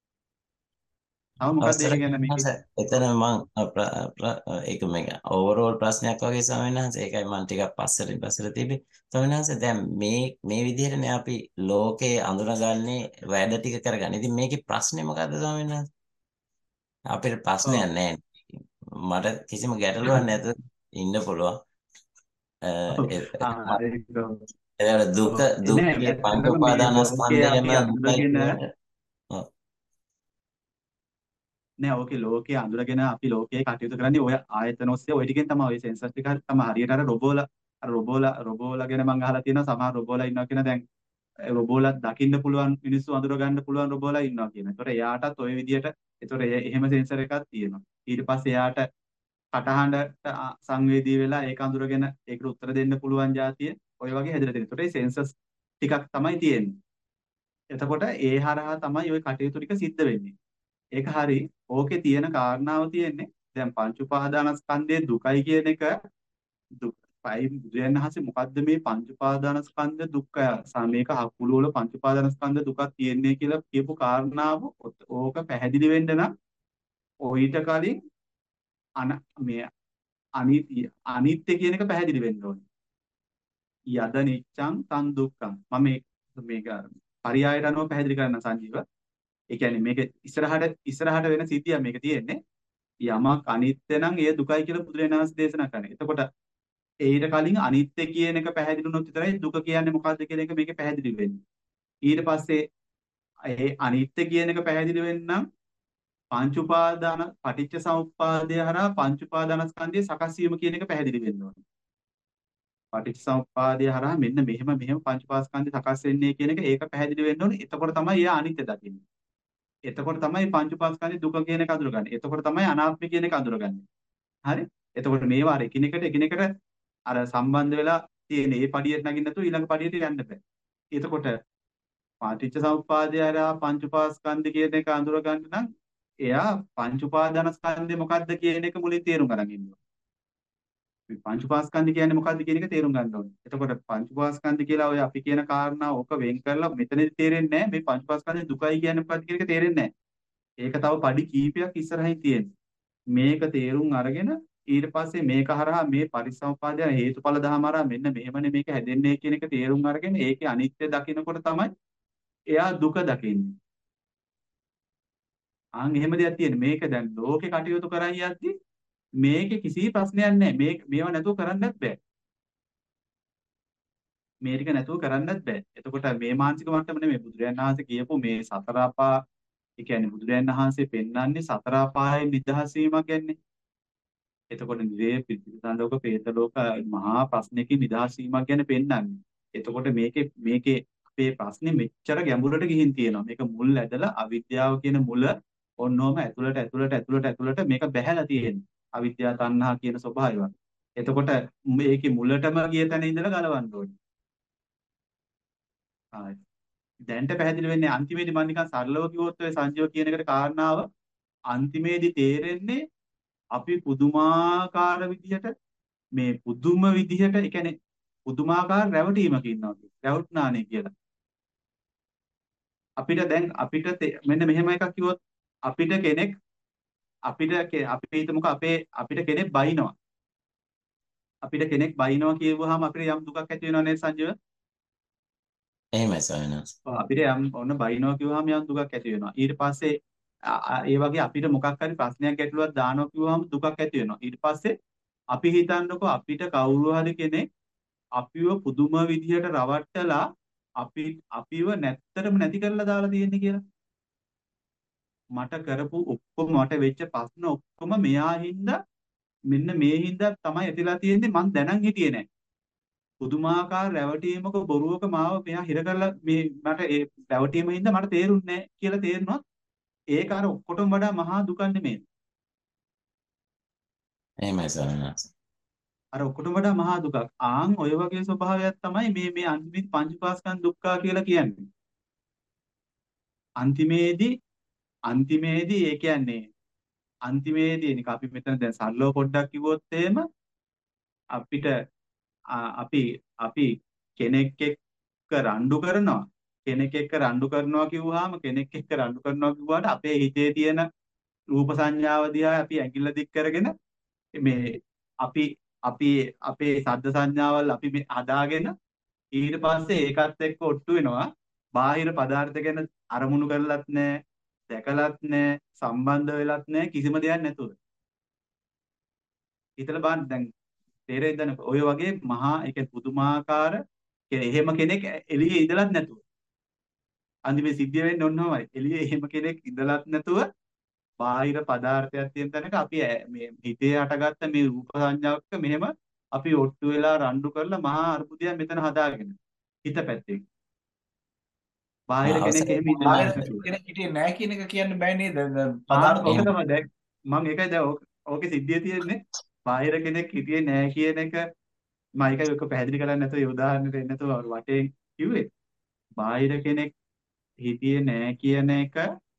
තව මොකක්ද ඒක ගැන මේක? එතන මම ඒක මේක ඕවරෝල් ප්‍රශ්නයක් වගේ ස්වාමීන් වහන්සේ. ඒකයි මම ටිකක් පස්සට පස්සට තිබ්බේ. ස්වාමීන් වහන්සේ දැන් මේ මේ විදිහටනේ අපි ලෝකේ අඳුනගන්නේ වැඩ ටික කරගන්නේ. ඉතින් මේකේ ප්‍රශ්නේ මොකද්ද ස්වාමීන් වහන්සේ? අපිට ප්‍රශ්නයක් නැහැ. මට කිසිම ගැටලුවක් නැතුව ඉන්න පුළුවන්. ඒ දුක දුක්ඛේ පංච උපාදානස්කන්ධයම නෑ ඕකේ ලෝකයේ අඳුරගෙන අපි ලෝකයේ කටයුතු කරන්නේ ඔය ආයතන ඔස්සේ ඔය ටිකෙන් තමයි ඔය සෙන්සර් ටික හරි තමයි හරියට අර රොබෝලා අර රොබෝලා රොබෝලා ගැන මම අහලා තියෙනවා සමහර රොබෝලා ඉන්නවා කියන දැන් රොබෝලා දකින්න පුළුවන් මිනිස්සු අඳුර ගන්න පුළුවන් රොබෝලා ඉන්නවා කියන. ඒතොර එයාටත් ඔය විදියට ඒතොර එහෙම සෙන්සර් එකක් තියෙනවා. ඊට පස්සේ එයාට කටහඬට සංවේදී වෙලා ඒක අඳුරගෙන ඒකට උත්තර දෙන්න පුළුවන් જાතිය ඔය වගේ හැදලා තියෙනවා. ඒතොර මේ සෙන්සර්ස් ටිකක් තමයි තියෙන්නේ. එතකොට ඒ හරහා තමයි ওই කටයුතු ටික සිද්ධ වෙන්නේ. ඒක හරි. ඕකේ තියෙන කාරණාව තියෙන්නේ දැන් පංච උපාදානස්කන්ධයේ දුකයි කියන එක දුකයි බුදුරජාණන්සේ මොකද්ද මේ පංච උපාදානස්කන්ධ දුක්ඛය මේක හකුළු වල පංච උපාදානස්කන්ධ දුකක් තියෙන්නේ කියලා කියපු කාරණාව ඕක පැහැදිලි වෙන්න නම් ඔయిత කලින් අන මේ අනිත්‍ය අනිත්‍ය කියන එක පැහැදිලි වෙන්න ඕනේ. යද නිච්ඡං තන් දුක්ඛං මම මේක මේක පරියායට අනුව පැහැදිලි කරන්න සංජීව. ඒ කියන්නේ මේක ඉස්සරහට ඉස්සරහට වෙන සිද්ධියක් මේක තියෙන්නේ. යමක් අනිත්‍ය නම් ඒ දුකයි කියලා බුදුරජාණන් වහන්සේ දේශනා කරනවා. එතකොට ඊට කලින් අනිත්‍ය කියන එක පැහැදිලි වුණොත් විතරයි දුක කියන්නේ මොකද්ද කියන එක මේකේ පැහැදිලි වෙන්නේ. ඊට පස්සේ ඒ අනිත්‍ය කියන එක පැහැදිලි වෙන්නම් පංච උපාදාන පටිච්ච සමුප්පාදය හරහා පංච උපාදානස්කන්ධයේ සකස් වීම කියන එක පැහැදිලි වෙන්න ඕනේ. පටිච්ච සමුප්පාදය හරහා මෙන්න මෙහෙම මෙහෙම පංච උපාස්කන්ධය සකස් වෙන්නේ කියන එක ඒක පැහැදිලි වෙන්න ඕනේ. එතකොට තමයි එයා අනිත්‍ය දකින්නේ. එතකොට තමයි පංච උපාස්කන්ධේ දුක කියන එක අඳුරගන්නේ. එතකොට තමයි අනාත්මය කියන එක අඳුරගන්නේ. හරි? එතකොට මේවා අර එකිනෙකට එකිනෙකට අර සම්බන්ධ වෙලා තියෙන මේ පඩියට නගින්න නැතුව ඊළඟ පඩියට යන්න බෑ. එතකොට පටිච්ච සමුප්පාදය හරහා පංච උපාස්කන්ධ කියන එක අඳුර ගන්න නම් එයා පංච උපාදානස්කන්ධය මොකද්ද කියන එක මුලින් තේරුම් ගන්න ඉන්නවා. මේ පංච උපාස්කන්ධ කියන්නේ මොකද්ද කියන එක තේරුම් ගන්න ඕනේ. එතකොට පංච උපාස්කන්ධ කියලා ඔය අපි කියන කාරණා ඕක වෙන් කරලා මෙතනදි තේරෙන්නේ නැහැ. මේ පංච උපාස්කන්ධේ දුකයි කියන්නේ මොකද්ද කියන එක තේරෙන්නේ නැහැ. ඒක තව පඩි කීපයක් ඉස්සරහින් තියෙනවා. මේක තේරුම් අරගෙන ඊට පස්සේ මේක හරහා මේ පරිසම්පාදය හේතුඵල ධම හරහා මෙන්න මෙහෙමනේ මේක හැදෙන්නේ කියන එක තේරුම් අරගෙන ඒකේ අනිත්‍ය දකිනකොට තමයි එයා දුක දකින්නේ. ආන් එහෙම දෙයක් තියෙන. මේක දැන් ලෝකේ කටයුතු කරන් යද්දි මේකේ කිසි ප්‍රශ්නයක් නැහැ. මේ මේවා නැතුව කරන්නත් බෑ. මේ ටික නැතුව කරන්නත් බෑ. එතකොට මේ මානසික මට්ටම නෙමෙයි බුදුරජාණන් වහන්සේ කියපු මේ සතර අපා ඒ කියන්නේ බුදුරජාණන් වහන්සේ පෙන්වන්නේ සතර අපායෙන් නිදහස් වීමක් ගැන්නේ. එතකොට නිරේ පිටිසන්දෝක പ്രേත ලෝක මහා ප්‍රශ්නයකින් නිදහස් වීමක් ගැන පෙන්වන්නේ. එතකොට මේකේ මේකේ අපේ ප්‍රශ්නේ මෙච්චර ගැඹුරට ගිහින් තියෙනවා. මේක මුල් ඇදලා අවිද්‍යාව කියන මුල ඔන්නෝම ඇතුළට ඇතුළට ඇතුළට ඇතුළට මේක බැහැලා තියෙන්නේ. අවිද්‍යාව තණ්හා කියන ස්වභාවය. එතකොට මේකේ මුලටම ගිය තැන ඉඳලා ගලවන්න ඕනේ. ආයි. දැන්ට පැහැදිලි වෙන්නේ අන්තිමේදී මම නිකන් සරලව කිව්වොත් ඔය සංජීව කියන එකට කාරණාව අන්තිමේදී තේරෙන්නේ අපි පුදුමාකාර විදිහට මේ පුදුම විදිහට ඒ කියන්නේ පුදුමාකාර රැවටීමක ඉන්නවා රැවටුනානේ කියලා. අපිට දැන් අපිට මෙන්න මෙහෙම එකක් කිව්වොත් අපිට කෙනෙක් අපිට අපි හිතමුකෝ අපේ අපිට කෙනෙක් බයිනවා. අපිට කෙනෙක් බයිනවා කියවුවාම අපිට යම් දුකක් ඇති වෙනව නේද සංජීව? එහෙමයි සයනස්. අපිට යම් ඔන්න බයිනවා කිව්වහම යම් දුකක් ඇති වෙනවා. ඊට පස්සේ ඒ වගේ අපිට මොකක් හරි ප්‍රශ්නයක් ගැටලුවක් දානවා කිව්වහම දුකක් ඇති වෙනවා. ඊට පස්සේ අපි හිතන්නකෝ අපිට කවුරු හරි කෙනෙක් අපිව පුදුම විදිහට රවට්ටලා අපි අපිව නැත්තරම නැති කරලා දාලා තියෙන්නේ කියලා. මට කරපු ඔක්කොම මට වෙච්ච ප්‍රශ්න ඔක්කොම මෙයා හින්දා මෙන්න මේ හින්දා තමයි ඇතිලා තියෙන්නේ මං දැනන් හිටියේ නෑ. පුදුමාකාර රැවටීමක බොරුවක මාව මෙයා හිර කරලා මේ මට ඒ රැවටීම හින්දා මට තේරුන්නේ නෑ කියලා තේරුණොත් ඒක අර ඔක්කොටම වඩා මහා දුකක් නෙමෙයි. එහෙමයි සයනස්. අර ඔක්කොටම වඩා මහා දුකක්. ආන් ඔය වගේ ස්වභාවයක් තමයි මේ මේ අන්තිම පංචපාස්කන්ධ දුක්ඛ කියලා කියන්නේ. අන්තිමේදී අන්තිමේදී ඒ කියන්නේ අන්තිමේදී නික අපි මෙතන දැන් සරලව පොඩ්ඩක් කිව්වොත් එහෙම අපිට අපි අපි කෙනෙක් එක්ක රණ්ඩු කරනවා කෙනෙක් එක්ක රණ්ඩු කරනවා කිව්වහම කෙනෙක් එක්ක රණ්ඩු කරනවා කිව්වට අපේ හිතේ තියෙන රූප සංඥාව දිහා අපි ඇඟිල්ල දික් කරගෙන මේ අපි අපි අපේ ශබ්ද සංඥාවල් අපි මේ හදාගෙන ඊට පස්සේ ඒකත් එක්ක ඔට්ටු වෙනවා බාහිර පදාර්ථ ගැන අරමුණු කරලත් නැහැ දැකලත් නැහැ සම්බන්ධ වෙලත් නැහැ කිසිම දෙයක් නැතුව හිතලා බලන්න දැන් තේරෙයිද නැත්නම් ඔය වගේ මහා ඒ කියන්නේ පුදුමාකාර එහෙම කෙනෙක් එළියේ ඉඳලත් නැතුව අන්තිමේ සිද්ධිය වෙන්නේ ඔන්නෝමයි එළියේ එහෙම කෙනෙක් ඉඳලත් නැතුව බාහිර පදාර්ථයක් තියෙන තැනක අපි මේ හිතේ හටගත්ත මේ රූප සංඥාවක මෙහෙම අපි ඔට්ටු වෙලා රණ්ඩු කරලා මහා අර්බුදයක් මෙතන හදාගෙන හිත පැත්තේ බාහිර කෙනෙක් එහෙම ඉඳලා බාහිර කෙනෙක් හිටියේ නැහැ කියන එක කියන්න බෑ නේද? පදාර්ථ ඕක තමයි දැන් මම ඒකයි දැන් ඕකේ සිද්ධිය තියෙන්නේ බාහිර කෙනෙක් හිටියේ නැහැ කියන එක මම ඒකයි ඔක පැහැදිලි කරන්නේ නැතුව ඒ උදාහරණෙට එන්නේ නැතුව වටේ කිව්වේ බාහිර කෙනෙක් හිටියේ නැහැ කියන එක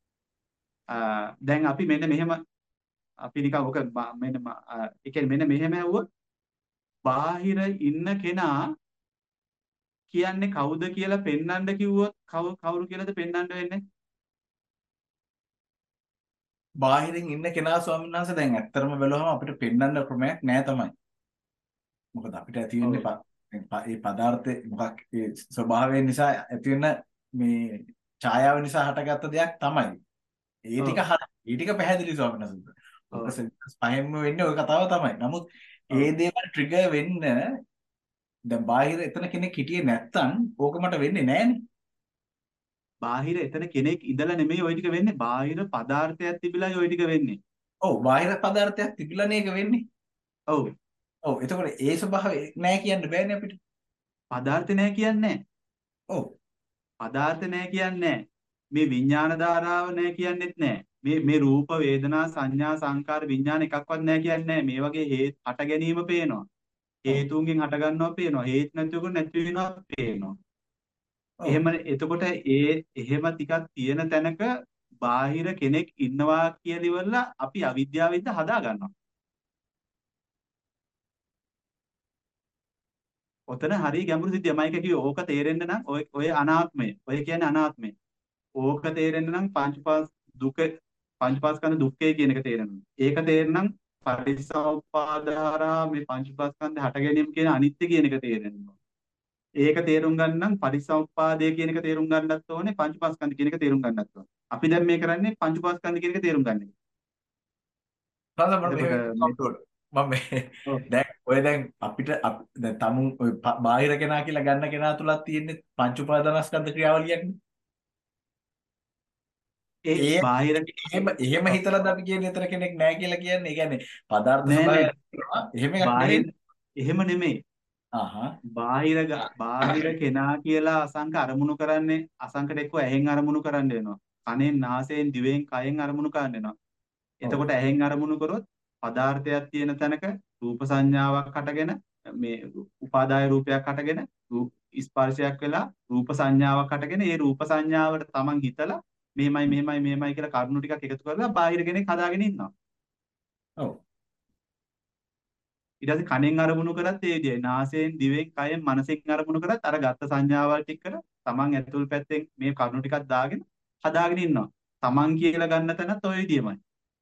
දැන් අපි මෙන්න මෙහෙම අපි නිකන් ඔක මෙන්න ඒ කියන්නේ මෙන්න මෙහෙම ඇහුවොත් බාහිර ඉන්න කෙනා කියන්නේ කවුද කියලා පෙන්වන්න කිව්වොත් කවුරු කියලාද පෙන්වන්න වෙන්නේ? බාහිරින් ඉන්න කෙනා ස්වාමීන් වහන්සේ දැන් ඇත්තටම බැලුවම අපිට පෙන්වන්න ක්‍රමයක් නෑ තමයි. මොකද අපිට ඇති වෙන්නේ මේ පදාර්ථේ මොකක් ඒ ස්වභාවය නිසා ඇති වෙන මේ ඡායාව නිසා හටගත්ත දෙයක් තමයි. ඒ ටික හරි. ඒ ටික පැහැදිලි ස්වාමීන් වහන්සේ. ඔක පහෙන්ම වෙන්නේ ওই කතාව තමයි. නමුත් ඒ දේවල් ට්‍රිගර් වෙන්න දැන් බාහිර එතන කෙනෙක් හිටියේ නැත්තම් ඕක මට වෙන්නේ නෑනේ. බාහිර එතන කෙනෙක් ඉඳලා නෙමෙයි ওই ටික වෙන්නේ. බාහිර පදාර්ථයක් තිබිලායි ওই ටික වෙන්නේ. ඔව් බාහිර පදාර්ථයක් තිබිලානේ ඒක වෙන්නේ. ඔව්. ඔව් එතකොට ඒ ස්වභාවය නෑ කියන්න බෑනේ අපිට. පදාර්ථ නෑ කියන්නේ. ඔව්. පදාර්ථ නෑ කියන්නේ. මේ විඥාන ධාරාව නෑ කියන්නෙත් නෑ. මේ මේ රූප වේදනා සංඥා සංකාර විඥාන එකක්වත් නෑ කියන්නේ. මේ වගේ හේත් හට ගැනීම පේනවා. හේතුන්ගෙන් හට ගන්නවා පේනවා. හේත් නැතිවක නැති වෙනවා පේනවා. එහෙම එතකොට ඒ එහෙම ටිකක් තියෙන තැනක බාහිර කෙනෙක් ඉන්නවා කියලා ඉවරලා අපි අවිද්‍යාවෙන්ද හදා ගන්නවා. ඔතන හරිය ගැඹුරු සිද්ධිය මම එක කිව්වේ ඕක තේරෙන්න නම් ඔය ඔය අනාත්මය. ඔය කියන්නේ අනාත්මය. ඕක තේරෙන්න නම් පංචපාස් දුක පංචපාස්කන්ධ දුක්ඛය කියන එක තේරෙන්න. ඒක තේරෙන්න පටිච්චසමුප්පාදාරා මේ පංචපාස්කන්ධ හට ගැනීම කියන අනිත්‍ය කියන එක තේරෙන්න. ඒක තේරුම් ගන්න නම් පටිච්චසමුප්පාදය කියන එක තේරුම් ගන්නත් ඕනේ පංචපාස්කන්ධ කියන එක තේරුම් ගන්නත් ඕනේ. අපි දැන් මේ කරන්නේ පංචපාස්කන්ධ කියන එක තේරුම් ගන්න එක. මම මේ ඔව් දැන් ඔය දැන් අපිට අප- දැන් තමුන් ඔය ප- බාහිර කෙනා කියලා ගන්න කෙනා තුලක් තියෙන්නේ පංච උපාදානස්කන්ධ ක්‍රියාවලියක්නේ. ඒ ඒ බාහිර එහෙම එහෙම ඔව් හිතලාද අපි කියන්නේ එතන කෙනෙක් නැහැ කියලා කියන්නේ. ඒ කියන්නේ පදාර්ථ නෑ නෑ ස්වභාවයක් තියෙනවා. එහෙම එකක් බාහිර නෙවෙයි. එහෙම නෙමෙයි ආහා. බාහිර ග- බාහිර කෙනා කියලා අසංක අරමුණු කරන්නේ අසංකට එක්ක ඇහෙන් අරමුණු කරන්න වෙනවා කනෙන් නාසයෙන් දිවෙන් කයෙන් අරමුණු කරන්න වෙනවා ඔව්. එතකොට ඇහෙන් අරමුණු කරොත් පදාර්ථයක් තියෙන තැනක රූප සංඥාවක් හටගෙන මේ උපාදාය රූපයක් හටගෙන රූප ස්පර්ශයක් වෙලා රූප සංඥාවක් හටගෙන ඒ රූප සංඥාවට තමන් හිතලා මෙහෙමයි මෙහෙමයි මෙහෙමයි කියලා කරුණු ටිකක් එකතු කරලා බාහිර කෙනෙක් හදාගෙන ඉන්නවා ඔව්. ඊට පස්සේ කනෙන් අරමුණු කරත් ඒ විදියයි නාසයෙන් දිවෙන් කයෙන් මනසෙන් අරමුණු කරත් අර ගත්ත සංඥාවල් ටික කර තමන් ඇතුල් පැත්තෙන් මේ කරුණු ටිකක් දාගෙන හදාගෙන ඉන්නවා තමන් කියලා ගන්න තැනත් ওই විදියමයි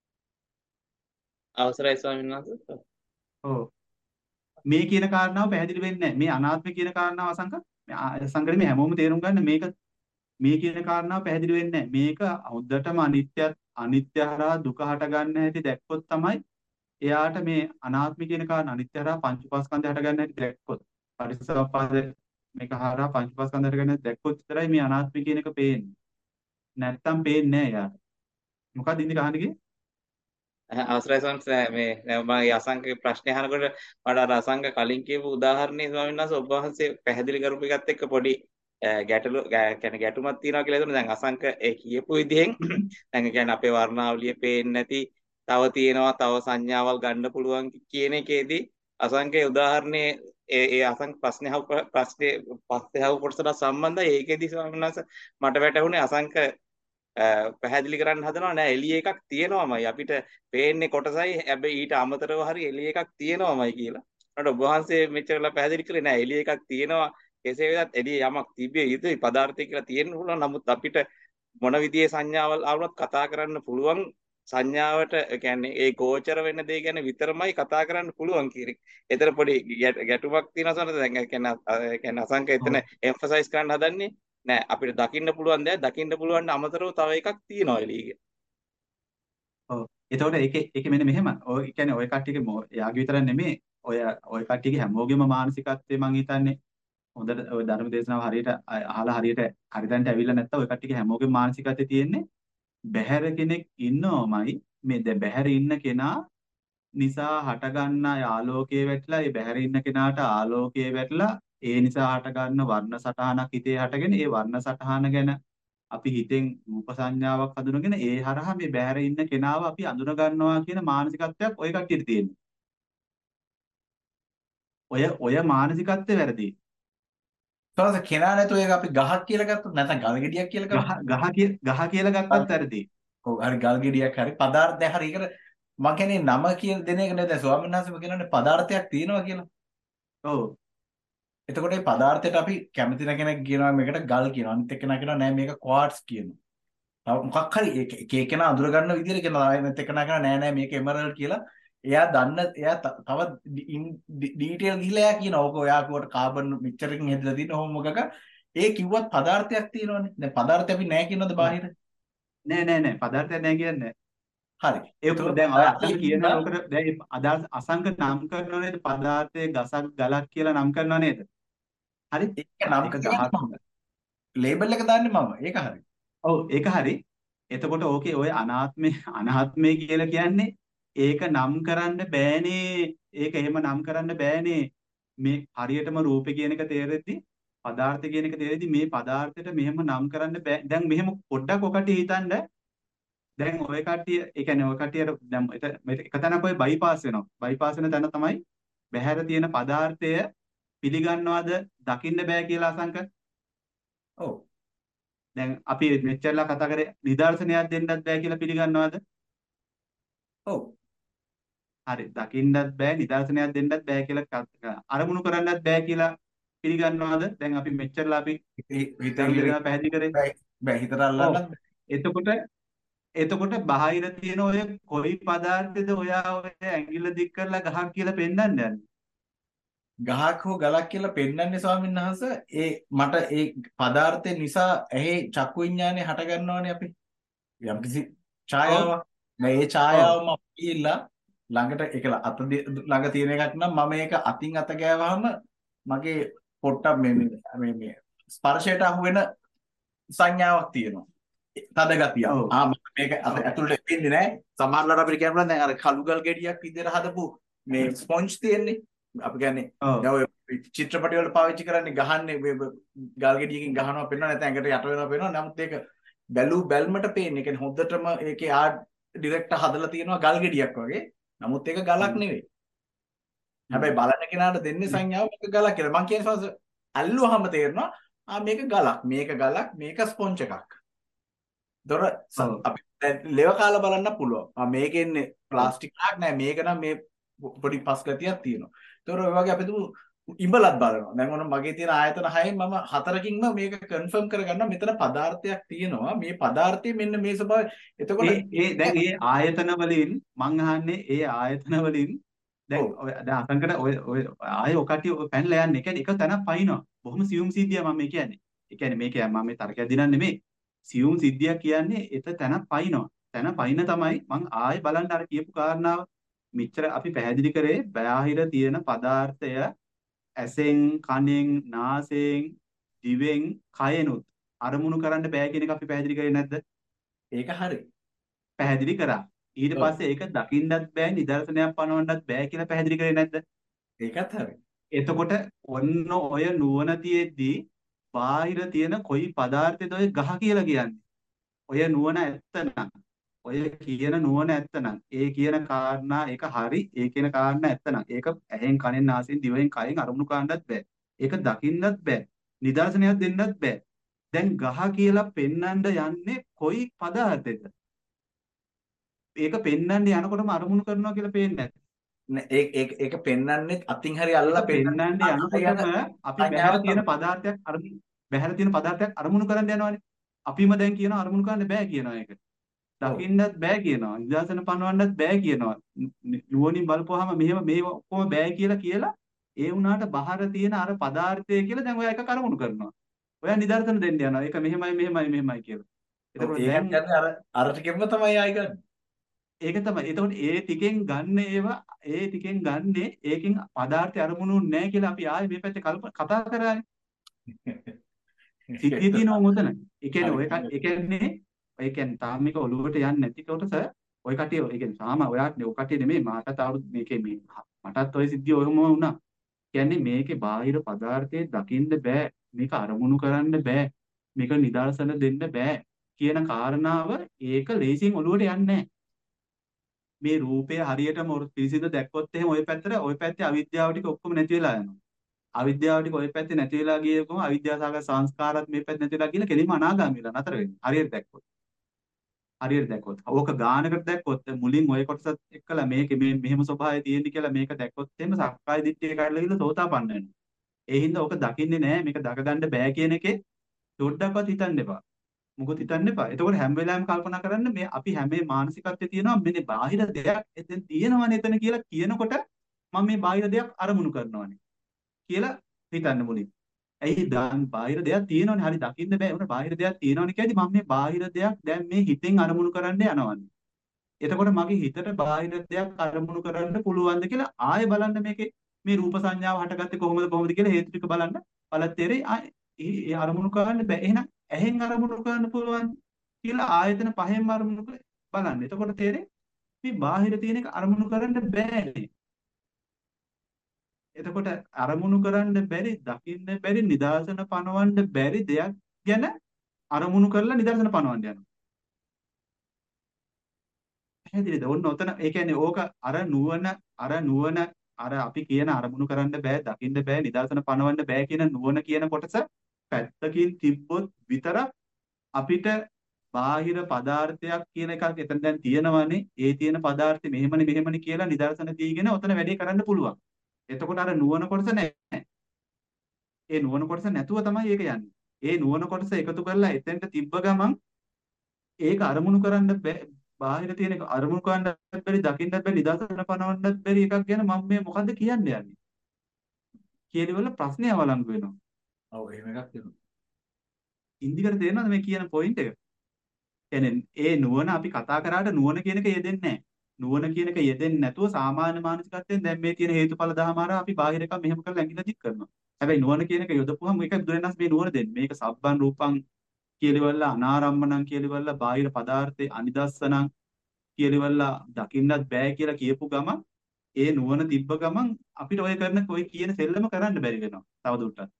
අවසරයි ස්වාමීන් වහන්සේ. ඔව් මේ කියන කාරණාව පැහැදිලි වෙන්නේ නැහැ. මේ අනාත්ම කියන කාරණාව අසංක සංකරේ මේ හැමෝම තේරුම් ගන්න මේක මේ කියන කාරණාව පැහැදිලි වෙන්නේ නැහැ. මේක හොද්දටම අනිත්‍ය අනිත්‍ය හරහා දුක හට ගන්න හැටි දැක්කොත් තමයි එයාට මේ අනාත්ම කියන කාරණා අනිත්‍ය හරහා පංච උපාස්කන්ධය හට ගන්න හැටි දැක්කොත් පරිසම්පාද මේක හරහා පංච උපාස්කන්ධය හට ගන්න හැටි දැක්කොත් විතරයි මේ අනාත්ම කියන එක පේන්නේ. නැත්තම් පේන්නේ නැහැ එයාට. මොකක්ද ඉන්නේ කහන්නේ? අවසරයි ස්වාමීන් වහන්සේ මේ දැන් මම මේ අසංකේ ප්‍රශ්නේ අහනකොට මට අර අසංක කලින් කියපු උදාහරණේ ස්වාමීන් වහන්සේ ඔබ වහන්සේ පැහැදිලි කරපු එකත් එක්ක පොඩි ගැටලු කියන්නේ ගැටුමක් තියෙනවා කියලා හිතුණා. දැන් අසංක ඒ කියපු විදිහෙන් දැන් කියන්නේ අපේ වර්ණාවලිය පේන්නේ නැති තව තියෙනවා තව සංඥාවල් ගන්න පුළුවන් කියන එකේදී අසංකේ උදාහරණේ ඒ ඒ අසංක ප්‍රශ්නේ අහපු ප්‍රශ්නේ පස්සේ අහපු කොටසට සම්බන්ධයි. ඒකෙදී ස්වාමීන් වහන්සේ මට වැටහුනේ අසංක පැහැදිලි කරන්න හදනවා නෑ එළිය එකක් තියෙනවාමයි අපිට පේන්නේ කොටසයි හැබැයි ඊට අමතරව හරි එළිය එකක් තියෙනවාමයි කියලා. මට ඔබ වහන්සේ මෙච්චරලා පැහැදිලි කරේ නෑ එළිය එකක් තියෙනවා කෙසේ වෙතත් එළිය යමක් තිබිය යුතුයි පදාර්ථය කියලා තියෙන්න පුළුවන්. නමුත් අපිට මොන විදිහේ සංඥාවල් ආවොත් කතා කරන්න පුළුවන් සංඥාවට කියන්නේ ඒ ගෝචර වෙන දේ ගැන විතරමයි කතා කරන්න පුළුවන් කියන එක. ඒතර පොඩි ගැටුමක් තියෙනවා සනද දැන් කියන්නේ කියන්නේ අසංක එතන එම්ෆසයිස් කරන්න හදන්නේ නෑ අපිට දකින්න පුළුවන් දේ දකින්න පුළුවන් අමතරව තව එකක් තියෙනවා එළියේ. ඔව්. එතකොට ඒකේ ඒකේ මෙන්න මෙහෙම. ඔය කියන්නේ ඔය කට්ටියගේ යාගේ විතරක් නෙමෙයි. ඔය ඔය කට්ටියගේ හැමෝගෙම මානසිකත්වය මම හිතන්නේ හොඳට ඔය ධර්ම දේශනාව හරියට අහලා හරියට හරියටම ඇවිල්ලා නැත්තම් ඔය කට්ටියගේ හැමෝගෙම මානසිකත්වය තියෙන්නේ බහැර කෙනෙක් ඉන්නවමයි මේ දැන් බහැර ඉන්න කෙනා නිසා හටගන්න ආලෝකයේ වැටලා ඒ බහැර ඉන්න කෙනාට ආලෝකයේ වැටලා ඒ නිසා හටගන්න වර්ණ සටහනක් හිතේ හටගෙන ඒ වර්ණ සටහන ගැන අපි හිතෙන් රූප සංඥාවක් හඳුනගෙන ඒ හරහා මේ බැහැර ඉන්න කෙනාව අපි අඳුන ගන්නවා කියන මානසිකත්වයක් ඔය කට්ටියට තියෙනවා. ඔය ඔය මානසිකත්වය වැරදි. තවස කෙනා නැතුව ඒක අපි ගහක් කියලා ගත්තොත් නැත්නම් ගල් ගෙඩියක් කියලා ගහ ගත්තොත් ගහ කිය- ගහ කියලා ගත්තත් වැරදි. ඔව් හරි ගල් ගෙඩියක් හරි පදාර්ථයක් හරි ඒකට මම කියන්නේ නම කියන දෙන එක නේද ස්වාමීන් වහන්සේ කියනනේ පදාර්ථයක් තියෙනවා කියලා. ඔව්. එතකොට මේ පදාර්ථයට අපි කැමති නැ කෙනෙක් කියනවා මේකට ගල් කියනවා. අනිත් එක්කෙනා කියනවා නෑ මේක ක්වාර්ට්ස් කියනවා. තව මොකක් හරි ඒක එක එකනා අඳුර ගන්න විදිහට කියනවා. අනිත් එක්කෙනා කියනවා නෑ නෑ මේක එමරල්ඩ් කියලා. එයා දන්න එයා ත- තව ඩීටේල් ගිහලා එයා කියනවා. ඕක ඔයා කිව්වට කාබන් මික්චරකින් හැදලා තියෙන ඕම මොකක ඒ කිව්වත් පදාර්ථයක් තියෙනවනේ. දැන් පදාර්ථය අපි නෑ කියනවද බාහිර? නෑ නෑ නෑ පදාර්ථයක් නෑ කියන්නේ. හරි. ඒක එතකොට දැන් ඔය අසංක පදාර්ථය කියන කියනවා ලෝකෙට දැන් මේ අදාළ අසංක නම් කරනව නේද? පදාර්ථයේ ගසක් ගලක් කියලා නම් කරනව නේද? හරි? ඒක නම් එක කරන්නේ ගහක්. මම. ලේබල් එක දාන්නේ මම. ඒක හරි. ඔව් ඒක හරි. එතකොට ඕකේ ඔය අනාත්මය අනාත්මය කියලා කියන්නේ ඒක නම් කරන්න බෑනේ. ඒක එහෙම නම් කරන්න බෑනේ. මේ හරියටම රූපේ කියන එක තේරෙද්දි පදාර්ථ කියන එක තේරෙද්දි මේ පදාර්ථයට මෙහෙම නම් කරන්න බෑ. දැන් මෙහෙම පොඩ්ඩක් ඔකට හිතන්න. දැන් ඔය කට්ටිය ඒ කියන්නේ ඔය කට්ටියට දැන් එත- එක තැනක ඔය බයිපාස් වෙනවා. බයිපාස් වෙන තැන තමයි බහැර තියෙන පදාර්ථය පිළිගන්නවද දකින්න බෑ කියලා අසංක. ඔව්. දැන් අපි මෙච්චරලා කතා කරේ නිදර්ශනයක් දෙන්නත් බෑ කියලා පිළිගන්නවද? ඔව්. හරි. දකින්නත් බෑ නිදර්ශනයක් දෙන්නත් බෑ කියලා ක- අරමුණු කරන්නත් බෑ කියලා පිළිගන්නවද? දැන් අපි මෙච්චරලා අපි හිත ධර්ම ඉලිරි දේශනා පැහැදිලි කරේ. බෑ බෑ හිතට ඔව්. අල්ලන්නත් බෑ. එතකොට එතකොට බාහිර තියෙන ඔය කොයි පදාර්ථයද ඔයා ඔය ඇඟිල්ල දික් කරලා ගහක් කියලා පෙන්වන්න යන්නේ? ගහක් හෝ ගලක් කියලා පෙන්වන්නේ ස්වාමීන් වහන්සේ ඒ මට ඒ පදාර්ථය නිසා ඇහි චක්කු විඤ්ඤාණය හට ගන්නවානේ අපි යම්කිසි ඔව්. ඡායාවක්. මේ ඒ ඔව්. ඡායාවම අපි ගිහිල්ලා ළඟට ඒක අත දි- ළඟ තියෙන එකක් නම් මම ඒක අතින් අත ගෑවහම මගේ පොට්ටක් මේ මේ මේ මේ ස්පර්ශයට අහු වෙන සංඥාවක් තියෙනවා. තද ගතියක්. ඔව් ආ මම මේක අත ඔව් ඇතුළට එන්නේ නැහැ. සමහරවිට අපිට කියන්න පුළුවන් දැන් අර කළුගල් ගෙඩියක් විදිහට හදපු මේ ස්පොන්ජ් තියෙන්නේ. අපි කියන්නේ ඔව් දැන් ඔය චිත්‍රපටි වල පාවිච්චි කරන්නේ ගහන්නේ මේ ब- ගල් ගෙඩියකින් ගහනවා පෙන්වනවා නැත්නම් ඇඟට යට වෙනවා පෙන්වනවා. නමුත් ඒක බැලූ බැල්මට පේන්නේ. ඒ කියන්නේ හොඳටම ඒකේ ආ ඩිරෙක්ට් හදලා තියෙනවා ගල් ගෙඩියක් වගේ. නමුත් ඒක ගලක් හ්ම් නෙවෙයි. හ්ම් හැබැයි බලන කෙනාට දෙන්නේ සංඥාව මේක ගලක් කියලා. මං කියන සවස අල්ලුවාම තේරෙනවා ආ මේක ගලක්. මේක ගලක්. මේක ස්පොන්ජ් එකක්. දොර ඔව් අපි දැන් ලෙව කාලා බලන්න පුළුවන්. ආ මේකෙන්නේ ප්ලාස්ටික් එකක් නෑ. මේක නම් මේ පොඩි පස් ගතියක් තියෙනවා. ඒතොර ඔය වගේ අපි දුමු ඉඹලත් බලනවා. දැන් ඔන්න මගේ තියෙන ආයතන හයෙන් මම හතරකින්ම මේක කන්ෆර්ම් කරගන්නවා මෙතන පදාර්ථයක් තියෙනවා. මේ පදාර්ථය මෙන්න මේ ස්වභාවය. එතකොට ඒ ඒ දැන් ඒ ආයතන වලින් මං අහන්නේ ඒ ආයතන වලින් දැන් ඔව් ඔය දැන් අසංකට ඔය ඔය ආයෙ ඔකටි ඔය පැනලා යන්නේ. ඒ කියන්නේ එක තැනක් පයින්නවා. බොහොම සියුම් සිද්ධියක් මම මේ කියන්නේ. ඒ කියන්නේ මේක මම මේ තර්කයක් දිනන්නේ නෙමෙයි. සියුම් සිද්ධියක් කියන්නේ එත තැනක් පයින්නවා. තැන පයින්න තමයි මං ආයෙ බලන්න අර කියපු කාරණාව මෙච්චර අපි පැහැදිලි කරේ බාහිර තියෙන පදාර්ථය ඇසෙන් කනෙන් නාසයෙන් දිවෙන් කයෙනුත් අරමුණු කරන්න බෑ කියන එක අපි පැහැදිලි කරේ නැද්ද? ඒක හරි. පැහැදිලි කරා. ඊට ඔව් පස්සේ ඒක දකින්නත් බෑ නිදර්ශනයක් පනවන්නත් බෑ කියලා පැහැදිලි කරේ නැද්ද? ඒකත් හරි. එතකොට ඔන්න ඔය නුවණ තියෙද්දි බාහිර තියෙන කොයි පදාර්ථයද ඔය ගහ කියලා කියන්නේ? ඔය නුවණ ඇත්තනම් ඔය කියන නුවණ ඇත්තනම් ඒ කියන කාරණා ඒක හරි ඒ කියන කාරණා ඇත්තනම් ඒක ඇහෙන් කනෙන් නාසයෙන් දිවෙන් කයෙන් අරමුණු කරන්නත් බෑ. ඒක දකින්නත් බෑ. නිදර්ශනයක් දෙන්නත් බෑ. දැන් ගහ කියලා පෙන්වන්න යන්නේ කොයි පදාර්ථයද? ඒක පෙන්වන්න යනකොටම අරමුණු කරනවා කියලා පේන්නේ නැද්ද? නෑ ඒක ඒක ඒක පෙන්වන්නේ අතින් හරි ඒක අල්ලලා පෙන්වන්නේ පෙන්වන්න අහගෙන යනකොටම අපි බහැර සංඥාවක් තියෙන තමයි. පදාර්ථයක් අරමුණු බහැර තියෙන පදාර්ථයක් අරමුණු කරන්න යනවානේ. අපිම දැන් කියනවා අරමුණු කරන්න බෑ කියනවා ඒක. ඔව් දකින්නත් බෑ කියනවා. නිදර්ශන පනවන්නත් බෑ කියනවා. නු- නුවණින් බලපුවාම මෙහෙම මේ ඔක්කොම බෑ කියලා කියලා ඒ වුණාට බහර තියෙන අර පදාර්ථය කියලා දැන් ඔයා එක අරමුණු කරනවා. ඔයා නිදර්ශන දෙන්න යනවා. ඒක මෙහෙමයි මෙහෙමයි මෙහෙමයි කියලා. ඔව් එතකොට ඒකත් දැන් ගන්න අර අර ටිකෙන්ම තමයි ආයි ගන්න. ඒක තමයි. එතකොට ඒ ටිකෙන් ගන්න ඒවා ඒ ටිකෙන් ගන්නේ ඒකෙන් පදාර්ථය අරමුණු නැහැ කියලා අපි ආයේ මේ පැත්තේ කල්ප කතා කරානේ. සිද්ධිය තියෙනවා මොතන. ඒ කියන්නේ හරි ඔය ක- ඒ කියන්නේ ඒ කියන්නේ තාම මේක ඔලුවට යන්නේ නැති කොටස ඔය කටිය ඒ කියන්නේ තාම ඔයාට ඔය කටිය නෙමෙයි මාටත් අවුරුදු මේකේ මේ මටත් ඔය සිද්ධිය ඔයම වුණා. කියන්නේ මේකේ බාහිර පදාර්ථයේ දකින්න බෑ. මේක අරමුණු කරන්න බෑ. මේක නිදර්ශන දෙන්න බෑ කියන කාරණාව ඒක ලේසියෙන් ඔලුවට යන්නේ නැහැ. මේ රූපය හරියටම ඔර පිරිසිදු දැක්කොත් එහෙම ওই පැත්තට ওই පැත්තේ අවිද්‍යාව ටික ඔක්කොම නැති වෙලා යනවා. අවිද්‍යාව ටික ওই පැත්තේ නැති වෙලා ගියපම අවිද්‍යාව සහගත සංස්කාරات මේ පැත්තේ නැති වෙලා කියලා කෙලින්ම අනාගාමී වෙලා නතර වෙනවා. හරියට දැක්කොත්. හරියට දැක්කොත්. ඕක ගානකට දැක්කොත් මුලින් ওই කොටසත් එක්කලා මේක මේ මෙහෙම ස්වභාවය තියෙන්නේ කියලා මේක දැක්කොත් එහෙම සක්කාය දිට්ඨිය කඩලා ගිහලා සෝතාපන්න වෙනවා. ඒ හින්දා ඕක දකින්නේ නැහැ මේක දක ගන්න බෑ කියන එකේ චොඩ්ඩක්වත් හිතන්න එපා. මොකද හිතන්න එපා. එතකොට හැම වෙලාවෙම කල්පනා කරන්න මේ අපි හැම මානසිකත්වයේ තියෙනවා මෙන්න බාහිර දෙයක් එතෙන් තියෙනවනේ එතන කියලා කියනකොට මම මේ බාහිර දෙයක් අරමුණු කරනවානේ කියලා හිතන්න මුලින්. ඇයි දැන් බාහිර දෙයක් තියෙනවනේ හරි දකින්න බෑ. උන බාහිර දෙයක් තියෙනවනේ කියද්දි මම මේ බාහිර දෙයක් දැන් මේ හිතෙන් අරමුණු කරන්න යනවානේ. එතකොට මගේ හිතට බාහිර දෙයක් අරමුණු කරන්න පුළුවන්ද කියලා ආයෙ බලන්න මේකේ මේ රූප සංඥාව හටගත්තේ කොහොමද කොහොමද කියලා හේතු ටික බලන්න. බලත් තේරෙයි ආයෙ ඒ අරමුණු කරන්න බෑ. එහෙනම් ඇහෙන් අරමුණු කරන්න පුළුවන් කියලා ආයතන පහෙන්ම අරමුණු කර- බලන්න. එතකොට තේරෙයි මේ බාහිර තියෙන එක අරමුණු කරන්න බෑනේ. එතකොට අරමුණු කරන්න බැරි, දකින්න බැරි, නිදර්ශන පනවන්න බැරි දෙයක් ගැන අරමුණු කරලා නිදර්ශන පනවන්න යනවා. පැහැදිලිද? ඔන්න ඔතන ඒ කියන්නේ ඕක අර නුවණ අර නුවණ අර අපි කියන අරමුණු කරන්න බෑ, දකින්න බෑ, නිදර්ශන පනවන්න බෑ කියන නුවණ කියන කොටස පැත්තකින් තිබ්බොත් විතරක් අපිට බාහිර පදාර්ථයක් කියන එකක් එතන දැන් තියෙනවනේ. ඒ තියෙන පදාර්ථය මෙහෙමනේ මෙහෙමනේ කියලා නිදර්ශන දීගෙන ඔතන වැඩේ කරන්න පුළුවන්. එතකොට අර නුවණ කොටස නැහැ. ඒ නුවණ කොටස නැතුව තමයි ඒක යන්නේ. ඒ නුවණ කොටස එකතු කරලා එතෙන්ට තිබ්බ ගමන් ඒක අරමුණු කරන්න බෑ. බාහිර තියෙන එක අරමුණු කරන්නත් බැරි, දකින්නත් බැරි, නිදර්ශන පනවන්නත් බැරි එකක් ගැන මම මේ මොකද්ද කියන්න යන්නේ කියනවල ප්‍රශ්නය අවලංගු වෙනවා. ඔව් එහෙම එකක් තියෙනවා. ඉන්දිකට තේරෙනවද මේ කියන පොයින්ට් එක? කියන්නේ ඒ නුවණ අපි කතා කරාට නුවණ කියන එක යෙදෙන්නේ නැහැ. නුවණ කියන එක යෙදෙන්නේ නැතුව සාමාන්‍ය මානසිකත්වයෙන් දැන් මේ තියෙන හේතුඵල ධර්ම හරහා අපි බාහිර එක මෙහෙම කරලා ඇඟිල්ල දික් කරනවා. හැබැයි නුවණ කියන එක යොදපුවම ඒක බුදුරණස් මේ නුවණ දෙන්නේ. මේක සබ්බන් රූපං කියලිවල්ලා අනාරම්මණං කියලිවල්ලා බාහිර පදාර්ථේ අනිදස්සනං කියලිවල්ලා දකින්නත් බෑ කියලා කියපු ගමන් ඒ නුවණ තිබ්බ ගමන් අපිට ඔය කරන ඔය කියන සෙල්ලම කරන්න බැරි වෙනවා. තවදුරටත්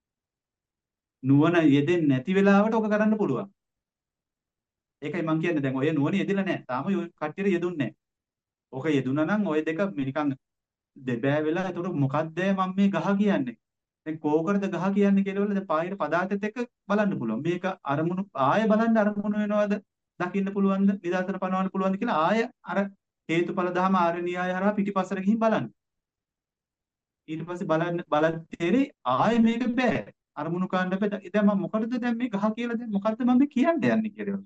නුවණ යෙදෙන්නේ නැති වෙලාවට ඔක කරන්න පුළුවන්. ඒකයි මම කියන්නේ දැන් ඔය නුවණ යෙදিলা නැහැ. තාම ඔය කට්ටියට යෙදුන්නේ නැහැ. ඔක යෙදුනා නම් ඔය දෙක නිකන් දෙබෑ වෙලා එතකොට මොකද්ද මම මේ ගහ කියන්නේ? දැන් කෝකරද ගහ කියන්නේ කියලා වල දැන් පාහිර පදාර්ථෙත් එක්ක බලන්න පුළුවන්. මේක අරමුණු ආය බලන්න අරමුණු වෙනවද? දකින්න පුළුවන්ද? නිදර්ශන පනවන්න පුළුවන්ද කියලා ආය අර හේතුඵල ධම ආර්ය න්‍යාය හරහා පිටිපස්සට ගිහින් බලන්න. ඊට පස්සේ බලන්න බලත්තේරේ ආය මේක බෑ. අරමුණු කාණ්ඩ බෑ. දැන් මම මොකටද දැන් මේ ගහ කියලා දැන් මොකද්ද මම මේ කියන්න යන්නේ කියලා.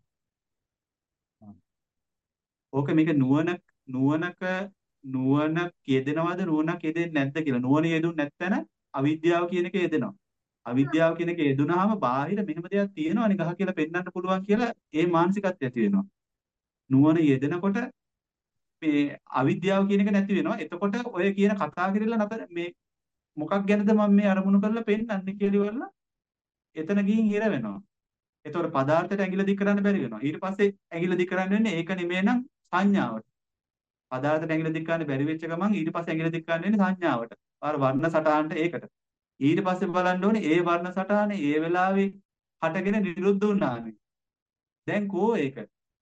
ඕක මේක නුවණ නුවණක නුවණ යෙදෙනවද නුවණක් යෙදෙන්නේ නැද්ද කියලා. නුවණ යෙදුන් නැත්නම් අවිද්‍යාව කියන එක යෙදෙනවා. අවිද්‍යාව කියන එක යෙදුනහම බාහිර මෙහෙම දෙයක් තියෙනවනේ ගහ කියලා පෙන්වන්න පුළුවන් කියලා ඒ මානසිකත්වය ඇති වෙනවා. නුවණ යෙදෙනකොට මේ අවිද්‍යාව කියන එක නැති වෙනවා. එතකොට ඔය කියන කතා කරලා නැතර මේ මොකක් ගැනද මම මේ අරමුණු කරලා පෙන්වන්නේ කියලා ඉවරලා එතන ගිහින් හිර වෙනවා. එතකොට පදාර්ථයට ඇඟිල්ල දික් කරන්න බැරි වෙනවා. ඊට පස්සේ ඇඟිල්ල දික් කරන්න වෙන්නේ ඒක නෙමෙයි නම් සංඥාවට. පදාර්ථයට ඇඟිල්ල දික් කරන්න බැරි වෙච්ච ගමන් ඊට පස්සේ ඇඟිල්ල දික් කරන්න වෙන්නේ සංඥාවට. අර වර්ණ සටහනට ඒකට. ඊට පස්සේ බලන්න ඕනේ ඒ වර්ණ සටහනේ ඒ වෙලාවේ හටගෙන නිරුද්ධ වුණානේ. දැන් කෝ ඒක?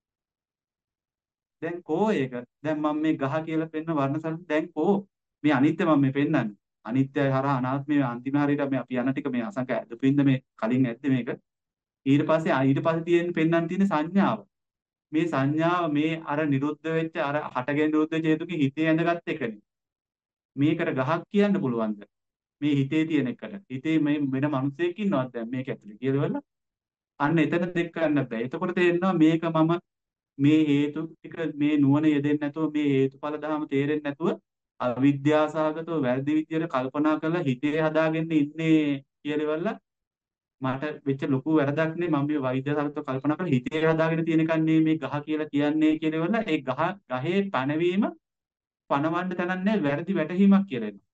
දැන් කෝ ඒක? දැන් මම මේ ගහ කියලා පෙන්න වර්ණ සටහන දැන් කෝ? මේ අනිත්‍ය මම මේ පෙන්නන්නේ. අනිත්‍යය හරහා අනාත්මය අන්තිම හරියට මේ අපි යන ටික මේ අසංක ඇදපින්ද මේ කලින් ඇද්ද මේක. ඊට පස්සේ ඊට පස්සේ තියෙන පෙන්වන්න තියෙන සංඥාව. මේ සංඥාව මේ අර නිරුද්ධ වෙච්ච අර හටගෙන නිරුද්ධ වෙච්ච හේතුකින් හිතේ ඇඳගත් එකනේ. මේකට ගහක් කියන්න පුළුවන්ද? මේ හිතේ තියෙන එකට. හිතේ මේ වෙන මිනිසෙක් ඉන්නවද දැන් මේක ඇතුලේ කියලා අන්න එතන දෙක් කරන්න බෑ. එතකොට තේරෙනවා මේක මම මේ හේතු ටික මේ නුවණ යෙදෙන්නේ නැතුව මේ හේතුඵල ධර්ම තේරෙන්නේ නැතුව අවිද්‍යාසහගතව වැරදි විදියට කල්පනා කරලා හිතේ හදාගෙන ඉන්නේ කියලා මට වෙච්ච ලොකු වැරදක් නේ මම මේ වෛද්‍යසහගතව කල්පනා කරලා හිතේ හදාගෙන තියෙන කන්නේ මේ ගහ කියලා කියන්නේ කියලා ඒ ගහ ගහේ පණවීම පණවන්න තැනක් නැහැ වැරදි වැටහීමක් කියලා එනවා.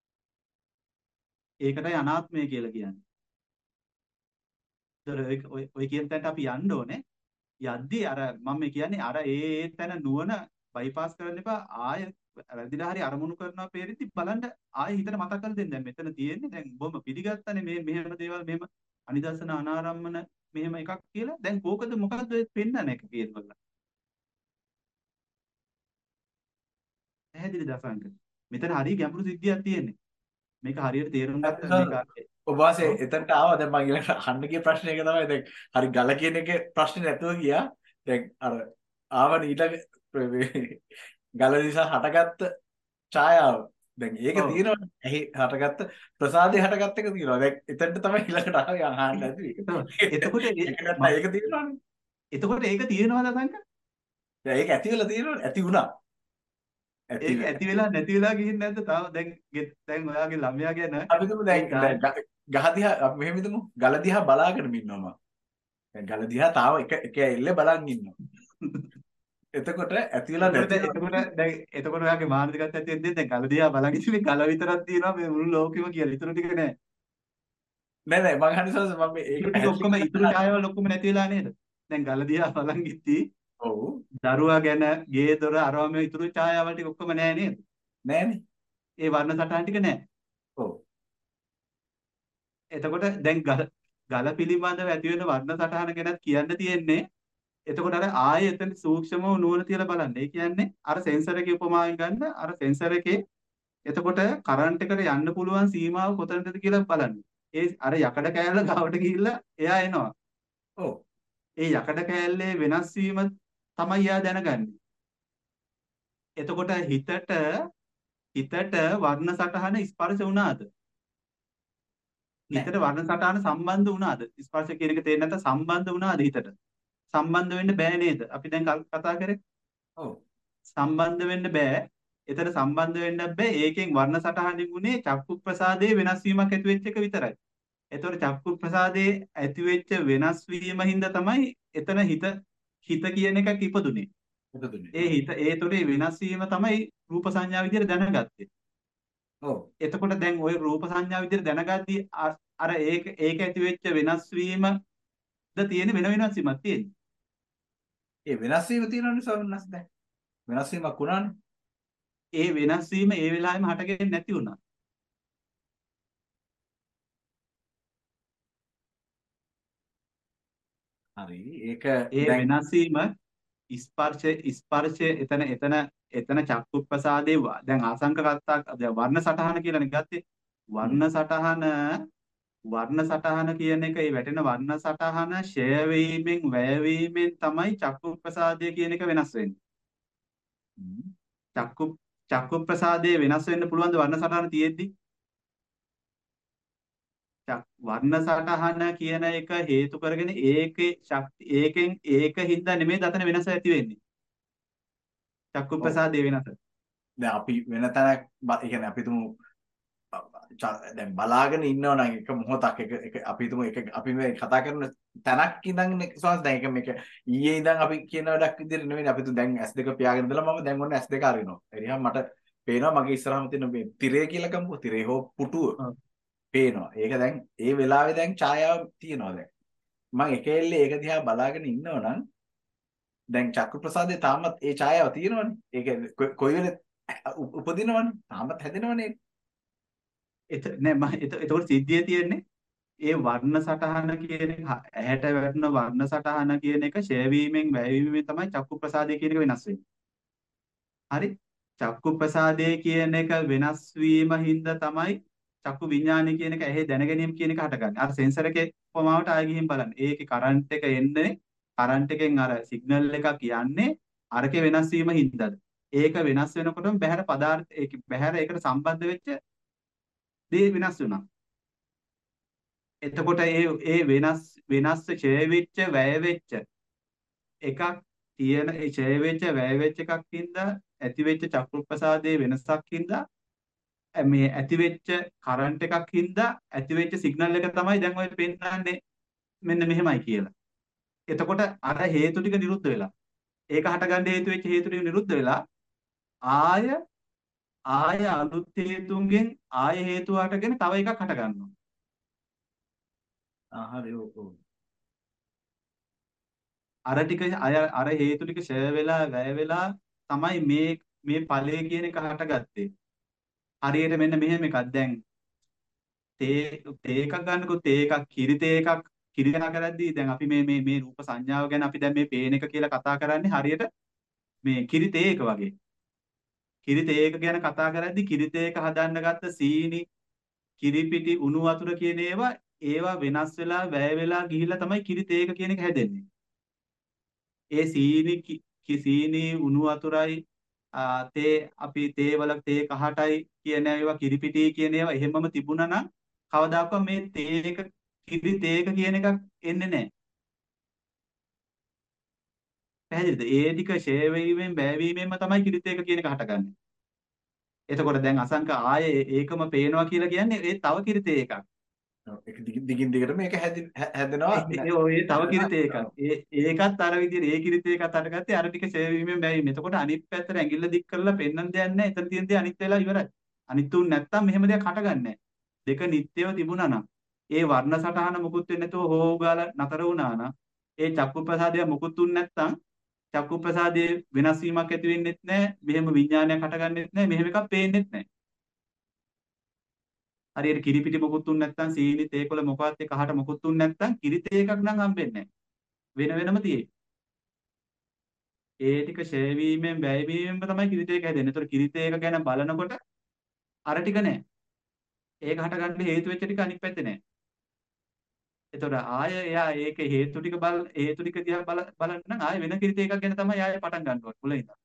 ඒකටයි අනාත්මය කියලා කියන්නේ. ඒතර ඔය ඔය කියන තැනට අපි යන්න ඕනේ. යද්දී අර මම මේ කියන්නේ අර ඒ ඒ තැන නුවණ බයිපාස් කරන්න එපා. ආය වැරදිලා හරි අරමුණු කරනවා පෙරිදි බලන්න ආය හිතට මතක් කරලා දෙන්න. දැන් මෙතන තියෙන්නේ දැන් බොහොම පිළිගත්තනේ මේ මෙහෙම දේවල් මෙහෙම අනිදර්ශන අනාරම්මන මෙහෙම එකක් කියලා. දැන් කෝකද මොකද්ද ඔය පෙන්නන එක කියලා. පැහැදිලි දසංක. මෙතන හරිය ගැඹුරු සිද්ධියක් තියෙන්නේ. මේක හරියට තේරුම් ගත්ත මේක ඔබ වාසේ එතනට ආවා. දැන් මම ඊළඟට අහන්න ගිය ප්‍රශ්නේ එක තමයි දැන් හරි ගල කියන එකේ ප්‍රශ්නේ නැතුව ගියා. දැන් අර ආවන ඊළඟ ගල නිසා හටගත්ත ඡායාව. දැන් ඒක තියෙනවනේ. ඇහි හටගත්ත ප්‍රසාදේ හටගත්ත එක තියෙනවා. දැන් එතනට තමයි ඊළඟට ආවේ අහන්න නැති එක. එතකොට ඒක ඒක තියෙනවනේ. එතකොට ඒක තියෙනවද සංක? දැන් ඒක ඇති වෙලා තියෙනවනේ. ඇති වුණා. ඒක ඇති වෙලා නැති වෙලා ගිහින් නැද්ද? තාම දැන් දැන් ඔයාගේ ළමයා ගැන අපි හිතමු දැන් ගහ දිහා අපි මෙහෙම හිතමු ගල දිහා බලාගෙන ඉන්නවා මම. දැන් ගල දිහා තාම එක එක ඇල්ලේ බලන් ඉන්නවා. එතකොට ඇති වෙලා නැති එතකොට දැන් එතකොට ඔයාගේ මානසිකත්වයට ඇත්තෙන්ද දැන් ගල දිහා බලන් ඉන්නේ ගල විතරක් තියෙනවා මේ මුළු ලෝකෙම කියලා. ඊටු ටික නෑ. නෑ නෑ මං අහන්නේ සල්ස මම මේ ඒක ඔක්කොම ඊටු ඡායාවල ඔක්කොම නැති වෙලා නේද? දැන් ගල දිහා බලන් ඉද්දී ඔව් දරුවා ගැන ගේ දොර අරවම ඉතුරු ඡායාවල් ටික ඔක්කොම නෑ නේද? නෑනේ. ඒ වර්ණ සටහන් ටික නෑ. ඔව්. එතකොට දැන් ගල ගල පිළිබඳව ඇති වෙන වර්ණ සටහන ගැනත් කියන්න තියෙන්නේ. එතකොට අර ආයෙ එතන සූක්ෂමව නුවණ තියලා බලන්න. ඒ කියන්නේ අර සෙන්සර් එකේ උපමාවෙන් ගන්න අර සෙන්සර් එකේ එතකොට කරන්ට් එකට යන්න පුළුවන් සීමාව කොතනද කියලා බලන්න. ඒ අර යකඩ කෑල්ල ගාවට ගිහිල්ලා එයා එනවා. ඔව්. ඒ යකඩ කෑල්ලේ වෙනස් වීම තමයි යා දැනගන්නේ. එතකොට හිතට හිතට වර්ණ සටහන ස්පර්ශ වුණාද? හිතට වර්ණ සටහන සම්බන්ධ වුණාද? ස්පර්ශ කියන එක තේරෙන්නේ නැත්නම් සම්බන්ධ වුණාද හිතට? සම්බන්ධ වෙන්න බෑ නේද? අපි දැන් කතා කරේ. ඔව්. සම්බන්ධ වෙන්න බෑ. එතන සම්බන්ධ වෙන්න බෑ. ඒකෙන් වර්ණ සටහනින් උනේ චක්කු ප්‍රසාදයේ වෙනස් වීමක් ඇති වෙච්ච එක විතරයි. එතකොට චක්කු ප්‍රසාදයේ ඇති වෙච්ච වෙනස් වීම හින්දා තමයි එතන හිත හිත කියන එකක් ඉපදුනේ. උපදුනේ. ඒ හිත ඒ තුනේ වෙනස් වීම තමයි රූප සංඥා විදියට දැනගත්තේ. ඔව්. එතකොට දැන් ওই රූප සංඥා විදියට දැනගද්දී අ- අර ඒක ඒක ඇති වෙච්ච වෙනස් වීමද තියෙන වෙන වෙනස් වීමක් තියෙන්නේ. ඒ වෙනස් වීම තියෙනවනේ ස්වාමීන් වහන්සේ දැන්. වෙනස් වීමක් වුණානේ. ඒ වෙනස් වීම ඒ වෙලාවෙම හටගෙන නැති වුණා. හරි. ඒක ඒ දැන් වෙනස් වීම ස්පර්ශ ස්පර්ශය එතන එතන එතන චක්කු ප්‍රසාදේ ව- දැන් ආසංක කත්තා දැන් වර්ණ සටහන කියලානේ ගත්තේ. වර්ණ සටහන වර්ණ සටහන කියන එක ඒ වැටෙන වර්ණ සටහන ෂය වීමෙන් වැය වීමෙන් තමයි චක්කු ප්‍රසාදය කියන එක වෙනස් වෙන්නේ. හ්ම්. චක්කු චක්කු ප්‍රසාදයේ වෙනස් වෙන්න පුළුවන් ද වර්ණ සටහන තියෙද්දි? චක් වර්ණ සටහන කියන එක හේතු කරගෙන ඒකේ ශක්ති ඒකෙන් ඒක හින්දා නෙමෙයි දතන වෙනස ඇති වෙන්නේ. චක්කු ඔව්. ප්‍රසාදයේ වෙනස. දැන් අපි වෙන තැනක් බ- ඒ කියන්නේ අපි තුමු ච- දැන් බලාගෙන ඉන්නවා නම් එක මොහොතක් එක එක අපි තුමු එක අපි මේ කතා කරන තැනක් ඉඳන් ස්වාමීන් දැන් එක මේක ඊයේ ඉඳන් අපි කියන වැඩක් විදිහට නෙවෙයි අපි තු දැන් ඇස් දෙක පියාගෙන ඉඳලා මම දැන් ඔන්න ඇස් දෙක අරිනවා. එනිහම මට පේනවා මගේ ඉස්සරහම තියෙන මේ තිරය කියලා ගමුකෝ තිරේ හෝ පුටුව ඔව්. පේනවා. ඒක දැන් ඒ වෙලාවේ දැන් ඡායාව තියෙනවා දැන්. මම එක එල්ලේ ඒක දිහා බලාගෙන ඉන්නවා නම් දැන් චක්කු ප්‍රසාදේ තාමත් ඒ ඡායාව තියෙනවනේ. ඒක කො- කොයි වෙලේ උපදිනවනේ. තාමත් හැදෙනවනේ. එත නෑ මම එත එතකොට සිද්ධිය තියෙන්නේ ඒ වර්ණ සටහන කියන එක හ- ඇහැට වැටෙන වර්ණ සටහන කියන එක ෂය වීමෙන් වැය වීමෙන් තමයි චක්කු ප්‍රසාදය කියන එක වෙනස් වෙන්නේ. හරි? චක්කු ප්‍රසාදය කියන එක වෙනස් වීම හින්දා තමයි චක්කු විඥානය කියන එක ඇහි දැනගැනීම කියන එක හටගන්නේ. අර සෙන්සර් එකේ උපමාවට ආයෙ ගිහින් බලන්න. ඒකේ කරන්ට් එක එන්නේ කරන්ට් එකෙන් අර සිග්නල් එකක් යන්නේ අරකේ වෙනස් වීම හින්දාද. ඒක වෙනස් වෙනකොටම බහැර පදාර්ථ ඒක බහැර ඒකට සම්බන්ධ වෙච්ච දේ වෙනස් වෙනවා. එතකොට ඒ ඒ වෙනස් වෙනස් ඡය වෙච්ච වැය වෙච්ච එකක් තියෙන ඒ ඡය වෙච්ච වැය වෙච්ච එකක් හින්දා ඇති වෙච්ච චක්කු ප්‍රසාදයේ වෙනසක් හින්දා අ මේ ඇති වෙච්ච කරන්ට් එකක් හින්දා ඇති වෙච්ච සිග්නල් එක තමයි දැන් ඔය පෙන්නන්නේ මෙන්න මෙහෙමයි කියලා. එතකොට අර හේතු ටික නිරුද්ධ වෙලා ඒක හටගන්න හේතු වෙච්ච හේතු ටික නිරුද්ධ වෙලා ආය ආය අලුත් හේතුන්ගෙන් ආය හේතු හටගෙන තව එකක් හට ගන්නවා. ආ හරි ඔව් ඔව්. අර ටික අය අර හේතු ටික ෂය වෙලා වැය වෙලා තමයි මේ මේ ඵලය කියන එක හටගත්තේ. හරියට මෙන්න මෙහෙම එකක් දැන් තේ තේ එකක් ගන්නකො තේ එකක් කිරි තේ එකක් කිරි කතා කරද්දී දැන් අපි මේ මේ මේ රූප සංඥාව ගැන අපි දැන් මේ පේන එක කියලා කතා කරන්නේ හරියට මේ කිරි තේ එක වගේ. කිරි තේ එක ගැන කතා කරද්දී කිරි තේ එක හදන්න ගත්ත සීනි කිරිපිටි උණු වතුර කියන ඒවා ඒවා වෙනස් වෙලා වැය වෙලා ගිහිල්ලා තමයි කිරි තේ එක කියන එක හැදෙන්නේ. ඒ සීනි කි- කි- සීනි උණු වතුරයි ආ, තේ අපි තේ වල තේ කහටයි කියන ඒවා කිරිපිටි කියන ඒවා එහෙමම තිබුණා නම් කවදාකවත් මේ තේ එක කිරි තේ එක කියන එකක් එන්නේ නැහැ. පැහැදිලිද? ඒ ටික ෂය වීමෙන් වැය වීමෙන්ම තමයි කිරි තේ එක කියන එක හටගන්නේ. එතකොට දැන් අසංක ආයේ ඒකම පේනවා කියලා කියන්නේ ඒ තව කිරි තේ එකක්. ඔව්. ඒක දිගින් දිගින් දිගට මේක හැදි- හැදෙනවා ඒ ඒ ඔය තව කිරිත එකක්. ඒ ඒකත් අර විදිහට ඒ කිරිත එකත් අටගත්තේ අර ටික ෂේ වීමෙන් බැවීම. එතකොට අනිත් පැත්තට ඇඟිල්ල දික් කරලා පෙන්වන්න දෙයක් නැහැ. එතන තියෙන දේ අනිත් වෙලා ඉවරයි. අනිත් උන් නැත්තම් මෙහෙම දෙයක් හටගන්නේ නැහැ. දෙක නිත්‍යව තිබුණා නම් ඒ වර්ණ සටහන මුකුත් වෙන්නේ නැතුව හෝ ගාලා නතර වුණා නම් ඒ චක්කු ප්‍රසාදය මුකුත් උන් නැත්තම් චක්කු ප්‍රසාදයේ වෙනස් වීමක් ඇති වෙන්නෙත් නැහැ. මෙහෙම විඥානයක් හටගන්නෙත් නැහැ. මෙහෙම එකක් පේන්නෙත් නැහැ. හරියට කිරිපිටි මොකුත් උන් නැත්තම් සීනි තේකොළ මොකවත් එක කහට මොකුත් උන් නැත්තම් කිරිත එකක් නම් හම්බෙන්නේ නැහැ. වෙන වෙනම තියෙයි. ඒ ටික ෂය වීමෙන් වැය වීමෙන්ම තමයි කිරිත එක හැදෙන්නේ. ඒතර කිරිත එක ගැන බලනකොට අර ටික නැහැ. ඒක හටගන්න හේතු වෙච්ච ටික අනිත් පැත්තේ නැහැ. ඒතර ආය එයා ඒකේ හේතු ටික බල හේතු ටික දිහා බල බලන්න නම් ආය වෙන කිරිත එකක් ගැන තමයි ආය පටන් ගන්න ඕනේ මුලින් ඉඳන්.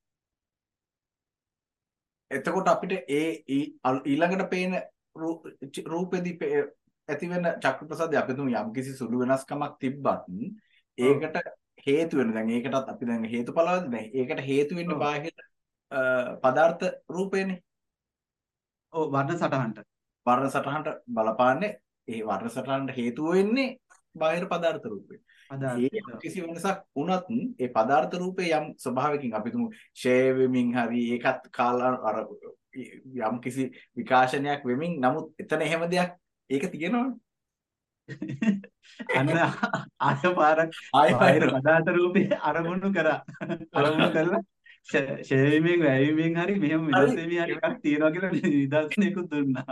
එතකොට අපිට ඒ ඊ- අල්- ඊළඟට පේන රූ- ච- රූපෙදි පේ- ඇති වෙන චක්කු ප්‍රසාදය අපි තුමු යම්කිසි සුළු වෙනස්කමක් තිබ්බත් ඔව්. ඒකට හේතු වෙන දැන් ඒකටත් අපි දැන් හේතුඵලවලද දැන් ඒකට හේතු වෙන්නේ ඔව්. බාහිර අ, පදාර්ථ රූපේනේ. ඔව් වර්ණ සටහනට. වර්ණ සටහනට බලපාන්නේ ඒ වර්ණ සටහනට හේතු වෙන්නේ බාහිර පදාර්ථ රූපේ. ඒ යම් කිසි වෙනසක් වුණත් ඒ පදාර්ථ රූපේ යම් ස්වභාවයකින් අපි තුමු ෂේ වෙමින් හරි ඒකත් කාලා අර යම් කිසි විකාශනයක් වෙමින් නමුත් එතන එහෙම දෙයක් ඒක තියෙනවනේ අන්න ආය පාරක් බාහිර පදාර්ථ රූපේ අරමුණු කරා අරමුණු කරලා ෂේවිමින් වැවිමින් හරි මෙහෙම වෙනස් වෙමින් හරි එකක් තියෙනවා කියලා නිදර්ශනයකුත් දුන්නා.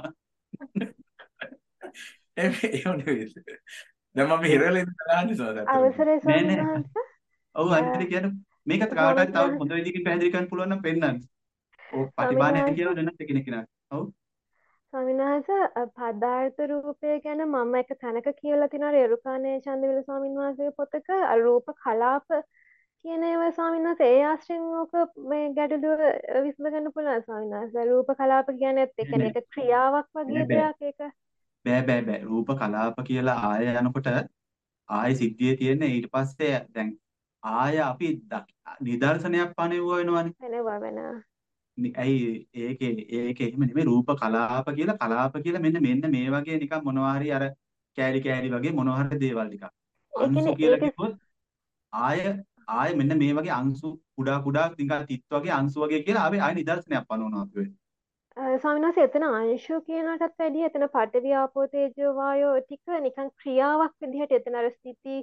එහෙම නෙවෙයි. දැන් මම හිරවල ඉඳලාන්නේ සෝදා. අවසරයි නෑ ස්වාමීන් නෑ. වහන්සේ. ඔව් අනිත් කියන්නේ මේකත් කාට හරි තව හොඳ විදිහකින් පැහැදිලි කරන්න පුළුවන් නම් පෙන්නන්න. ඔව් ප්‍රතිමානය කියලා වෙනත් එකිනෙක කෙනා. ඔව්. ස්වාමීන් වහන්සේ පදාර්ථ රූපය ගැන මම එක තැනක කියලා තිනවා රේරුකානේ චන්දවිල ස්වාමීන් වහන්සේගේ පොතක රූප කලාප කියන ඒවා ස්වාමීන් වහන්සේ ඒ ආශ්‍රයෙන් ඕක මේ ගැටලුව විසඳ ගන්න පුළුවන් ස්වාමීන් වහන්සේ. රූප කලාප කියන්නේ ඒ කියන්නේ ඒක ක්‍රියාවක් වගේ දෙයක් ඒක. බෑ බෑ බෑ රූප කලාප කියලා ආය යනකොට ආය සිද්ධියේ තියෙන ඊට පස්සේ දැන් ආය අපි නිදර්ශනයක් පණෙවුවා වෙනවනේ. වෙනවා වෙනවා. ඇයි ඒකේ ඒකේ එහෙම නෙමෙයි රූප කලාප කියලා කලාප කියලා මෙන්න මෙන්න මේ වගේ නිකන් මොනවා හරි අර කෑලි කෑලි වගේ මොනවා හරි දේවල් ටිකක්. අංශු කියලා කිව්වොත් ආය ආය මෙන්න මේ වගේ අංශු කුඩා කුඩා නිකන් තිත් වගේ අංශු වගේ කියලා ආවේ ආය නිදර්ශනයක් පනවනවා අපි වෙන්නේ. ස්වාමීන් වහන්සේ එතන අංශු කියනකටත් වැඩිය එතන පඨවි ආපෝ තේජෝ වායෝ ටික නිකන් ක්‍රියාවක් විදිහට එතන අර ස්ථಿತಿ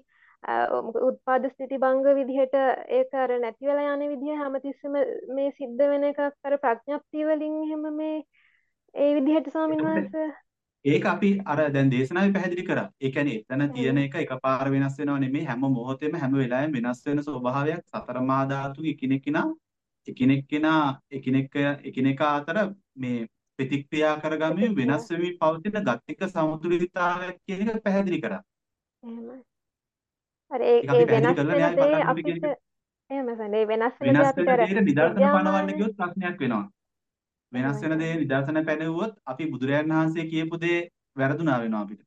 උත්පාද ස්ථಿತಿ භංග විදිහට ඒක අර නැති වෙලා යන විදිහ හැමතිස්සෙම මේ සිද්ධ වෙන එකක් අර ප්‍රඥප්තිය වලින් එහෙම මේ ඒ විදිහට ස්වාමීන් වහන්සේ ඒක අපි අර දැන් දේශනාවේ පැහැදිලි කරා. ඒ කියන්නේ එතන තියෙන එක එකපාර වෙනස් වෙනව නෙමෙයි හැම මොහොතෙම හැම වෙලාවෙම වෙනස් වෙන ස්වභාවයක් සතර මහා ධාතු එකිනෙකිනා එකිනෙකිනා එකිනෙක එකිනෙකා අතර මේ ප්‍රතික්‍රියා කරගමින් වෙනස් වෙමින් පවතින ගතික සමතුලිතතාවයක් කියන එක පැහැදිලි කරා. එහෙමයි. අර ඒ ඒ වෙනස් වෙන දේ අපිට එහෙමයි සනේ වෙනස් වෙන දේ අපිට අර නිදර්ශන පනවන්න ගියොත් ප්‍රශ්නයක් වෙනවා. වෙනස් වෙන දේ නිදර්ශන පැනෙවුවොත් අපි බුදුරයන් වහන්සේ කියපු දේ වැරදුනා වෙනවා අපිට.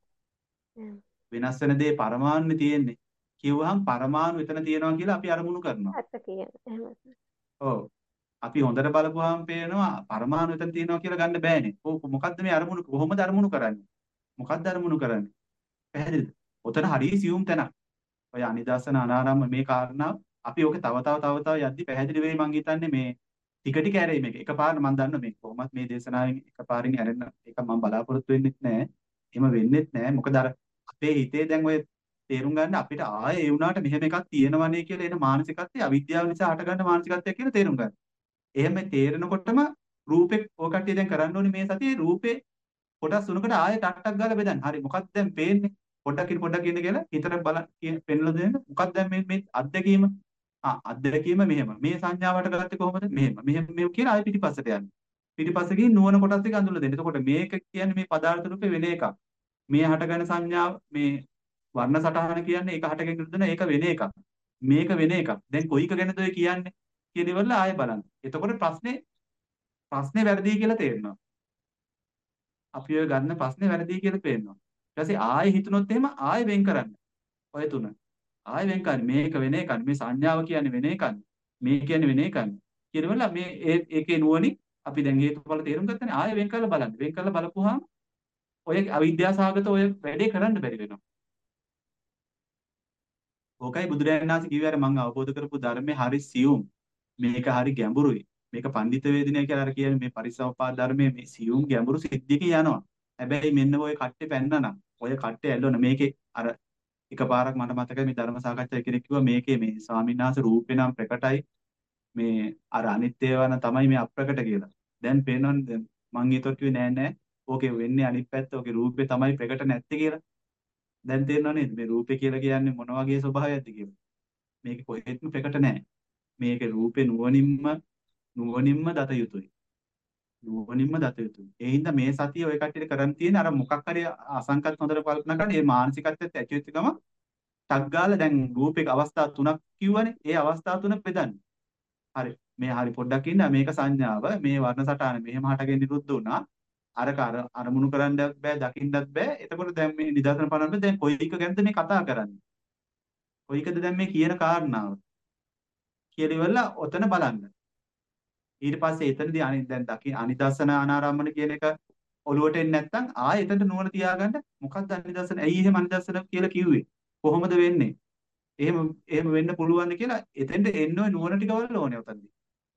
වෙනස් වෙන දේ පරමාණුනේ තියෙන්නේ. කිව්වහම පරමාණු එතන තියෙනවා කියලා අපි අරමුණු කරනවා. ඇත්ත කියන්නේ. එහෙමයි. ඔව්. අපි හොඳට බලපුවාම පේනවා පරමාණු එතන තියෙනවා කියලා ගන්න බෑනේ. ඔව් මොකද්ද මේ අරමුණු කොහොමද අරමුණු කරන්නේ? මොකද්ද අරමුණු කරන්නේ? පැහැදිලිද? ඔතන හරිය සියුම් තැනක්. ඔය අනිදර්ශන අනාරම්ම මේ කාරණාව අපි ඕක තව තව තව තව යද්දි පැහැදිලි වෙයි මං හිතන්නේ මේ ටික ටික ඇරෙයි මේක. එකපාර මම දන්නවා මේ කොහොමත් මේ දේශනාවෙන් එකපාරින් ඇරෙන්න එක මම බලාපොරොත්තු වෙන්නෙත් නෑ. එහෙම වෙන්නෙත් නෑ. මොකද අර අපේ හිතේ දැන් ඔය තේරුම් ගන්න අපිට ආයේ ඒ වුණාට මෙහෙම එකක් තියෙනවනේ කියලා එන මානසිකත්වය අවිද්‍යාව නිසා හටගන්න මානසිකත්වයක් කියලා තේරුම් ගන්න. එහෙම තේරෙනකොටම රූපේ ඔය කට්ටිය දැන් කරන්න ඕනේ මේ සතියේ රූපේ කොටස් තුනකට ආයෙ ටක් ටක් ගාලා බෙදන්න. හරි මොකක්ද දැන් පේන්නේ? පොඩ්ඩක් ඉන්න පොඩ්ඩක් ඉන්න කියලා හිතට බලන්න පෙන්ලා දෙන්න. මොකක්ද දැන් මේ මේ අත්දැකීම? ආ අත්දැකීම මෙහෙම. මේ සංඥාවට ගත්තේ කොහොමද? මෙහෙම. මෙහෙම මෙහෙම කියලා ආයෙ පිටිපස්සට යන්න. පිටිපස්ස ගිහින් නුවණ කොටස් ටික අඳුල්ලා දෙන්න. එතකොට මේක කියන්නේ මේ පදාර්ථ රූපේ වෙන එකක්. මේ හටගන්න සංඥාව මේ වර්ණ සටහන කියන්නේ ඒක හටගෙන ඉඳන ඒක වෙන එකක්. මේක වෙන එකක්. දැන් කොයික ගැනද ඔය කියන්නේ? කියන ඉවරල ආයෙ බලන්න. එතකොට ප්‍රශ්නේ ප්‍රශ්නේ වැරදි කියලා තේරෙනවා. අපි ඔය ගන්න ප්‍රශ්නේ වැරදි කියලා පේනවා. ඊට පස්සේ ආයෙ හිතුනොත් එහෙම ආයෙ වෙන් කරන්න. ඔය තුන. ආයෙ වෙන් කරන්න. මේක වෙන එකක්. මේ සංඥාව කියන්නේ වෙන එකක්. මේ කියන්නේ වෙන එකක්. කියනවල මේ ඒකේ නුවණින් අපි දැන් හේතුඵල තේරුම් ගත්තනේ ආයෙ වෙන් කරලා බලන්න. වෙන් කරලා බලපුවාම ඔය අවිද්‍යාසහගත ඔය වැඩේ කරන්න බැරි වෙනවා. ඕකයි බුදුරජාණන් වහන්සේ කිව්වේ අර මම අවබෝධ කරපු ධර්මයේ හරි සියුම්. මේක හරි ගැඹුරුයි. මේක පඬිත වේදිනිය කියලා අර කියන්නේ මේ පරිසම්පාද ධර්මයේ මේ සියුම් ගැඹුරු සිද්ධියක යනවා. හැබැයි මෙන්න ඔය කට්ටේ පැන්නනම් ඔය කට්ටේ ඇල්ලුවන මේකේ අර එකපාරක් මට මතකයි මේ ධර්ම සාකච්ඡා කෙනෙක් කිව්වා මේකේ මේ ස්වාමීන් වහන්සේ රූපේ නම් ප්‍රකටයි මේ අර අනිත් ඒවා නම් තමයි මේ අප්‍රකට කියලා. දැන් පේනවනේ දැන් මං ඊතොත් කිව්වේ නෑ නෑ ඕකේ වෙන්නේ අනිත් පැත්ත ඕකේ රූපේ තමයි ප්‍රකට නැත්තේ කියලා. දැන් තේරෙනව නේද මේ රූපේ කියලා කියන්නේ මොන වගේ ස්වභාවයක්ද කියලා. මේක කොහෙත්ම ප්‍රකට නෑ. මේක රූපේ නුවණින්ම නුවණින්ම දත යුතුයි. නුවණින්ම දත යුතුයි. ඒ හින්දා මේ සතිය ඔය කට්ටියට කරන් තියෙන අර මොකක් හරි අසංකත් හොඳට කල්පනා කරන මේ මානසිකත්වයට ඇති වෙච්ච ගම ටක් ගාලා දැන් රූපේක අවස්ථා තුනක් කිව්වනේ. ඒ අවස්ථා තුන බෙදන්න. හරි. මේ හරි පොඩ්ඩක් ඉන්න මේක සංඥාව මේ වර්ණ සටහන මෙහෙම හටගෙන නිරුද්ධ වුණා. අරක අර අරමුණු කරන්නත් බෑ දකින්නත් බෑ. එතකොට දැන් මේ නිදර්ශන පනවන්න දැන් කොයි එක ගැනද මේ කතා කරන්නේ? කොයි එකද දැන් මේ කියන කාරණාව? කියලා ඉවරලා ඔතන බලන්න. ඊට පස්සේ එතනදී අනිත් දැන් දකි අනිදර්ශන අනාරම්මන කියන එක ඔලුවට එන්නේ නැත්නම් ආයෙ එතනට නුවණ තියාගන්න මොකක්ද අනිදර්ශන? ඇයි එහෙම අනිදර්ශන කියලා කිව්වේ? කොහොමද වෙන්නේ? එහෙම එහෙම වෙන්න පුළුවන්ද කියලා එතෙන්ට එන්න ඔය නුවණ ටික වල ඕනේ උතන්දි.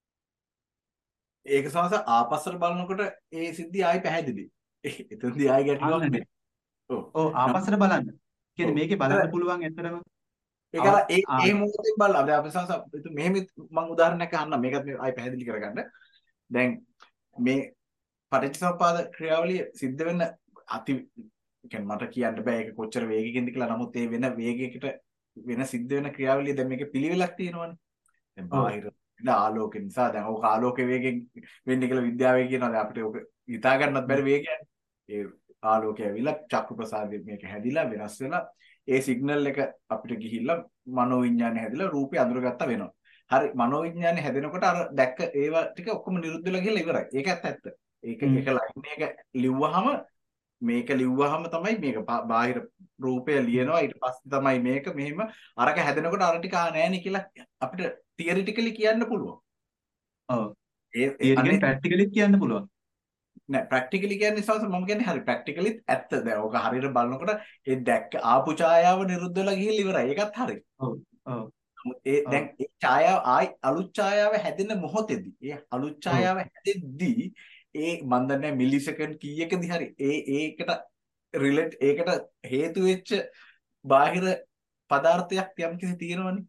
ඒක සමහර ආපස්සට බලනකොට ඒ සිද්ධිය ආයි පැහැදිලි. එතනදී ආයි ගැටලුවක් අන්න නැහැ. ඔව්. ඔව් ආපස්සට බලන්න. කියන්නේ ඔව්. මේකේ බලන්න පුළුවන් ඇත්තටම ඒක අව ඒ ආ ඒ මොහොතේ බලලා දැන් අපි සමහර මෙහෙම මම උදාහරණයක් අහන්නම් මේකත් මේ ආයි පැහැදිලි කරගන්න. දැන් මේ පටිච්චසමුප්පාද ක්‍රියාවලිය සිද්ධ වෙන්න අති කියන්නේ මට කියන්න බෑ ඒක කොච්චර වේගකින්ද කියලා. නමුත් ඒ වෙන වේගයකට වෙන සිද්ධ වෙන ක්‍රියාවලිය දැන් මේකේ පිළිවෙලක් තියෙනවනේ. දැන් ඔව් බාහිර ඉන්න ආලෝක නිසා දැන් ඕක ආලෝක වේගයෙන් වෙන්නේ කියලා විද්‍යාවේ කියනවා. දැන් අපිට ඕක හිතා ගන්නත් බැරි වේගයක්. ඒ ආලෝකය ඇවිල්ලා චක්කු ප්‍රසාදයෙන් මේක හැදිලා වෙනස් වෙලා ඒ සිග්නල් එක අපිට ගිහිල්ලා මනෝවිඤ්ඤාණය හැදිලා රූපේ අඳුරගත්ත වෙනවා. හරි මනෝවිඤ්ඤාණය හැදෙනකොට අර දැක්ක ඒවා ටික ඔක්කොම නිරුද්ධ වෙලා ගිහලා ඉවරයි. ඒක ඇත්ත ඇත්ත. ඒක හ්ම්. ඒක ලයින් එක ලිව්වහම මේක ලිව්වහම තමයි මේක බා- බාහිර රූපය ලියනවා ඊට පස්සේ තමයි මේක මෙහෙම අරක හැදෙනකොට අර ටික ආ නෑනේ කියලා අපිට තියරිටිකලි කියන්න පුළුවන්. ඔව් ඒ ඒ- තියරිකලි අනේ ප්‍රැක්ටිකලිත් කියන්න පුළුවන්. නෑ ප්‍රැක්ටිකලි කියන්නේ සවස මම කියන්නේ හරි ප්‍රැක්ටිකලිත් ඇත්ත. දැන් ඕක හරියට බලනකොට ඒ දැක්ක ආපු ඡායාව නිරුද්ධ වෙලා ගිහිල්ලා ඉවරයි. ඒකත් හරි. ඔව් ඔව් නමුත් ඒ ඔව් දැන් ඒ ඡායාව ආයි අලුත් ඡායාව හැදෙන මොහොතේදී ඒ අලුත් ඔව් ඡායාව හැදෙද්දී ඒ මන් දන්නේ මිලි සෙකන්ඩ් කීයකදී හරි ඒ ඒකට රිලේට් ඒකට හේතු වෙච්ච බාහිර පදාර්ථයක් යම්කිසි තියෙනවනේ.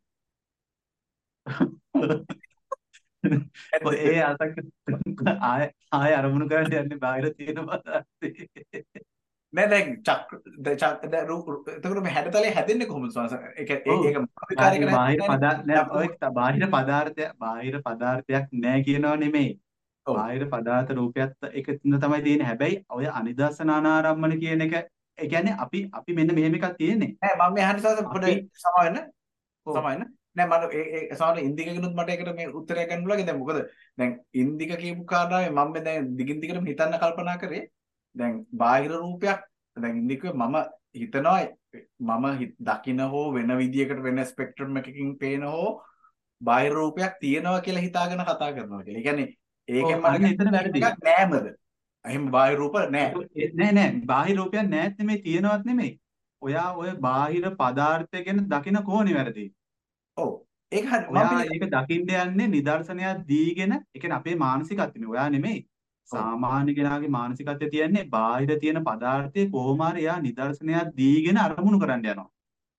ඔය ඇද්ද? ඒ අතක ආය ආය අරමුණු කරන්න යන්නේ බාහිර තියෙන පදාර්ථේ. නෑ දැන් චක්‍ර දැන් චක් දැන් රූප එතකොට මේ හැඩතලේ හැදෙන්නේ කොහොමද ස්වාමීන් වහන්සේ? ඒක ඒ- ඔව් ඒක බාහිර මානසිකාරයකට බාහිර හැදෙන්නේ පදාර්ථ නෑනේ. නෑ ඔය ත- බාහිර පදාර්ථය බාහිර පදාර්ථයක් නෑ කියනව නෙමෙයි. ඔව්. බාහිර පදාර්ථ රූපයත් එකතුන තමයි තියෙන්නේ. හැබැයි ඔය අනිදර්ශනානාරම්මන කියන එක ඒ කියන්නේ අපි අපි මෙන්න මෙහෙම එකක් තියෙන්නේ. නෑ මම මේ අහන්නේ ස්වාමීන් වහන්සේ අපි පොඩ්ඩක් සමා වෙන්න. ඔව් සමා වෙන්න. නෑ මම ඒ ඒ ස්වාමීන් ඉන්දිකගෙනුත් මට ඒකට මේ උත්තරයක් ගන්න පුළුවන්. දැන් මොකද දැන් ඉන්දික කියපු කාරණාවේ මම දැන් දිගින් දිගටම හිතන්න කල්පනා කරේ. දැන් බාහිර රූපයක් දැන් ඉන්දික මම හිතනවා මම හි- දකින හෝ වෙන විදියකට වෙන ස්පෙක්ට්‍රම් එකකින් පේන හෝ බාහිර රූපයක් තියෙනවා කියලා හිතාගෙන කතා කරනවා කියලා. ඒ කියන්නේ ඔව් ඒකෙන් මට අන්න එතන ගැටලුවක් වැරදි. එකක් නෑමද? එහෙම බාහිර රූප නෑ. ඒක ඒ- නෑ නෑ බාහිර රූපයක් නෑත් නෙමෙයි තියෙනවත් නෙමෙයි. ඔයා ඔය බාහිර පදාර්ථය ගැන දකින කෝණේ වැරදි. ඔව්. ඒක හරි මම ඔයා පිළිගන්නවා. ඒක දකින්න යන්නේ නිදර්ශනයක් දීගෙන ඒ කියන්නේ අපේ මානසිකත්වනේ. ඔයා නෙමෙයි. ඔව්. සාමාන්‍ය කෙනාගේ මානසිකත්වය තියන්නේ බාහිර තියෙන පදාර්ථයේ කොහොම හරි එයා නිදර්ශනයක් දීගෙන අරමුණු කරන්න යනවා.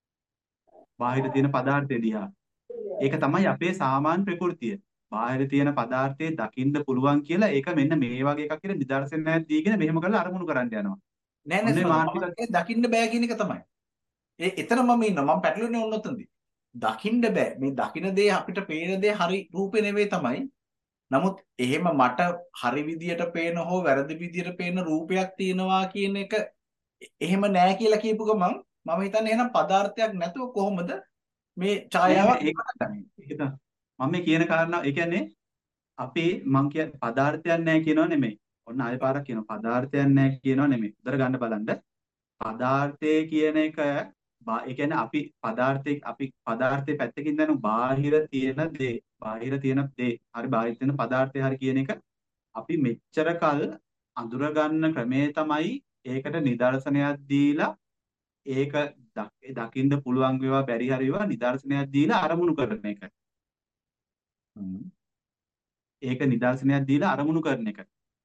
බාහිර තියෙන පදාර්ථය දිහා. ඒක තමයි අපේ සාමාන්‍ය ප්‍රകൃතිය. බාහිර තියෙන පදාර්ථයේ දකින්න පුළුවන් කියලා ඒක මෙන්න මේ වගේ එකක් කියලා නිදර්ශනයක් දීගෙන මෙහෙම කරලා අරමුණු කරන්න යනවා. නෑ නෑ ඔන්නේ සමහර මම මානසික කියන්නේ දකින්න බෑ කියන එක තමයි. ඒ එතන මම ඉන්නවා. මම පැටලෙන්නේ ඔන්න ඔතනදී. දකින්න බෑ. මේ දකින්න දේ අපිට පේන දේ හරි රූපේ නෙවෙයි තමයි. නමුත් එහෙම මට හරි විදියට පේන හෝ වැරදි විදියට පේන රූපයක් තියෙනවා කියන එක එහෙම නෑ කියලා කියපු ගමන් මම හිතන්නේ එහෙනම් පදාර්ථයක් නැතුව කොහොමද මේ නෑ ඡායාවක් නෑ ඒක හටගන්නේ? ඒක තමයි. මම මේ කියන කාරණා ඒ කියන්නේ අපේ මං කිය පදාර්ථයක් නැහැ කියනව නෙමෙයි. ඔන්න ආයෙ පාරක් කියනවා පදාර්ථයක් නැහැ කියනව නෙමෙයි. උදර ගන්න බලන්න. පදාර්ථය කියන එක බා- ඒ කියන්නේ අපි පදාර්ථයේ අපි පදාර්ථයේ පැත්තකින් දැන් බාහිර තියෙන දේ බාහිර තියෙන දේ හරි බාහිර තියෙන පදාර්ථය හරි කියන එක අපි මෙච්චර කල් අඳුර ගන්න ක්‍රමේ තමයි ඒකට නිදර්ශනයක් දීලා ඒක දක්- දකින්න පුළුවන් වේවා බැරි හරි වේවා නිදර්ශනයක් දීලා අරමුණු කරන එක. හ්ම්. ඒක නිදර්ශනයක් දීලා අරමුණු කරන එක.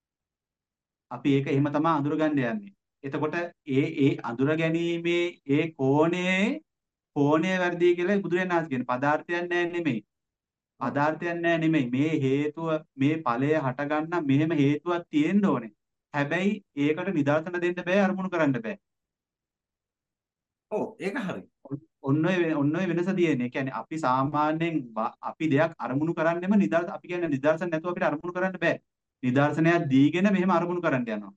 අපි ඒක එහෙම තමයි අඳුරගන්න යන්නේ. එතකොට ඒ ඒ අඳුර ගැනීමේ ඒ කෝණයේ කෝණය වැඩි කියලා බුදුරජාණන් වහන්සේ කියන්නේ පදාර්ථයක් නැහැ නෙමෙයි. ඔව්. පදාර්ථයක් නැහැ නෙමෙයි. මේ හේතුව මේ ඵලය හටගන්න මෙහෙම හේතුවක් තියෙන්න ඕනේ. හැබැයි ඒකට නිදර්ශන දෙන්න බෑ අරමුණු කරන්න බෑ. ඔව් ඒක හරි. ඔන්න ඔන්න ඔය වෙන- ඔන්න ඔය වෙනස තියෙන්නේ. ඒ කියන්නේ අපි සාමාන්‍යයෙන් වා- අපි දෙයක් අරමුණු කරන්නෙම නිදර්ශන අපි කියන්නේ නිදර්ශන නැතුව අපිට අරමුණු කරන්න බෑ. නිදර්ශනයක් දීගෙන මෙහෙම අරමුණු කරන්න යනවා.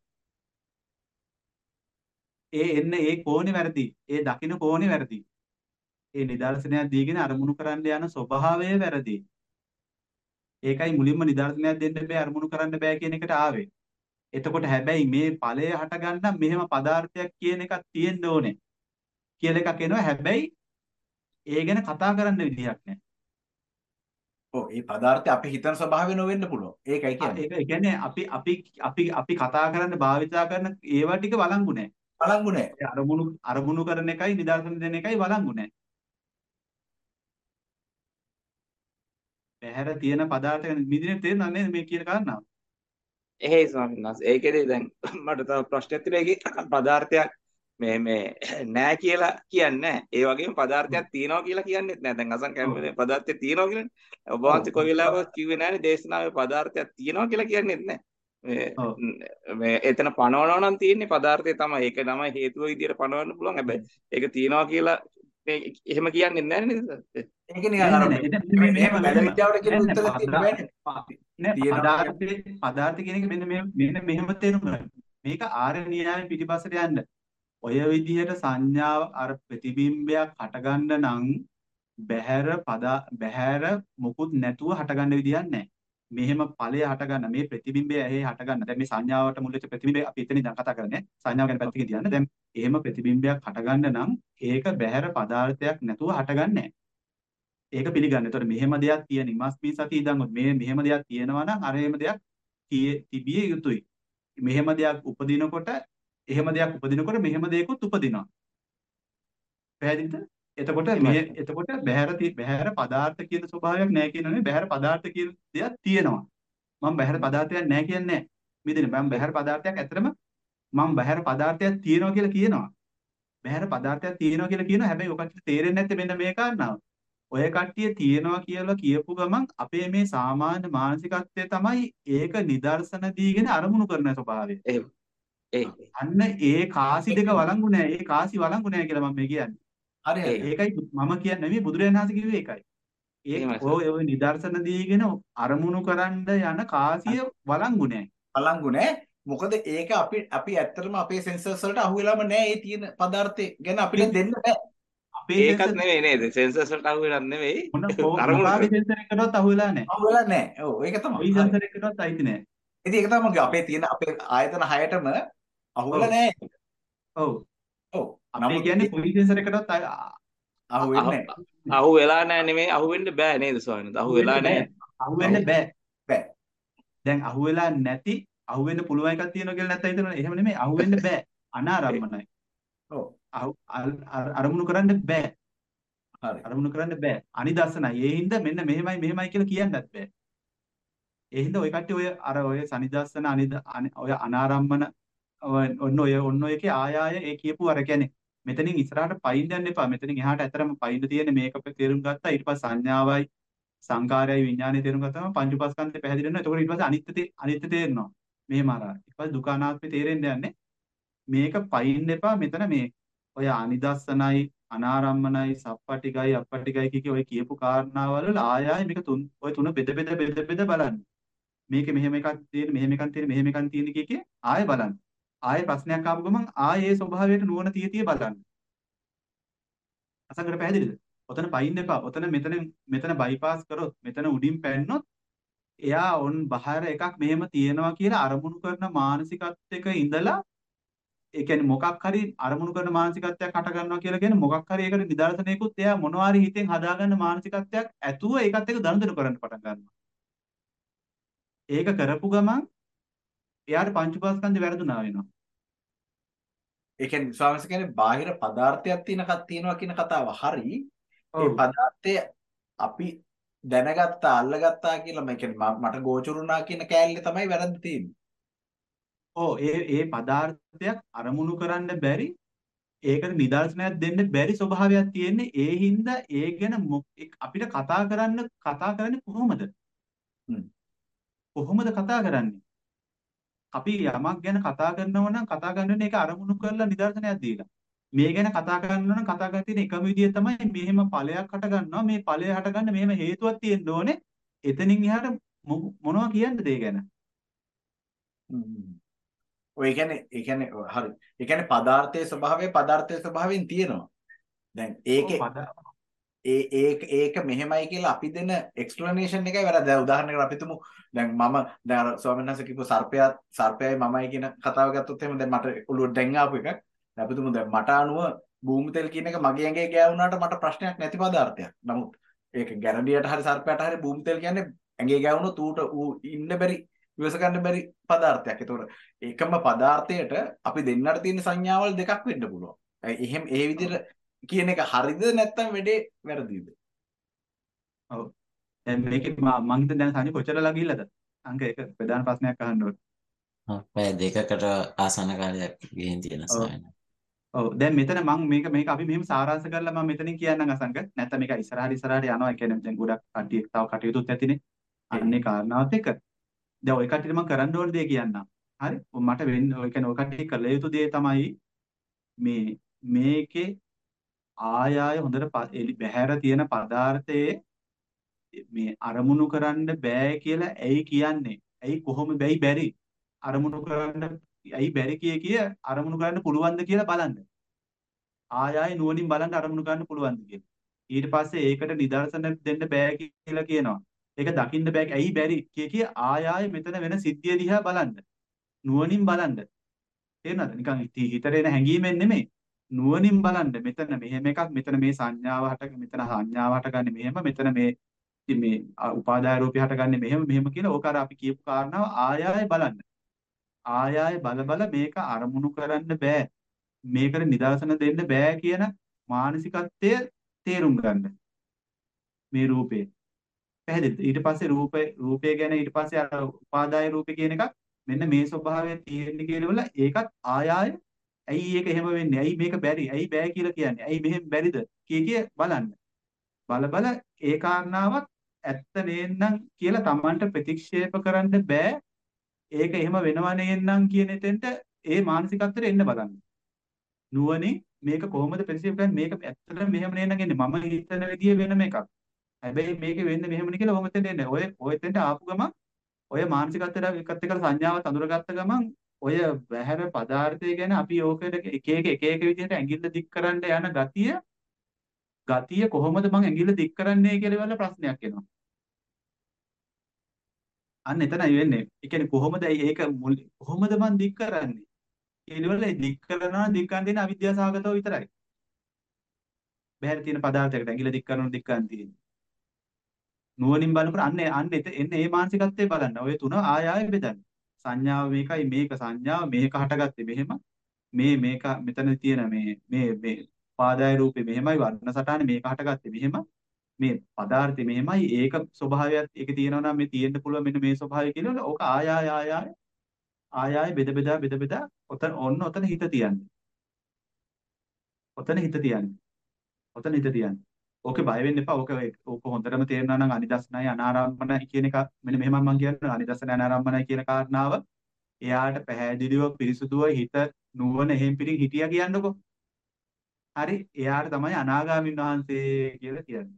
ඒ එන්න ඒ කෝණේ වැරදි. ඒ දකින්න කෝණේ වැරදි. ඒ නිදර්ශනයක් දීගෙන අරමුණු කරන්න යන ස්වභාවය වැරදි. ඒකයි මුලින්ම නිදර්ශනයක් දෙන්න බෑ අරමුණු කරන්න බෑ කියන එකට ආවේ. එතකොට හැබැයි මේ ඵලය හටගන්න මෙහෙම පදාර්ථයක් කියන එකක් තියෙන්න ඕනේ කියලා එකක් එනවා. හැබැයි ඒ ගැන කතා කරන්න විදිහක් නැහැ. ඔව් ඒ පදාර්ථය අපි හිතන ස්වභාවය නොවෙන්න පුළුවන්. ඒකයි ආ, කියන්නේ. ඒක ඒ කියන්නේ අපි අපි අපි අපි කතා කරන්න භාවිතා කරන ඒවා ටික වළංගු නැහැ. බලංගු නෑ. ඒ අරමුණු අරමුණු කරන එකයි නිදර්ශන දෙන එකයි වළංගු නැහැ. බහැර තියෙන පදාර්ථ මිදිනේ තේරෙනව නේද මේ කියන කාරණාව? එහෙයි ස්වාමීන් වහන්සේ. ඒකේදී දැන් මට තව ප්‍රශ්නයක් තියෙනවා. ඒකේ පදාර්ථයක් මේ මේ නෑ කියලා කියන්නේ නැහැ. ඒ වගේම පදාර්ථයක් තියෙනවා කියලා කියන්නේත් නැහැ. දැන් අසං කැමති පදාර්ථයක් තියෙනවා කියන්නේ. ඔබ වහන්සේ කොයි වෙලාවක කිව්වේ නැහැනේ දේශනාවේ පදාර්ථයක් තියෙනවා කියලා කියන්නේත් නැහැ. මේ මේ එතන පනවනවා නම් තියෙන්නේ පදාර්ථය තමයි. ඒක තමයි හේතුව විදියට පනවන්න පුළුවන්. හැබැයි ඒක තියෙනවා කියලා මේ එහෙම කියන්නේ නැහැ නේද? ඒක නිකන් අර මේ මෙහෙම වැඩ විද්‍යාවට කියන උත්තරේ තියෙන්න බෑනේ. නෑ පදාර්ථයේ පදාර්ථ කියන එක මෙන්න මෙහෙම මෙන්න මෙහෙම තේරුම් ගන්න. මේක ආර්ය න්‍යායයෙන් පිටිපස්සට යන්න. ඔය විදිහට සංඥාව අර ප්‍රතිබිම්බයක් හටගන්න නම් බහැර පදා බහැර මොකුත් නැතුව හටගන්න විදියක් නැහැ. මෙහෙම ඵලය හටගන්න මේ ප්‍රතිබිම්බය ඇහි හටගන්න. දැන් මේ සංඥාවට මුල් වෙච්ච ප්‍රතිබිම්බය අපි එතනින් දැන් කතා කරන්නේ. සංඥාව ගැන පැත්තකින් තියන්න. දැන් එහෙම ප්‍රතිබිම්බයක් හටගන්න නම් ඒක බහැර පදාර්ථයක් නැතුව හටගන්නේ නැහැ. ඒක පිළිගන්න. ඒතකොට මෙහෙම දෙයක් තියෙන ඉමස්මි සති ඉඳන් මේ මෙහෙම දෙයක් තියෙනවා නම් අර එහෙම දෙයක් තිබිය යුතුයි. මෙහෙම දෙයක් උපදිනකොට එහෙම දෙයක් උපදිනකොට මෙහෙම දෙයක්ත් උපදිනවා. පැහැදිලිද? එතකොට මේ එතකොට බහැර බහැර පදාර්ථ කියන ස්වභාවයක් නැහැ කියනනේ බහැර පදාර්ථ කියන දෙයක් තියෙනවා. මම බහැර පදාර්ථයක් නැහැ කියන්නේ නැහැ. මෙදින මම බහැර පදාර්ථයක් ඇත්තටම මම බහැර පදාර්ථයක් තියෙනවා කියලා කියනවා. බහැර පදාර්ථයක් තියෙනවා කියලා කියනවා. හැබැයි ඔකට තේරෙන්නේ නැත්තේ මෙන්න මේ කාරණාව. ඔය කට්ටිය තියෙනවා කියලා කියපු ගමන් අපේ මේ සාමාන්‍ය මානසිකත්වය තමයි ඒක නිදර්ශන දීගෙන අරමුණු කරන ස්වභාවය. අන්න ඒ කාසි දෙක වළංගු නෑ. ඒ කාසි වළංගු නෑ කියලා මම මේ කියන්නේ. හරි ඒකයි මම කියන්නේ නෙමෙයි බුදුරජාණන් වහන්සේ කිව්වේ ඒකයි. ඒ ඔය ඔය නිදර්ශන දීගෙන අරමුණු කරන්න යන කාසිය වළංගු නෑ. වළංගු නෑ. මොකද ඒක අපි අපි ඇත්තටම අපේ සෙන්සර්ස් වලට අහු වෙලාම නෑ. ඒ තියෙන පදාර්ථය ගැන අපිට දෙන්න බෑ. ඒකත් නෙවෙයි නේද සෙන්සර්ස් වලට අහු වෙනත් නෙවෙයි මොනවාගේ සෙන්සර් එකකටවත් අහු වෙලා නැහැ අහු වෙලා නැහැ ඔව් ඒක තමයි ওই සෙන්සර් එකකටවත් අයිති නැහැ ඉතින් ඒක තමයි අපේ තියෙන අපේ ආයතන හයටම අහු වෙලා නැහැ ඔව් ඔව් අපි කියන්නේ කොයි සෙන්සර් එකකටවත් අහු වෙන්නේ නැහැ අහු වෙලා නැහැ නෙමෙයි අහු වෙන්න බෑ නේද ස්වාමීනි අහු වෙලා නැහැ අහු වෙන්න බෑ බෑ දැන් අහු වෙලා නැති අහු වෙන්න පුළුවන් එකක් තියෙනවා කියලා නැත්නම් හිතනවනේ එහෙම නෙමෙයි අහු වෙන්න බෑ අනාරම්මනයි ඔව් අරමුණු කරන්න බෑ. හරි. අරමුණු කරන්න බෑ. අනිදර්ශනයි. ඒ හින්දා මෙන්න මෙහෙමයි මෙහෙමයි කියලා කියන්නත් බෑ. ඒ හින්දා ඔය කට්ටිය ඔය අර ඔය සනිදර්ශන අනිද ඔය අනාරම්මන ඔන්න ඔය ඔන්න ඔයකේ ආය ආය ඒ කියපු අර කියන්නේ මෙතනින් ඉස්සරහට පයින් යන්න එපා. මෙතනින් එහාට ඇතරම පයින් තියෙන්නේ මේක තේරුම් ගත්තා. ඊට පස්සේ සංඥාවයි සංකාරයයි විඥානයයි තේරුම් ගත්තාම පංච උපස්කන්ධේ පැහැදිලි වෙනවා. එතකොට ඊට පස්සේ අනිත්‍ය අනිත්‍ය තේරෙනවා. මෙහෙම අර. ඊට පස්සේ දුක අනාත්මේ තේරෙන්න යන්නේ. මේක පයින් එපා. මෙතන මේ ඔය අනිදස්සනයි අනාරම්මනයි සප්පටිගයි අප්පටිගයි කිය ඔය කියපු කාරණාවල් වල ආය ආය මේක තුන් ඔය තුන බෙද බෙද බෙද බෙද බලන්න. මේක මෙහෙම එකක් තියෙන මෙහෙම එකක් තියෙන මෙහෙම එකක් තියෙන කිය කිය ආය බලන්න. ආය ප්‍රශ්නයක් ආපු ගමන් ආය ඒ ස්වභාවයට නුවණ තිය තිය බලන්න. අසංගර පැහැදිලිද? ඔතන පයින් එපා. ඔතන මෙතන මෙතන බයිපාස් කරොත් මෙතන උඩින් පැන්නොත් එයා ඔන් බහැර එකක් මෙහෙම තියෙනවා කියලා අරමුණු කරන මානසිකත්වයක ඉඳලා ඒ කියන්නේ මොකක් හරි අරමුණු කරන මානසිකත්වයක් හට ගන්නවා කියලා කියන්නේ මොකක් හරි ඒකට නිදර්ශනයකුත් එයා මොනවාරි හිතෙන් හදාගන්න මානසිකත්වයක් ඇතුව ඒකත් එක්ක දනුදෙනු කරන්න පටන් ගන්නවා. ඒක කරපු ගමන් එයාට පංච උපාස්කන්ධය වැරදුනා වෙනවා. ඒ කියන්නේ ස්වාමීන් කියන්නේ බාහිර පදාර්ථයක් තියෙනකක් තියෙනවා කියන කතාව හරි. ඒ පදාර්ථය අපි දැනගත්තා අල්ලගත්තා කියලා මම කියන්නේ මට ගෝචරුණා කියන කෑල්ලේ තමයි වැරද්ද තියෙන්නේ. ඔව් ඒ ඒ පදාර්ථයක් අරමුණු කරන්න බැරි ඒකට නිදර්ශනයක් දෙන්න බැරි ස්වභාවයක් තියෙන්නේ ඒ හින්දා ඒ ගැන අපිට කතා කරන්න කතා කරන්නේ කොහොමද? කොහොමද කතා කරන්නේ? අපි යමක් ගැන කතා කරනවා නම් කතා කරන්නේ ඒක අරමුණු කරලා නිදර්ශනයක් දීලා. මේ ගැන කතා කරනවා නම් කතා කරලා තියෙන එකම විදිය තමයි මෙහෙම ඵලයක් හට ගන්නවා මේ ඵලය හට ගන්න මෙහෙම හේතුවක් තියෙන්න ඕනේ. එතනින් එහාට මොනවා කියන්නද ඒ ගැන? ඔය කියන්නේ ඒ කියන්නේ හරි. ඒ කියන්නේ පදාර්ථයේ ස්වභාවය පදාර්ථයේ ස්වභාවයෙන් තියෙනවා. දැන් ඒකේ ඒ ඒක ඒක මෙහෙමයි කියලා අපි දෙන එක්ස්ප්ලනේෂන් එකයි වැරද්ද. දැන් උදාහරණයකට අපි තුමු දැන් මම දැන් අර ස්වාමීන් වහන්සේ කිව්ව සර්පයා සර්පයයි මමයි කියන කතාව ගත්තොත් එහෙම දැන් මට ඔළුවට දැන් ආපු එකක්. දැන් අපි තුමු දැන් මට අනුව භූමි තෙල් කියන එක මගේ ඇඟේ ගෑවුනාට මට ප්‍රශ්නයක් නැති පදාර්ථයක්. නමුත් ඒක ගැරන්ඩියට හරි සර්පයාට හරි භූමි තෙල් කියන්නේ ඇඟේ ගෑවුනොත් ඌට ඌ ඉන්න බැරි ඉවස ගන්න බැරි පදාර්ථයක්. ඒතකොට එකම පදාර්ථයට අපි දෙන්නට තියෙන සංඥාවල් දෙකක් වෙන්න පුළුවන්. එහෙම ඒ විදිහට කියන එක හරිද නැත්නම් වැඩේ වැරදිද? ඔව්. දැන් මේකේ මම මං හිතන්නේ දැන් සංජය කොච්චර ලා ගිහිල්ලාද? අංක එක ප්‍රධාන ප්‍රශ්නයක් අහන්න ඕනේ. ඔව්, පැය දෙකකට ආසන්න කාලයක් ගිහින් තියෙන ඔව්. ස්වාමීන් වහන්සේ. ඔව් දැන් මෙතන මම මේක මේක අපි මෙහෙම සාරාංශ කරලා මම මෙතනින් කියන්නම් අසංක. නැත්නම් මේක ඉස්සරහට ඉස්සරහට යනවා. ඒ කියන්නේ දැන් ගොඩක් කට්ටිය තව කටයුතුත් ඇතිනේ. අන්නේ කාරණාවත් එක්ක. දැන් ওই කට්ටියට මම කරන්න ඕන දේ කියන්නම්. හරි? මට වෙන්න ඔය කියන්නේ ඔය කට්ටිය කළ යුතු දේ තමයි මේ මේකේ ආය ආය හොඳට ප- එලි බහැර තියෙන පදාර්ථයේ මේ අරමුණු කරන්න බෑ කියලා ඇයි කියන්නේ? ඇයි කොහොම බැයි බැරි? අරමුණු කරන්න ඇයි බැරි කිය කිය අරමුණු කරන්න පුළුවන්ද කියලා බලන්න. ආය ආය නුවණින් බලන්න අරමුණු කරන්න පුළුවන්ද කියලා. ඊට පස්සේ ඒකට නිදර්ශන දෙන්න බෑ කියලා කියනවා. ඒක දකින්න බෑ ඇයි බැරි කිය කිය ආය ආය මෙතන වෙන සිද්ධිය දිහා බලන්න. නුවණින් බලන්න. තේරෙනවද? නිකන් හිත- හිතට එන හැඟීමෙන් නෙමෙයි. නුවණින් බලන්න. මෙතන මෙහෙම එකක්, මෙතන මේ සංඥාව හට මෙතන සංඥාව හටගන්නේ මෙහෙම, මෙතන මේ ඉතින් මේ අ, උපාදාය රූපේ හටගන්නේ මෙහෙම මෙහෙම කියලා ඕක අර අපි කියපු කාරණාව ආය ආය බලන්න. ආය ආය බල බල මේක අරමුණු කරන්න බෑ. මේකට නිදර්ශන දෙන්න බෑ කියන මානසිකත්වය තේරුම් ගන්න. මේ රූපේ. පැහැදිලිද? ඊට පස්සේ රූපේ රූපය ගැන ඊට පස්සේ අර උපාදාය රූපේ කියන එකක් මෙන්න මේ ස්වභාවය තියෙන්නේ කියලාවල ඒකත් ආය ආය ඇයි ඒක එහෙම වෙන්නේ? ඇයි මේක බැරි? ඇයි බෑ කියලා කියන්නේ? ඇයි මෙහෙම බැරිද? කිය කිය බලන්න. බල බල ඒ කාරණාවක් ඇත්ත නේන්නම් කියලා Tamanට ප්‍රතික්ෂේප කරන්න බෑ. ඒක එහෙම වෙනව නේන්නම් කියන එතෙන්ට ඒ මානසිකත්වයට එන්න බලන්න. නුවණින් මේක කොහොමද ප්‍රතික්ෂේප කරන්නේ? මේක ඇත්තටම මෙහෙම නේන්නම් එන්නේ. මම හිතන විදිය වෙනම එකක්. හැබැයි මේක වෙන්නේ මෙහෙමනේ කියලා ඔහොම එතෙන්ට එන්නේ. ඔය ඔය එතෙන්ට ආපු ගමන් ඔය මානසිකත්වයට එකත් එක්ක සංඥාවත් අඳුරගත්ත ගමන් ඔය බහැර පදාර්ථය ගැන අපි ඕකට එක එක එක එක විදිහට ඇඟිල්ල දික් කරන්න යන ගතිය ගතිය කොහොමද මං ඇඟිල්ල දික් කරන්නේ කියලා වල ප්‍රශ්නයක් එනවා. අන්න එතනයි වෙන්නේ. ඒ කියන්නේ කොහොමද ඒක මුල්- කොහොමද මං දික් කරන්නේ? ඊළවල දික් කරනවා දික් කරන දෙන අවිද්‍යාව සහගතව විතරයි. බහැර තියෙන පදාර්ථයකට ඇඟිල්ල දික් කරනවා දික් කරන් තියෙන්නේ. නුවණින් බලනකොට අන්න අන්න එත- එන්නේ මේ මානසිකත්වයේ බලන්න. ඔය තුන ආය ආය බෙදන්න. සංඥාව මේකයි මේක සංඥාව මේක හටගත්තේ මෙහෙම මේ මේක මෙතන තියෙන මේ මේ මේ පාදාය රූපේ මෙහෙමයි වර්ණ සටහනේ මේක හටගත්තේ මෙහෙම මේ පදාර්ථය මෙහෙමයි ඒක ස්වභාවයත් ඒක තියෙනවා නම් මේ තියෙන්න පුළුවන් මෙන්න මේ ස්වභාවය කියලා ඕක ආය ආය ආය ආය ආය ආය බෙද බෙදා බෙද බෙදා ඔතන ඔන්න ඔතන හිත තියන්නේ. ඔතන හිත තියන්නේ. ඔතන හිත තියන්නේ. ඕකේ බය වෙන්න එපා. ඕක ඕක හොඳටම තේරෙනවා නම් අනිදස්සනයි අනාරම්මනයි කියන එක මෙන්න මෙහෙම මම කියන්නේ අනිදස්සනයි අනාරම්මනයි කියන කාරණාව එයාට පැහැදිලිව පිරිසුදුව හිත නුවණ එහෙම් පිටින් හිටියා කියන්නකො. හරි එයාට තමයි අනාගාමීන් වහන්සේ කියලා කියන්නේ.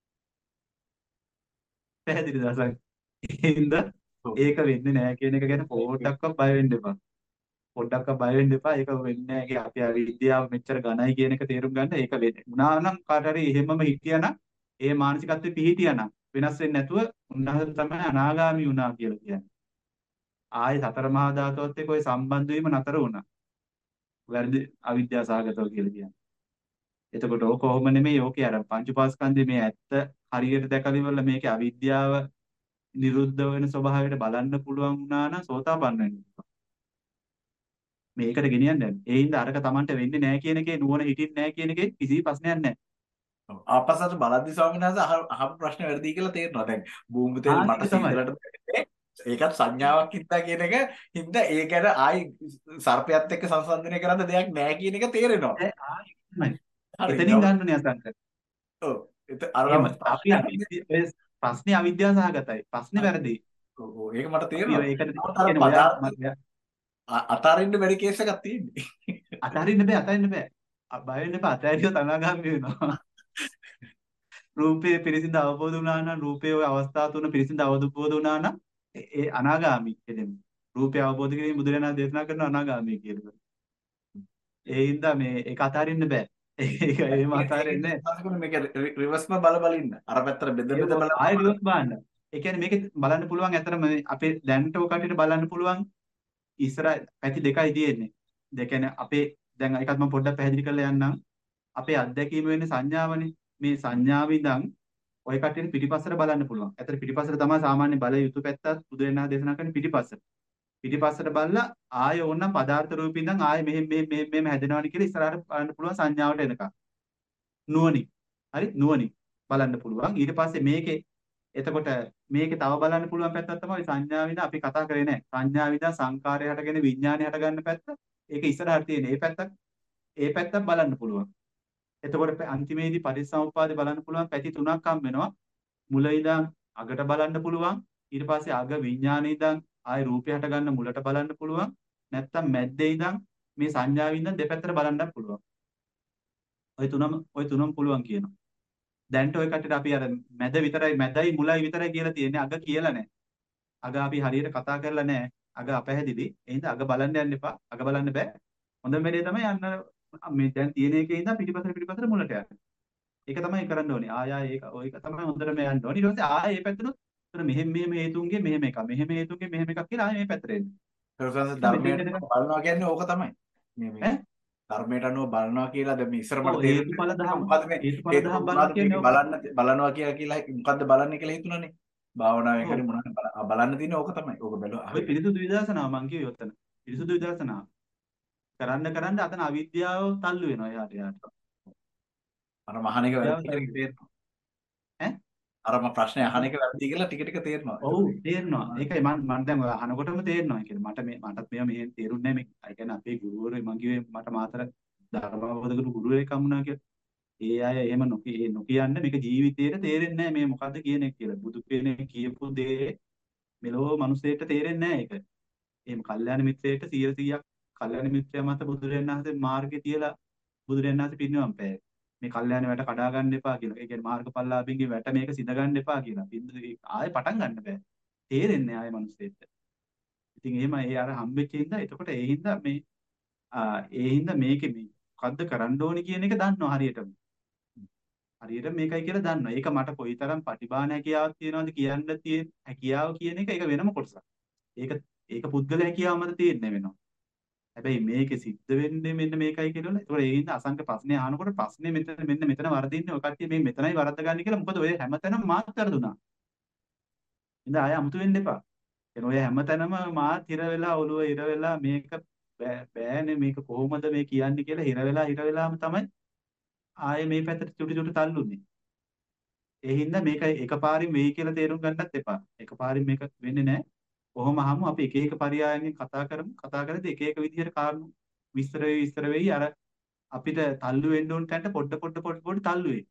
පැහැදිලිද අසං? එහෙනම් ඒක වෙන්නේ නැහැ කියන එක ගැන පොඩ්ඩක්වත් බය වෙන්න එපා. පොඩ්ඩක්වත් බය වෙන්න එපා. ඒක වෙන්නේ නැහැ. ඒක අපි අවිද්‍යාව මෙච්චර ඝනයි කියන එක තේරුම් ගන්න. ඒක වෙන්නේ. උනා නම් කාට හරි එහෙමම හිටියානම් ඒ මානසිකත්වෙ පිහිටියානම් වෙනස් වෙන්නේ නැතුව උන්වහන්සේ තමයි අනාගාමී වුණා කියලා කියන්නේ. ආයේ සතර මහා ධාතුවත් එක්ක ওই සම්බන්ධ වීම නතර වුණා. වැරදි අවිද්‍යාව සහගතව කියලා කියන්නේ. එතකොට ඕක කොහොම නෙමෙයි ඕකේ අර පංච උපාස්කන්ධයේ මේ ඇත්ත හරියට දැකලා ඉවරලා මේකේ අවිද්‍යාව නිරුද්ධ වෙන ස්වභාවයට බලන්න පුළුවන් වුණා නම් සෝතාපන්න වෙන්න පුළුවන්. මේකට ගෙනියන්න යන්නේ. ඒ හින්දා අරක Tamanට වෙන්නේ නැහැ කියන එකේ නුවණ හිටින්නේ නැහැ කියන එකේ කිසි ප්‍රශ්නයක් නැහැ. ඔව්. ආපස්සට බලද්දි ස්වාමීන් වහන්සේ අහ අහපු ප්‍රශ්න වැරදි කියලා තේරෙනවා. දැන් භූමි තෙල් ආ මට ඒක තමයි. සීතලට දැනෙන්නේ ඒකත් සංඥාවක් හින්දා කියන එක හින්දා ඒ ගැන ආයි සර්පයත් එක්ක සංසන්දනය කරන්න දෙයක් නැහැ කියන එක තේරෙනවා. ඒ ආ ඒක තමයි. හරි. එතනින් නමුත් ගන්නනේ අසංක. ඔව්. ඒත් අර එහෙම නමුත් අපි අවිද්‍ය- ඔය ප්‍රශ්නේ අවිද්‍යාව සහගතයි. ප්‍රශ්නේ වැරදි. ඔව් ඔව් ඒක මට අපි තේරෙනවා. ඒකට නමුත් අර කියන්නේ ඔයා පදාර්ථ අ- අතාරින්න බැරි කේස් එකක් තියෙන්නේ. අතහරින්න බෑ අතහරින්න බෑ. අ- බය වෙන්න එපා. අතහැරියොත් අනාගාමී වෙනවා. රූපේ පිරිසිදු අවබෝධ වුණා නම් රූපේ ওই අවස්ථා තුන පිරිසිදු අවබෝධ වුණා නම් ඒ ඒ අනාගාමී කියන්නේ. රූපය අවබෝධ කිරීම බුදුරජාණන් දේශනා කරන අනාගාමී කියලා. ඒ හින්දා මේ ඒක අතහරින්න බෑ. ඒක එහෙම අතහරින්නේ නැහැ. මේක රිවර්ස්ම බල බල ඉන්න. අර පැත්තට බෙද බෙද බල ආයෙ රිවර්ස් බලන්න. ඒ කියන්නේ මේක බලන්න පුළුවන් ඇත්තටම මේ අපේ දැනට ඔය කටියට බලන්න පුළුවන් ඉස්සර පැති දෙකයි තියෙන්නේ. ඒ කියන්නේ අපේ දැන් ඒකත් මම පොඩ්ඩක් පැහැදිලි කරලා යන්නම්. අපේ අත්දැකීම වෙන්නේ සංඥාවනේ. මේ සංඥාව ඉඳන් ඔය කටියට පිටිපස්සට බලන්න පුළුවන්. ඇත්තට පිටිපස්සට තමයි සාමාන්‍ය බල යුතු පැත්තත් බුදුරජාණන් දේශනා කරන්නේ පිටිපස්සට. පිටිපස්සට බලලා ආයෙ ඕනනම් පදාර්ථ රූපේ ඉඳන් ආයෙ මෙහෙම මෙහෙම මෙහෙම මෙහෙම හැදෙනවනේ කියලා ඉස්සරහට බලන්න පුළුවන් සංඥාවට එනකම්. නුවණින්. හරි නුවණින් බලන්න පුළුවන්. ඊට පස්සේ මේකේ එතකොට මේකේ තව බලන්න පුළුවන් පැත්තක් තමයි සංඥා විඳ අපි කතා කරේ නැහැ. සංඥා විඳ සංකාරය හටගෙන විඥානය හට ගන්න පැත්ත. ඒක ඉස්සරහට තියෙන. ඒ පැත්තක් ඒ පැත්තක් බලන්න පුළුවන්. එතකොට අන්තිමේදී පටිච්චසමුප්පාදේ බලන්න පුළුවන් පැති තුනක් හම් වෙනවා. මුල ඉඳන් අගට බලන්න පුළුවන්. ඊට පස්සේ අග විඥානේ ඉඳන් ආයි රූපය හට ගන්න මුලට බලන්න පුළුවන්. නැත්තම් මැද්දේ ඉඳන් මේ සංඥාවෙන් ඉඳන් දෙපැත්තට බලන්නත් පුළුවන්. ওই තුනම ওই තුනම පුළුවන් කියනවා. දැන්ට ඔය කටට අපි අර මැද විතරයි මැදයි මුලයි විතරයි කියලා තියෙන්නේ. අග කියලා නැහැ. අග අපි හරියට කතා කරලා නැහැ. අග අපැහැදිලි. ඒ හින්දා අග බලන්න යන්න එපා. අග බලන්න බෑ. හොඳම වෙලේ තමයි යන්න මේ දැන් තියෙන එකේ ඉඳන් පිටිපස්සට පිටිපස්සට මුලට යන්න. ඒක තමයි කරන්න ඕනේ. ආය ආය ඒක ඔය එක තමයි හොඳටම යන්න ඕනේ. ඊට පස්සේ ආය මේ පැත්තට උතන මෙහෙම මෙහෙම හේතුන්ගේ මෙහෙම එකක්. මෙහෙම හේතුන්ගේ මෙහෙම එකක් කියලා ආය මේ පැත්තට එන්න. ඒක ධර්මයට බලනවා කියන්නේ ඕක තමයි. මේ මේ ධර්මයට අනුව බලනවා කියලා දැන් මේ ඉස්සර මට හේතුඵල දහම මොකද්ද මේ හේතුඵල දහම බලන්න කියන්නේ බලන්න බලනවා කියලා කියලා මොකද්ද බලන්නේ කියලා හිතුණානේ. භාවනාවෙන් හරි මොනවද බලන්න තියෙන්නේ ඕක තමයි. ඕක බැලුවා. ඔය පිරිසුදු විදර්ශනාව මං කිව්වේ ඔතන. පිරිසුදු විදර්ශනාව. කරන්න කරන්න අතන අවිද්‍යාව තල්ලු වෙනවා එහාට එහාට. අර මහණ එක වැරදි කියලා තේරෙනවා. ඈ? අර මම ප්‍රශ්නේ අහන එක වැරදි කියලා ටික ටික තේරෙනවා. ඔව් තේරෙනවා. ඒකයි මම මම දැන් ඔය අහනකොටම තේරෙනවා. ඒ කියන්නේ මට මේ මටත් මේවා මෙහෙම තේරුන්නේ නැහැ මේ. ඒ කියන්නේ අපේ ගුරුවරු මං කිව්වේ මට මාතර ධර්මවදකට ගුරුවරයෙක් හම්බුණා කියලා. ඒ අය එහෙම නොකිය නොකියන්න මේක ජීවිතේට තේරෙන්නේ නැහැ මේ මොකද්ද කියන එක කියලා. බුදු කෙනෙක් කියපු දේ මෙලෝ මිනිස්සෙට තේරෙන්නේ නැහැ ඒක. එහෙම කල්යාණ මිත්‍රයෙක්ට සීය සීයක් කල්යාණ මිත්‍රයා මත බුදුරජාණන් වහන්සේ මාර්ගේ තියලා බුදුරජාණන් වහන්සේ පිරිනිවන් පෑවේ. මේ කල්යාණ වැට කඩා ගන්න එපා කියලා. ඒ කියන්නේ මාර්ගඵලලාභින්ගේ වැට මේක සිඳ ගන්න එපා කියලා. ආයෙ පටන් ගන්න බෑ. තේරෙන්නේ ආයෙ මිනිස්සෙට. ඉතින් එහෙම ඒ අර හම්බෙච්ච හින්දා එතකොට ඒ හින්දා මේ ඒ හින්දා මේකේ මේ මොකද්ද කරන්න ඕනි කියන එක දන්නවා හරියටම. හරියට මේකයි කියලා දන්නවා. ඒක මට කොයිතරම් ප්‍රතිභාන හැකියාවක් තියෙනවද කියන්න තියෙන හැකියාව කියන එක ඒක වෙනම කොටසක්. ඒක ඒක පුද්ගල හැකියාව මත තියෙන්නේ වෙනවා. හැබැයි මේකේ සිද්ධ වෙන්නේ මෙන්න මේකයි කියලා. ඒතකොට ඒ හින්දා අසංක ප්‍රශ්නේ අහනකොට ප්‍රශ්නේ මෙතන මෙන්න මෙතන වරදින්නේ ඔය කට්ටිය මේ මෙතනයි වරද්ද ගන්න කියලා. මොකද ඔය හැමතැනම මාත් වරදුනා. ඉතින් ආය අමුතු වෙන්න එපා. එන ඔය හැමතැනම මාත් හිර වෙලා ඔළුව හිර වෙලා මේක බෑනේ මේක කොහොමද මේ කියන්නේ කියලා හිර වෙලා හිර වෙලාම තමයි ආයේ මේ පැත්තට චුටි චුටි තල්ලුනේ. ඒ හින්දා මේක එකපාරින් වෙයි කියලා තේරුම් ගන්නත් එපා. එකපාරින් මේක වෙන්නේ නැහැ. කොහොම අහමු අපි එක එක පරයයන්ගෙන් කතා කරමු. කතා කරද්දී එක එක විදිහට කාරණු විස්තර වෙයි විස්තර වෙයි අර අපිට තල්ලු වෙන්න ඕන තැනට පොඩ පොඩ පොඩ පොඩ තල්ලු වෙයි.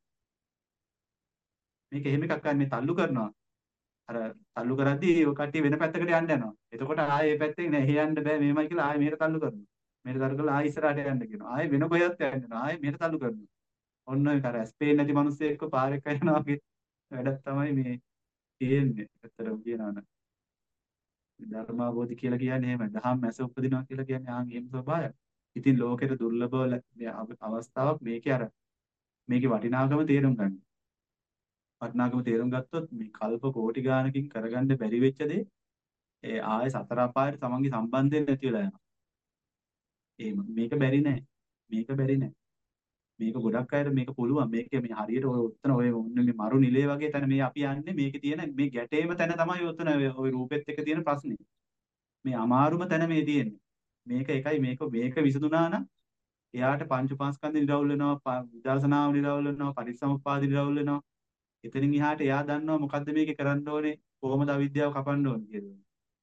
මේක එහෙම එකක් ගන්න මේ තල්ලු කරනවා. අර තල්ලු කරද්දී ඔය කට්ටිය වෙන පැත්තකට යන්න යනවා. එතකොට ආයේ මේ පැත්තෙන් නෑ එහෙ යන්න බෑ මේමයි කියලා ආයේ මෙහෙට තල්ලු කරනවා. මෙහෙට තල්ලු කරලා ආයෙ ඉස්සරහට යන්න කියනවා. ආයෙ වෙන කොහෙවත් යන්න යනවා. ආයෙ මෙහෙට තල්ලු කරනවා. ඔන්න ඔය කර ස්පේන් නැති මිනිස්සු එක්ක පාරෙක් යනවා වගේ වැඩක් තමයි මේ තියෙන්නේ. ඇත්තටම කියනවා නම් ධර්මාවබෝධි කියලා කියන්නේ එහෙම දහම් මැස උපදිනවා කියලා කියන්නේ ආන් එහෙම ස්වභාවයක්. ඉතින් ලෝකෙට දුර්ලභව අවස්ථාවක් මේකේ අර මේකේ වටිනාකම තේරුම් ගන්න. වටිනාකම තේරුම් ගත්තොත් මේ කල්ප කෝටි ගානකින් කරගන්න බැරි වෙච්ච දේ ඒ ආයේ සතර අපායට තමන්ගේ සම්බන්ධයෙන් නැති වෙලා යනවා. එහෙම මේක බැරි නෑ. මේක බැරි නෑ. මේක ගොඩක් අයට මේක පුළුවන්. මේක මේ හරියට ඔය උත්තර ඔය මේ මරු නිලේ වගේ තැන මේ අපි යන්නේ මේකේ තියෙන මේ ගැටේම තැන තමයි උත්තර ඔය රූපෙත් එක්ක තියෙන ප්‍රශ්නේ. මේ අමාරුම තැන මේ තියෙන්නේ. මේක එකයි මේක මේක විසඳුනා නම් එයාට පංච උපාස්කන්ධ නිරවුල් වෙනවා, විදර්ශනාව නිරවුල් වෙනවා, පටිච්චසමුප්පාද නිරවුල් වෙනවා. එතනින් එහාට එයා දන්නවා මොකද්ද මේකේ කරන්න ඕනේ, කොහොමද අවිද්‍යාව කපන්න ඕනේ කියලා.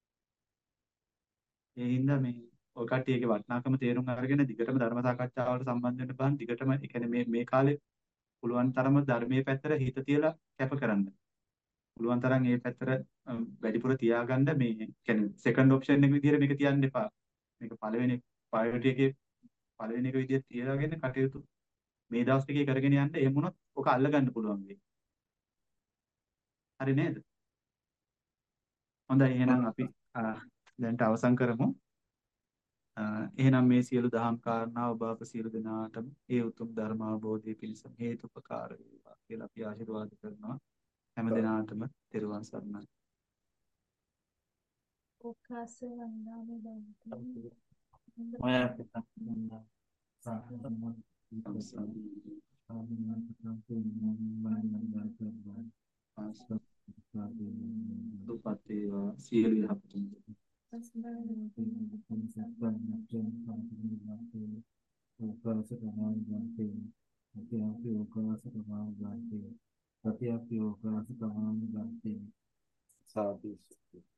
ඒ හින්දා මේ ඔය කට්ටියගේ වටිනාකම තේරුම් අරගෙන දිගටම ධර්ම සාකච්ඡාවලට සම්බන්ධ වෙන්න බෑ. දිගටම ඒ කියන්නේ මේ මේ කාලේ පුළුවන් තරම ධර්මයේ පැත්තට හිත තියලා කැප කරන්න. පුළුවන් තරම් මේ පැත්තට වැඩිපුර තියාගන්න මේ කියන්නේ සෙකන්ඩ් ඔප්ෂන් එක විදිහට මේක තියන්න එපා. මේක පළවෙනි ප්‍රයොරිටි එකේ පළවෙනි එක විදිහට තියාගෙන කටයුතු මේ දවස් ටිකේ කරගෙන යන්න. එහෙම වුණොත් ඔක අල්ල ගන්න පුළුවන් වෙයි. හරි නේද? හොඳයි එහෙනම් අපි දැන්ට අවසන් කරමු. එහෙනම් මේ සියලු දහම් කාරණා ඔබ අප සියලු දෙනාටම ඒ උතුම් ධර්ම අවබෝධය පිණිස හේතුපකාර වේවා කියලා අපි ආශිර්වාද කරනවා. හැම දිනාටම තෙරුවන් සරණයි. ඕකාස වන්දාමි බන්ති. ඔය අපිට දුපතේවා සියලු යහපතුන් සතියක් යෝගනස තමයි ගන්න සාදු